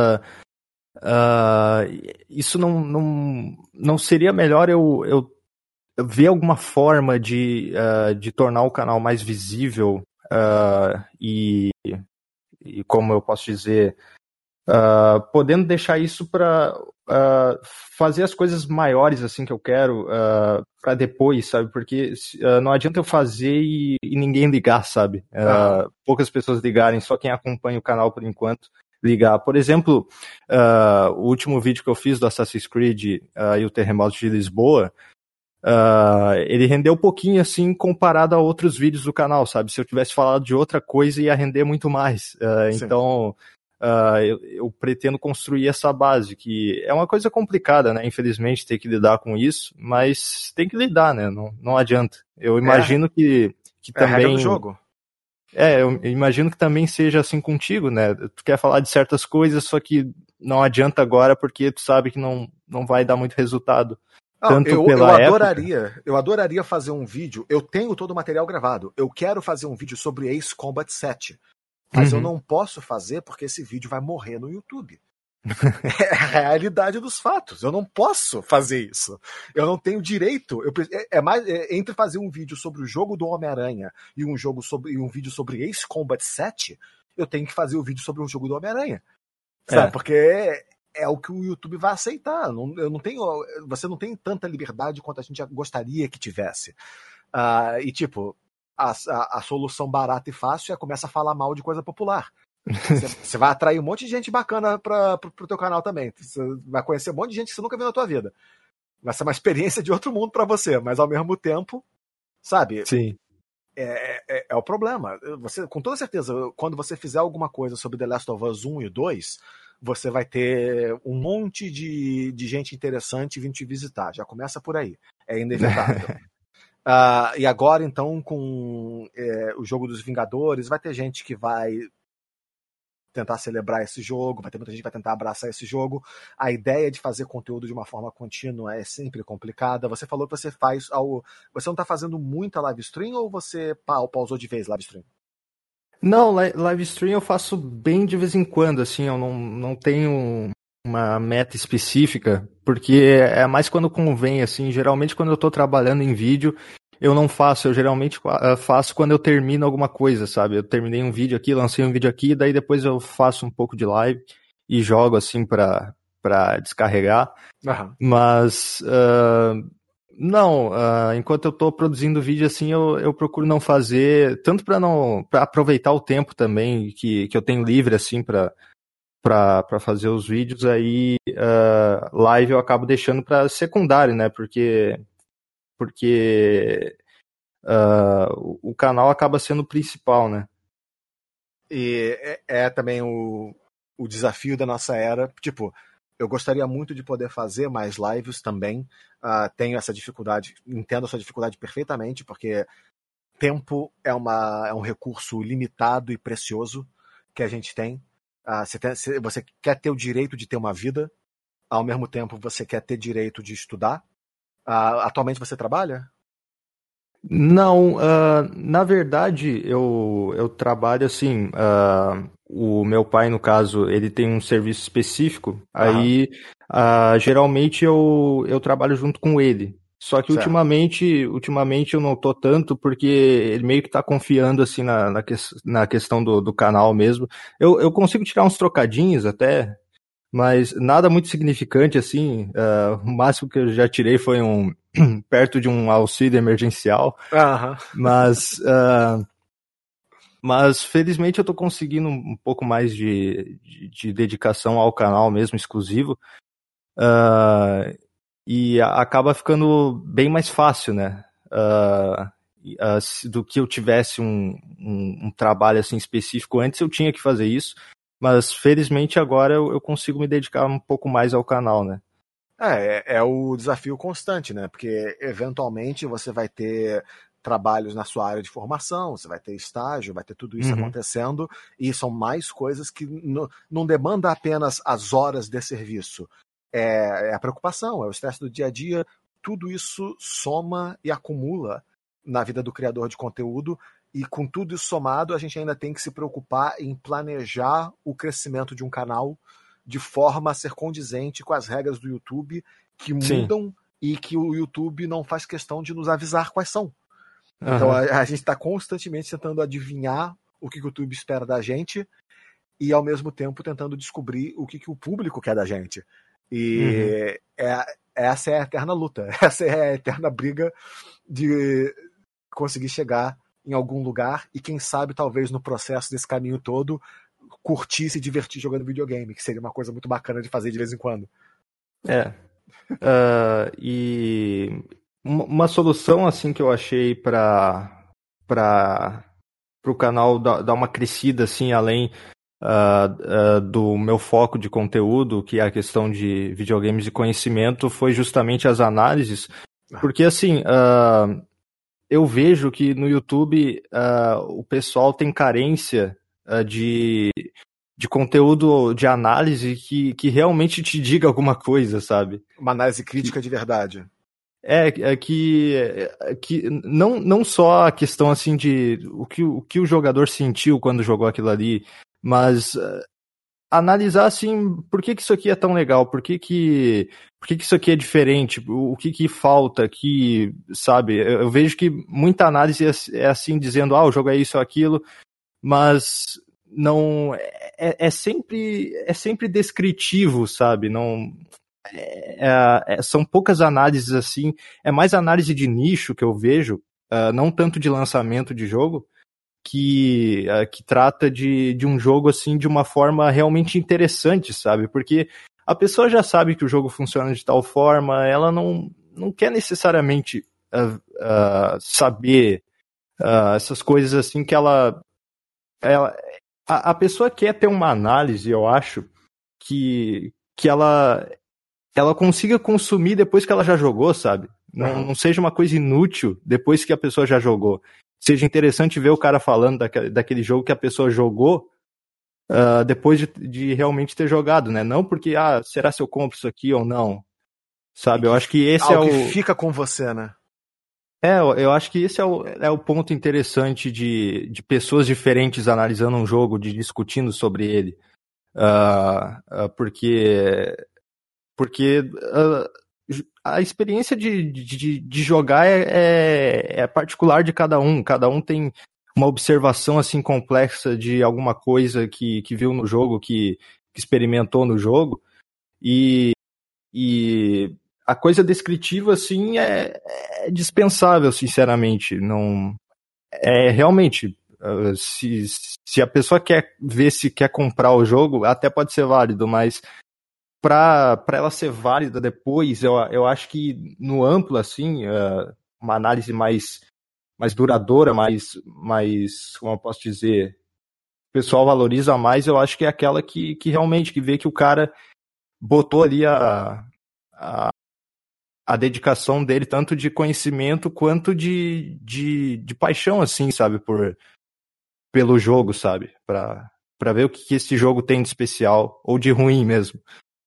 isso não seria melhor eu ver alguma forma de tornar o canal mais visível e como eu posso dizer, podendo deixar isso para fazer as coisas maiores assim que eu quero para depois, sabe? Porque não adianta eu fazer e ninguém ligar, sabe? Poucas pessoas ligarem, só quem acompanha o canal por enquanto ligar. Por exemplo, o último vídeo que eu fiz do Assassin's Creed e o Terremoto de Lisboa, ele rendeu pouquinho assim comparado a outros vídeos do canal, sabe? Se eu tivesse falado de outra coisa ia render muito mais. Então eu pretendo construir essa base, que é uma coisa complicada, né? Infelizmente ter que lidar com isso, mas tem que lidar, né? Não adianta. Eu imagino que também... É a regra do jogo. Eu imagino que também seja assim contigo, né? Tu quer falar de certas coisas, só que não adianta agora porque tu sabe que não vai dar muito resultado. Eu adoraria fazer um vídeo. Eu tenho todo o material gravado. Eu quero fazer um vídeo sobre Ace Combat 7. Mas eu não posso fazer porque esse vídeo vai morrer no YouTube. É a realidade dos fatos. Eu não posso fazer isso. Eu não tenho direito. Entre fazer um vídeo sobre o jogo do Homem-Aranha e um vídeo sobre Ace Combat 7, eu tenho que fazer o vídeo sobre um jogo do Homem-Aranha. Sabe? Porque é o que o YouTube vai aceitar. Você não tem tanta liberdade quanto a gente gostaria que tivesse. E tipo, a solução barata e fácil é começa a falar mal de coisa popular. Você vai atrair um monte de gente bacana pro teu canal também. Você vai conhecer um monte de gente que você nunca viu na tua vida. Vai ser uma experiência de outro mundo pra você, mas ao mesmo tempo, sabe? Sim. É o problema. Você, com toda certeza, quando você fizer alguma coisa sobre The Last of Us 1 e 2, você vai ter um monte de gente interessante vindo te visitar. Já começa por aí. É inevitável. E agora, então, com o jogo dos Vingadores, vai ter gente que vai tentar celebrar esse jogo, vai ter muita gente que vai tentar abraçar esse jogo. A ideia de fazer conteúdo de uma forma contínua é sempre complicada. Você falou que você faz você não está fazendo muita live stream ou você pausou de vez live stream? Não, live stream eu faço bem de vez em quando, assim, eu não tenho uma meta específica, porque é mais quando convém, assim, geralmente quando eu tô trabalhando em vídeo, eu não faço, eu geralmente faço quando eu termino alguma coisa, sabe? Eu terminei um vídeo aqui, lancei um vídeo aqui, daí depois eu faço um pouco de live e jogo, assim, pra descarregar. Mas... não, enquanto eu tô produzindo vídeo assim, eu procuro não fazer, tanto pra aproveitar o tempo também que eu tenho livre assim pra fazer os vídeos, aí live eu acabo deixando pra secundário, né, porque o canal acaba sendo o principal, né. E é também o desafio da nossa era, tipo, eu gostaria muito de poder fazer mais lives também. Tenho essa dificuldade, entendo essa dificuldade perfeitamente, porque tempo é um recurso limitado e precioso que a gente tem. Você quer ter o direito de ter uma vida, ao mesmo tempo você quer ter direito de estudar. Atualmente você trabalha? Não, na verdade eu trabalho assim, o meu pai no caso, ele tem um serviço específico, aí geralmente eu trabalho junto com ele, só que ultimamente eu não tô tanto porque ele meio que tá confiando assim na questão do canal mesmo, eu consigo tirar uns trocadinhos até, mas nada muito significante assim, o máximo que eu já tirei foi perto de um auxílio emergencial, mas felizmente eu tô conseguindo um pouco mais de dedicação ao canal mesmo, exclusivo, e acaba ficando bem mais fácil, né, do que eu tivesse um trabalho assim específico. Antes eu tinha que fazer isso, mas felizmente agora eu consigo me dedicar um pouco mais ao canal, né. É o desafio constante, né? Porque eventualmente você vai ter trabalhos na sua área de formação, você vai ter estágio, vai ter tudo isso acontecendo, e são mais coisas que não demanda apenas as horas de serviço. É a preocupação, é o estresse do dia a dia, tudo isso soma e acumula na vida do criador de conteúdo, e com tudo isso somado, a gente ainda tem que se preocupar em planejar o crescimento de um canal de forma a ser condizente com as regras do YouTube que mudam e que o YouTube não faz questão de nos avisar quais são. Então a gente está constantemente tentando adivinhar o que o YouTube espera da gente e ao mesmo tempo tentando descobrir o que o público quer da gente. E essa é a eterna luta, essa é a eterna briga de conseguir chegar em algum lugar e quem sabe talvez no processo desse caminho todo curtir e se divertir jogando videogame, que seria uma coisa muito bacana de fazer de vez em quando. E uma solução assim que eu achei para o canal dar uma crescida assim além do meu foco de conteúdo, que é a questão de videogames e conhecimento, foi justamente as análises, porque assim eu vejo que no YouTube o pessoal tem carência de conteúdo de análise que realmente te diga alguma coisa, sabe? Uma análise crítica de verdade. Que não só a questão assim de o que o jogador sentiu quando jogou aquilo ali, mas analisar assim, por que isso aqui é tão legal, por que isso aqui é diferente, o que falta aqui, sabe? Eu vejo que muita análise é assim, dizendo, o jogo é isso ou aquilo, mas não é sempre descritivo, sabe? Não são poucas análises assim, é mais análise de nicho que eu vejo, não tanto de lançamento de jogo, que trata de um jogo assim de uma forma realmente interessante, sabe? Porque a pessoa já sabe que o jogo funciona de tal forma, ela não quer necessariamente saber essas coisas assim que a pessoa quer ter uma análise, eu acho, que ela consiga consumir depois que ela já jogou, sabe? Não seja uma coisa inútil depois que a pessoa já jogou. Seja interessante ver o cara falando daquele jogo que a pessoa jogou depois de realmente ter jogado, né? Não porque, será se eu compro isso aqui ou não? Sabe? Eu acho que esse algo que fica com você, né? Eu acho que esse é o ponto interessante de pessoas diferentes analisando um jogo, discutindo sobre ele. Porque a experiência de jogar é particular de cada um. Cada um tem uma observação assim complexa de alguma coisa que viu no jogo, que experimentou no jogo. E a coisa descritiva assim é dispensável, sinceramente. Não realmente. Se a pessoa quer ver se quer comprar o jogo, até pode ser válido, mas para ela ser válida depois, eu acho que no amplo, assim, uma análise mais duradoura, mais, como eu posso dizer, o pessoal valoriza mais, eu acho que é aquela que realmente, que vê que o cara botou ali a dedicação dele, tanto de conhecimento quanto de paixão, assim, sabe, pelo jogo, sabe, para ver o que esse jogo tem de especial, ou de ruim mesmo.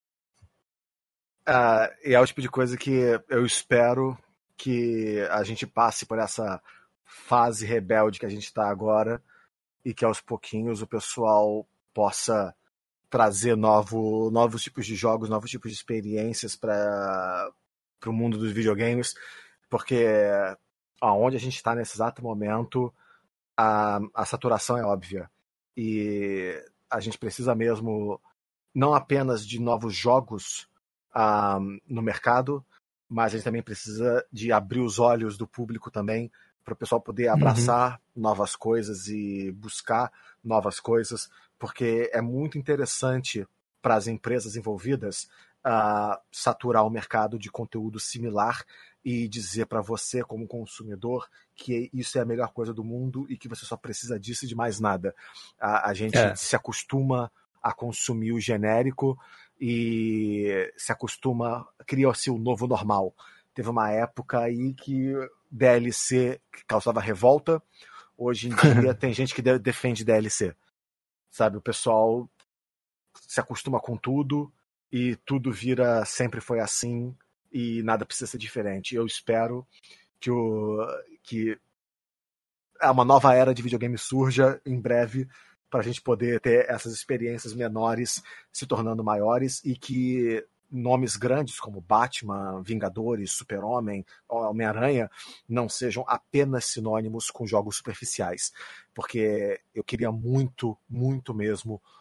E é o tipo de coisa que eu espero que a gente passe por essa fase rebelde que a gente está agora e que aos pouquinhos o pessoal possa trazer novos tipos de jogos, novos tipos de experiências para o mundo dos videogames, porque aonde a gente está nesse exato momento, a saturação é óbvia. E a gente precisa mesmo não apenas de novos jogos no mercado, mas a gente também precisa de abrir os olhos do público também, para o pessoal poder abraçar novas coisas e buscar novas coisas, porque é muito interessante para as empresas envolvidas saturar o mercado de conteúdo similar e dizer para você, como consumidor, que isso é a melhor coisa do mundo e que você só precisa disso e de mais nada. A gente se acostuma a consumir o genérico e se acostuma, cria-se o novo normal. Teve uma época aí que DLC causava revolta, hoje em dia tem gente que defende DLC, sabe? O pessoal se acostuma com tudo e tudo vira sempre foi assim e nada precisa ser diferente. Eu espero que uma nova era de videogame surja em breve para a gente poder ter essas experiências menores se tornando maiores e que nomes grandes como Batman, Vingadores, Super-Homem, Homem-Aranha não sejam apenas sinônimos com jogos superficiais. Porque eu queria muito, muito mesmo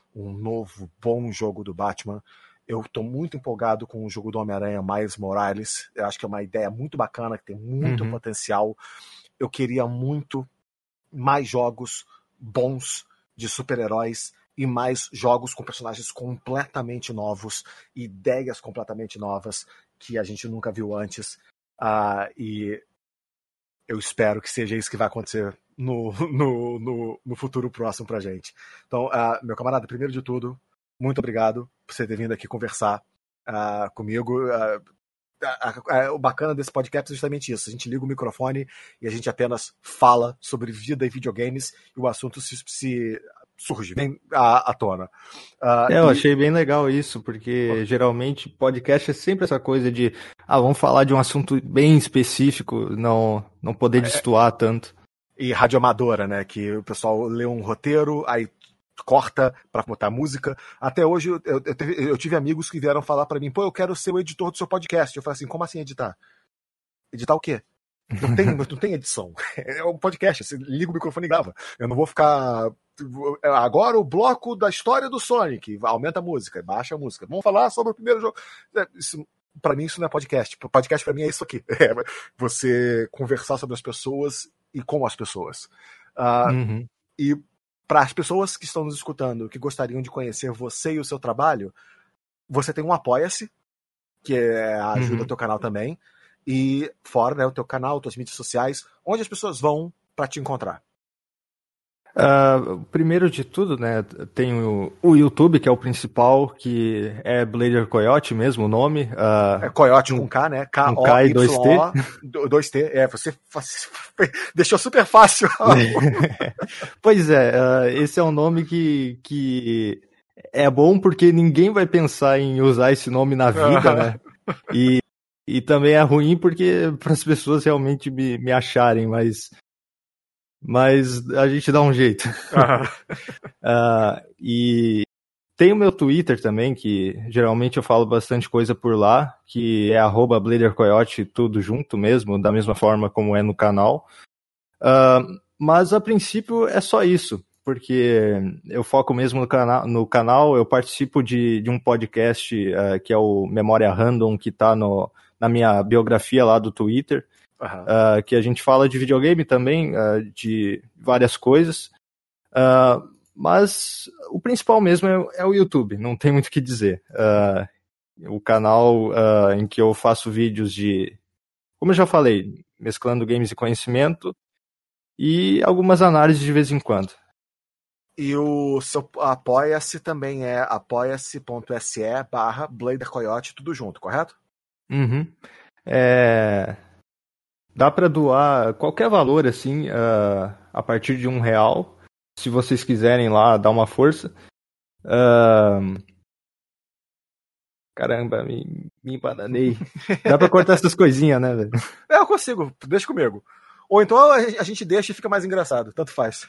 um novo bom jogo do Batman. Eu estou muito empolgado com o jogo do Homem-Aranha Miles Morales. Eu acho que é uma ideia muito bacana, que tem muito potencial. Eu queria muito mais jogos bons de super-heróis e mais jogos com personagens completamente novos, ideias completamente novas que a gente nunca viu antes. E eu espero que seja isso que vai acontecer no futuro próximo pra gente. Então, meu camarada, primeiro de tudo, muito obrigado por você ter vindo aqui conversar comigo. O bacana desse podcast é justamente isso. A gente liga o microfone e a gente apenas fala sobre vida e videogames e o assunto se surge, vem à tona. Eu achei bem legal isso, porque geralmente podcast é sempre essa coisa de vamos falar de um assunto bem específico, não poder destoar tanto. E radioamadora, né? Que o pessoal lê um roteiro, aí corta pra botar música. Até hoje eu tive amigos que vieram falar pra mim, pô, eu quero ser o editor do seu podcast. Eu falei assim, como assim editar? Editar o quê? Não tem edição. É um podcast, você liga o microfone e grava. Eu não vou ficar... Agora o bloco da história do Sonic. Aumenta a música, baixa a música. Vamos falar sobre o primeiro jogo. Pra mim isso não é podcast. Podcast pra mim é isso aqui. É você conversar sobre as pessoas e com as pessoas. E para as pessoas que estão nos escutando, que gostariam de conhecer você e o seu trabalho, você tem um Apoia-se, que ajuda o teu canal também. E fora, né, o teu canal, tuas mídias sociais, onde as pessoas vão para te encontrar? Primeiro de tudo, né, tem o YouTube, que é o principal, que é Blader Coyote mesmo, o nome. É Coyote com K, né? K e 2T. 2T, você deixou super fácil. Pois é, esse é um nome que é bom porque ninguém vai pensar em usar esse nome na vida, né? E também é ruim porque para as pessoas realmente me acharem, mas a gente dá um jeito. E tem o meu Twitter também, que geralmente eu falo bastante coisa por lá, que é @BladerCoyote, tudo junto mesmo, da mesma forma como é no canal. Mas a princípio é só isso, porque eu foco mesmo no canal, eu participo de um podcast que é o Memória Random, que está na minha biografia lá do Twitter, que a gente fala de videogame também, de várias coisas, mas o principal mesmo é o YouTube, não tem muito o que dizer. O canal em que eu faço vídeos de, como eu já falei, mesclando games e conhecimento, e algumas análises de vez em quando. E o seu Apoia-se também é apoia.se/BladerCoyote, tudo junto, correto? Dá para doar qualquer valor, assim, a partir de R$1, se vocês quiserem lá dar uma força. Caramba, me embananei. Dá pra cortar essas coisinhas, né, velho? Eu consigo, deixa comigo. Ou então a gente deixa e fica mais engraçado, tanto faz.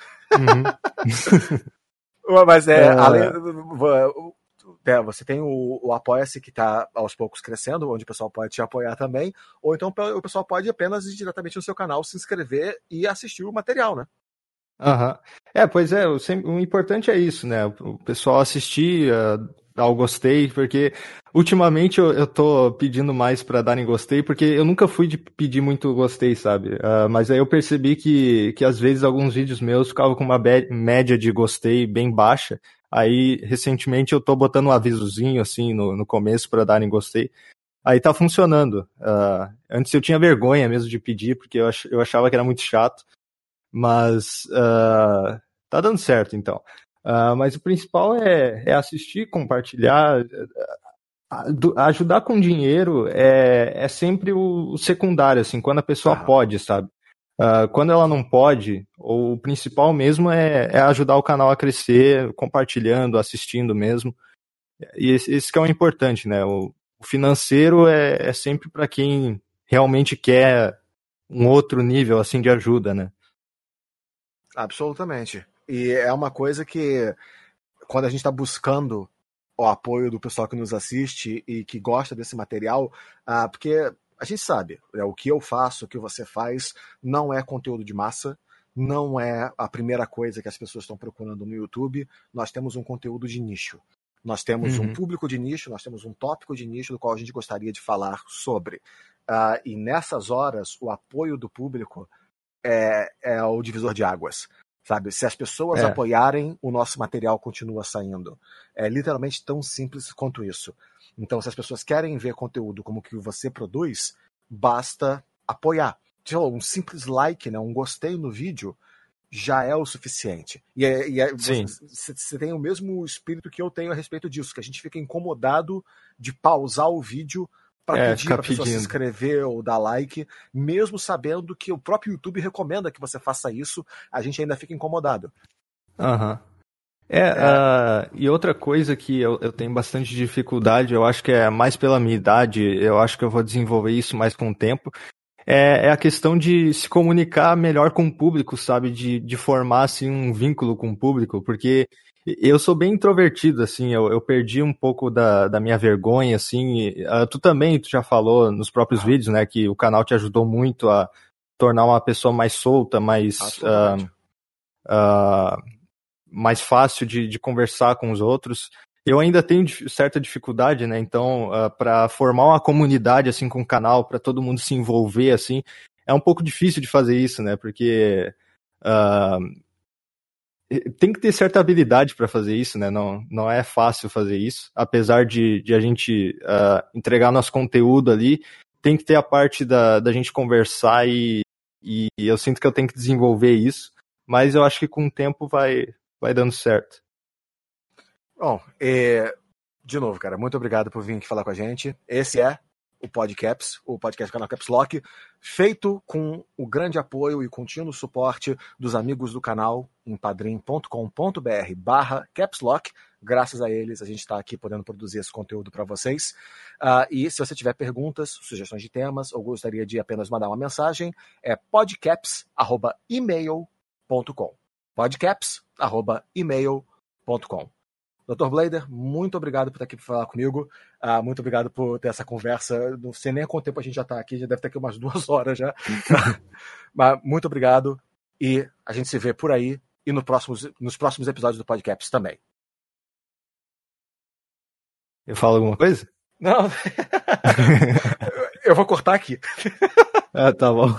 Mas além... Você tem o Apoia-se que está aos poucos crescendo, onde o pessoal pode te apoiar também, ou então o pessoal pode apenas ir diretamente no seu canal, se inscrever e assistir o material, né? Pois é, o importante é isso, né? O pessoal assistir, dar o gostei, porque ultimamente eu tô pedindo mais pra darem gostei, porque eu nunca fui de pedir muito gostei, sabe? Mas aí eu percebi que às vezes alguns vídeos meus ficavam com uma média de gostei bem baixa. Aí, recentemente, eu tô botando um avisozinho, assim, no começo pra darem gostei. Aí tá funcionando. Antes eu tinha vergonha mesmo de pedir, porque eu achava que era muito chato. Mas tá dando certo, então. Mas o principal é assistir, compartilhar. Ajudar com dinheiro é sempre o secundário, assim, quando a pessoa pode, sabe? Quando ela não pode, o principal mesmo é ajudar o canal a crescer, compartilhando, assistindo mesmo. E esse que é o importante, né? O financeiro é sempre para quem realmente quer um outro nível assim de ajuda, né? Absolutamente. E é uma coisa que, quando a gente está buscando o apoio do pessoal que nos assiste e que gosta desse material, porque a gente sabe, o que eu faço, o que você faz, não é conteúdo de massa, não é a primeira coisa que as pessoas estão procurando no YouTube. Nós temos um conteúdo de nicho. Nós temos um público de nicho, nós temos um tópico de nicho do qual a gente gostaria de falar sobre. E nessas horas, o apoio do público é o divisor de águas. Sabe? Se as pessoas apoiarem, o nosso material continua saindo. É literalmente tão simples quanto isso. Então, se as pessoas querem ver conteúdo como o que você produz, basta apoiar. Um simples like, né, um gostei no vídeo, já é o suficiente. Você tem o mesmo espírito que eu tenho a respeito disso, que a gente fica incomodado de pausar o vídeo para pedir para a pessoa se inscrever ou dar like, mesmo sabendo que o próprio YouTube recomenda que você faça isso, a gente ainda fica incomodado. E outra coisa que eu tenho bastante dificuldade, eu acho que é mais pela minha idade, eu acho que eu vou desenvolver isso mais com o tempo, é a questão de se comunicar melhor com o público, sabe? De formar, assim, um vínculo com o público, porque eu sou bem introvertido, assim, eu perdi um pouco da minha vergonha, assim. Tu já falou nos próprios vídeos, né, que o canal te ajudou muito a tornar uma pessoa mais solta, mais fácil de conversar com os outros. Eu ainda tenho certa dificuldade, né? Então, para formar uma comunidade assim com o canal, para todo mundo se envolver assim, é um pouco difícil de fazer isso, né? Porque tem que ter certa habilidade para fazer isso, né? Não é fácil fazer isso, apesar de a gente entregar nosso conteúdo ali, tem que ter a parte da gente conversar e eu sinto que eu tenho que desenvolver isso, mas eu acho que com o tempo vai dando certo. Bom, de novo, cara, muito obrigado por vir aqui falar com a gente. Esse é o Podcaps, o podcast do canal Caps Lock, feito com o grande apoio e contínuo suporte dos amigos do canal em padrim.com.br/capslock. Graças a eles, a gente está aqui podendo produzir esse conteúdo para vocês. E se você tiver perguntas, sugestões de temas, ou gostaria de apenas mandar uma mensagem, é podcaps@email.com. podcaps@email.com. Dr. Blader, muito obrigado por estar aqui para falar comigo. Muito obrigado por ter essa conversa. Não sei nem quanto tempo a gente já está aqui, já deve ter aqui umas 2 horas já. Mas muito obrigado. E a gente se vê por aí e nos próximos episódios do Podcaps também. Eu falo alguma coisa? Não. Eu vou cortar aqui. Tá bom.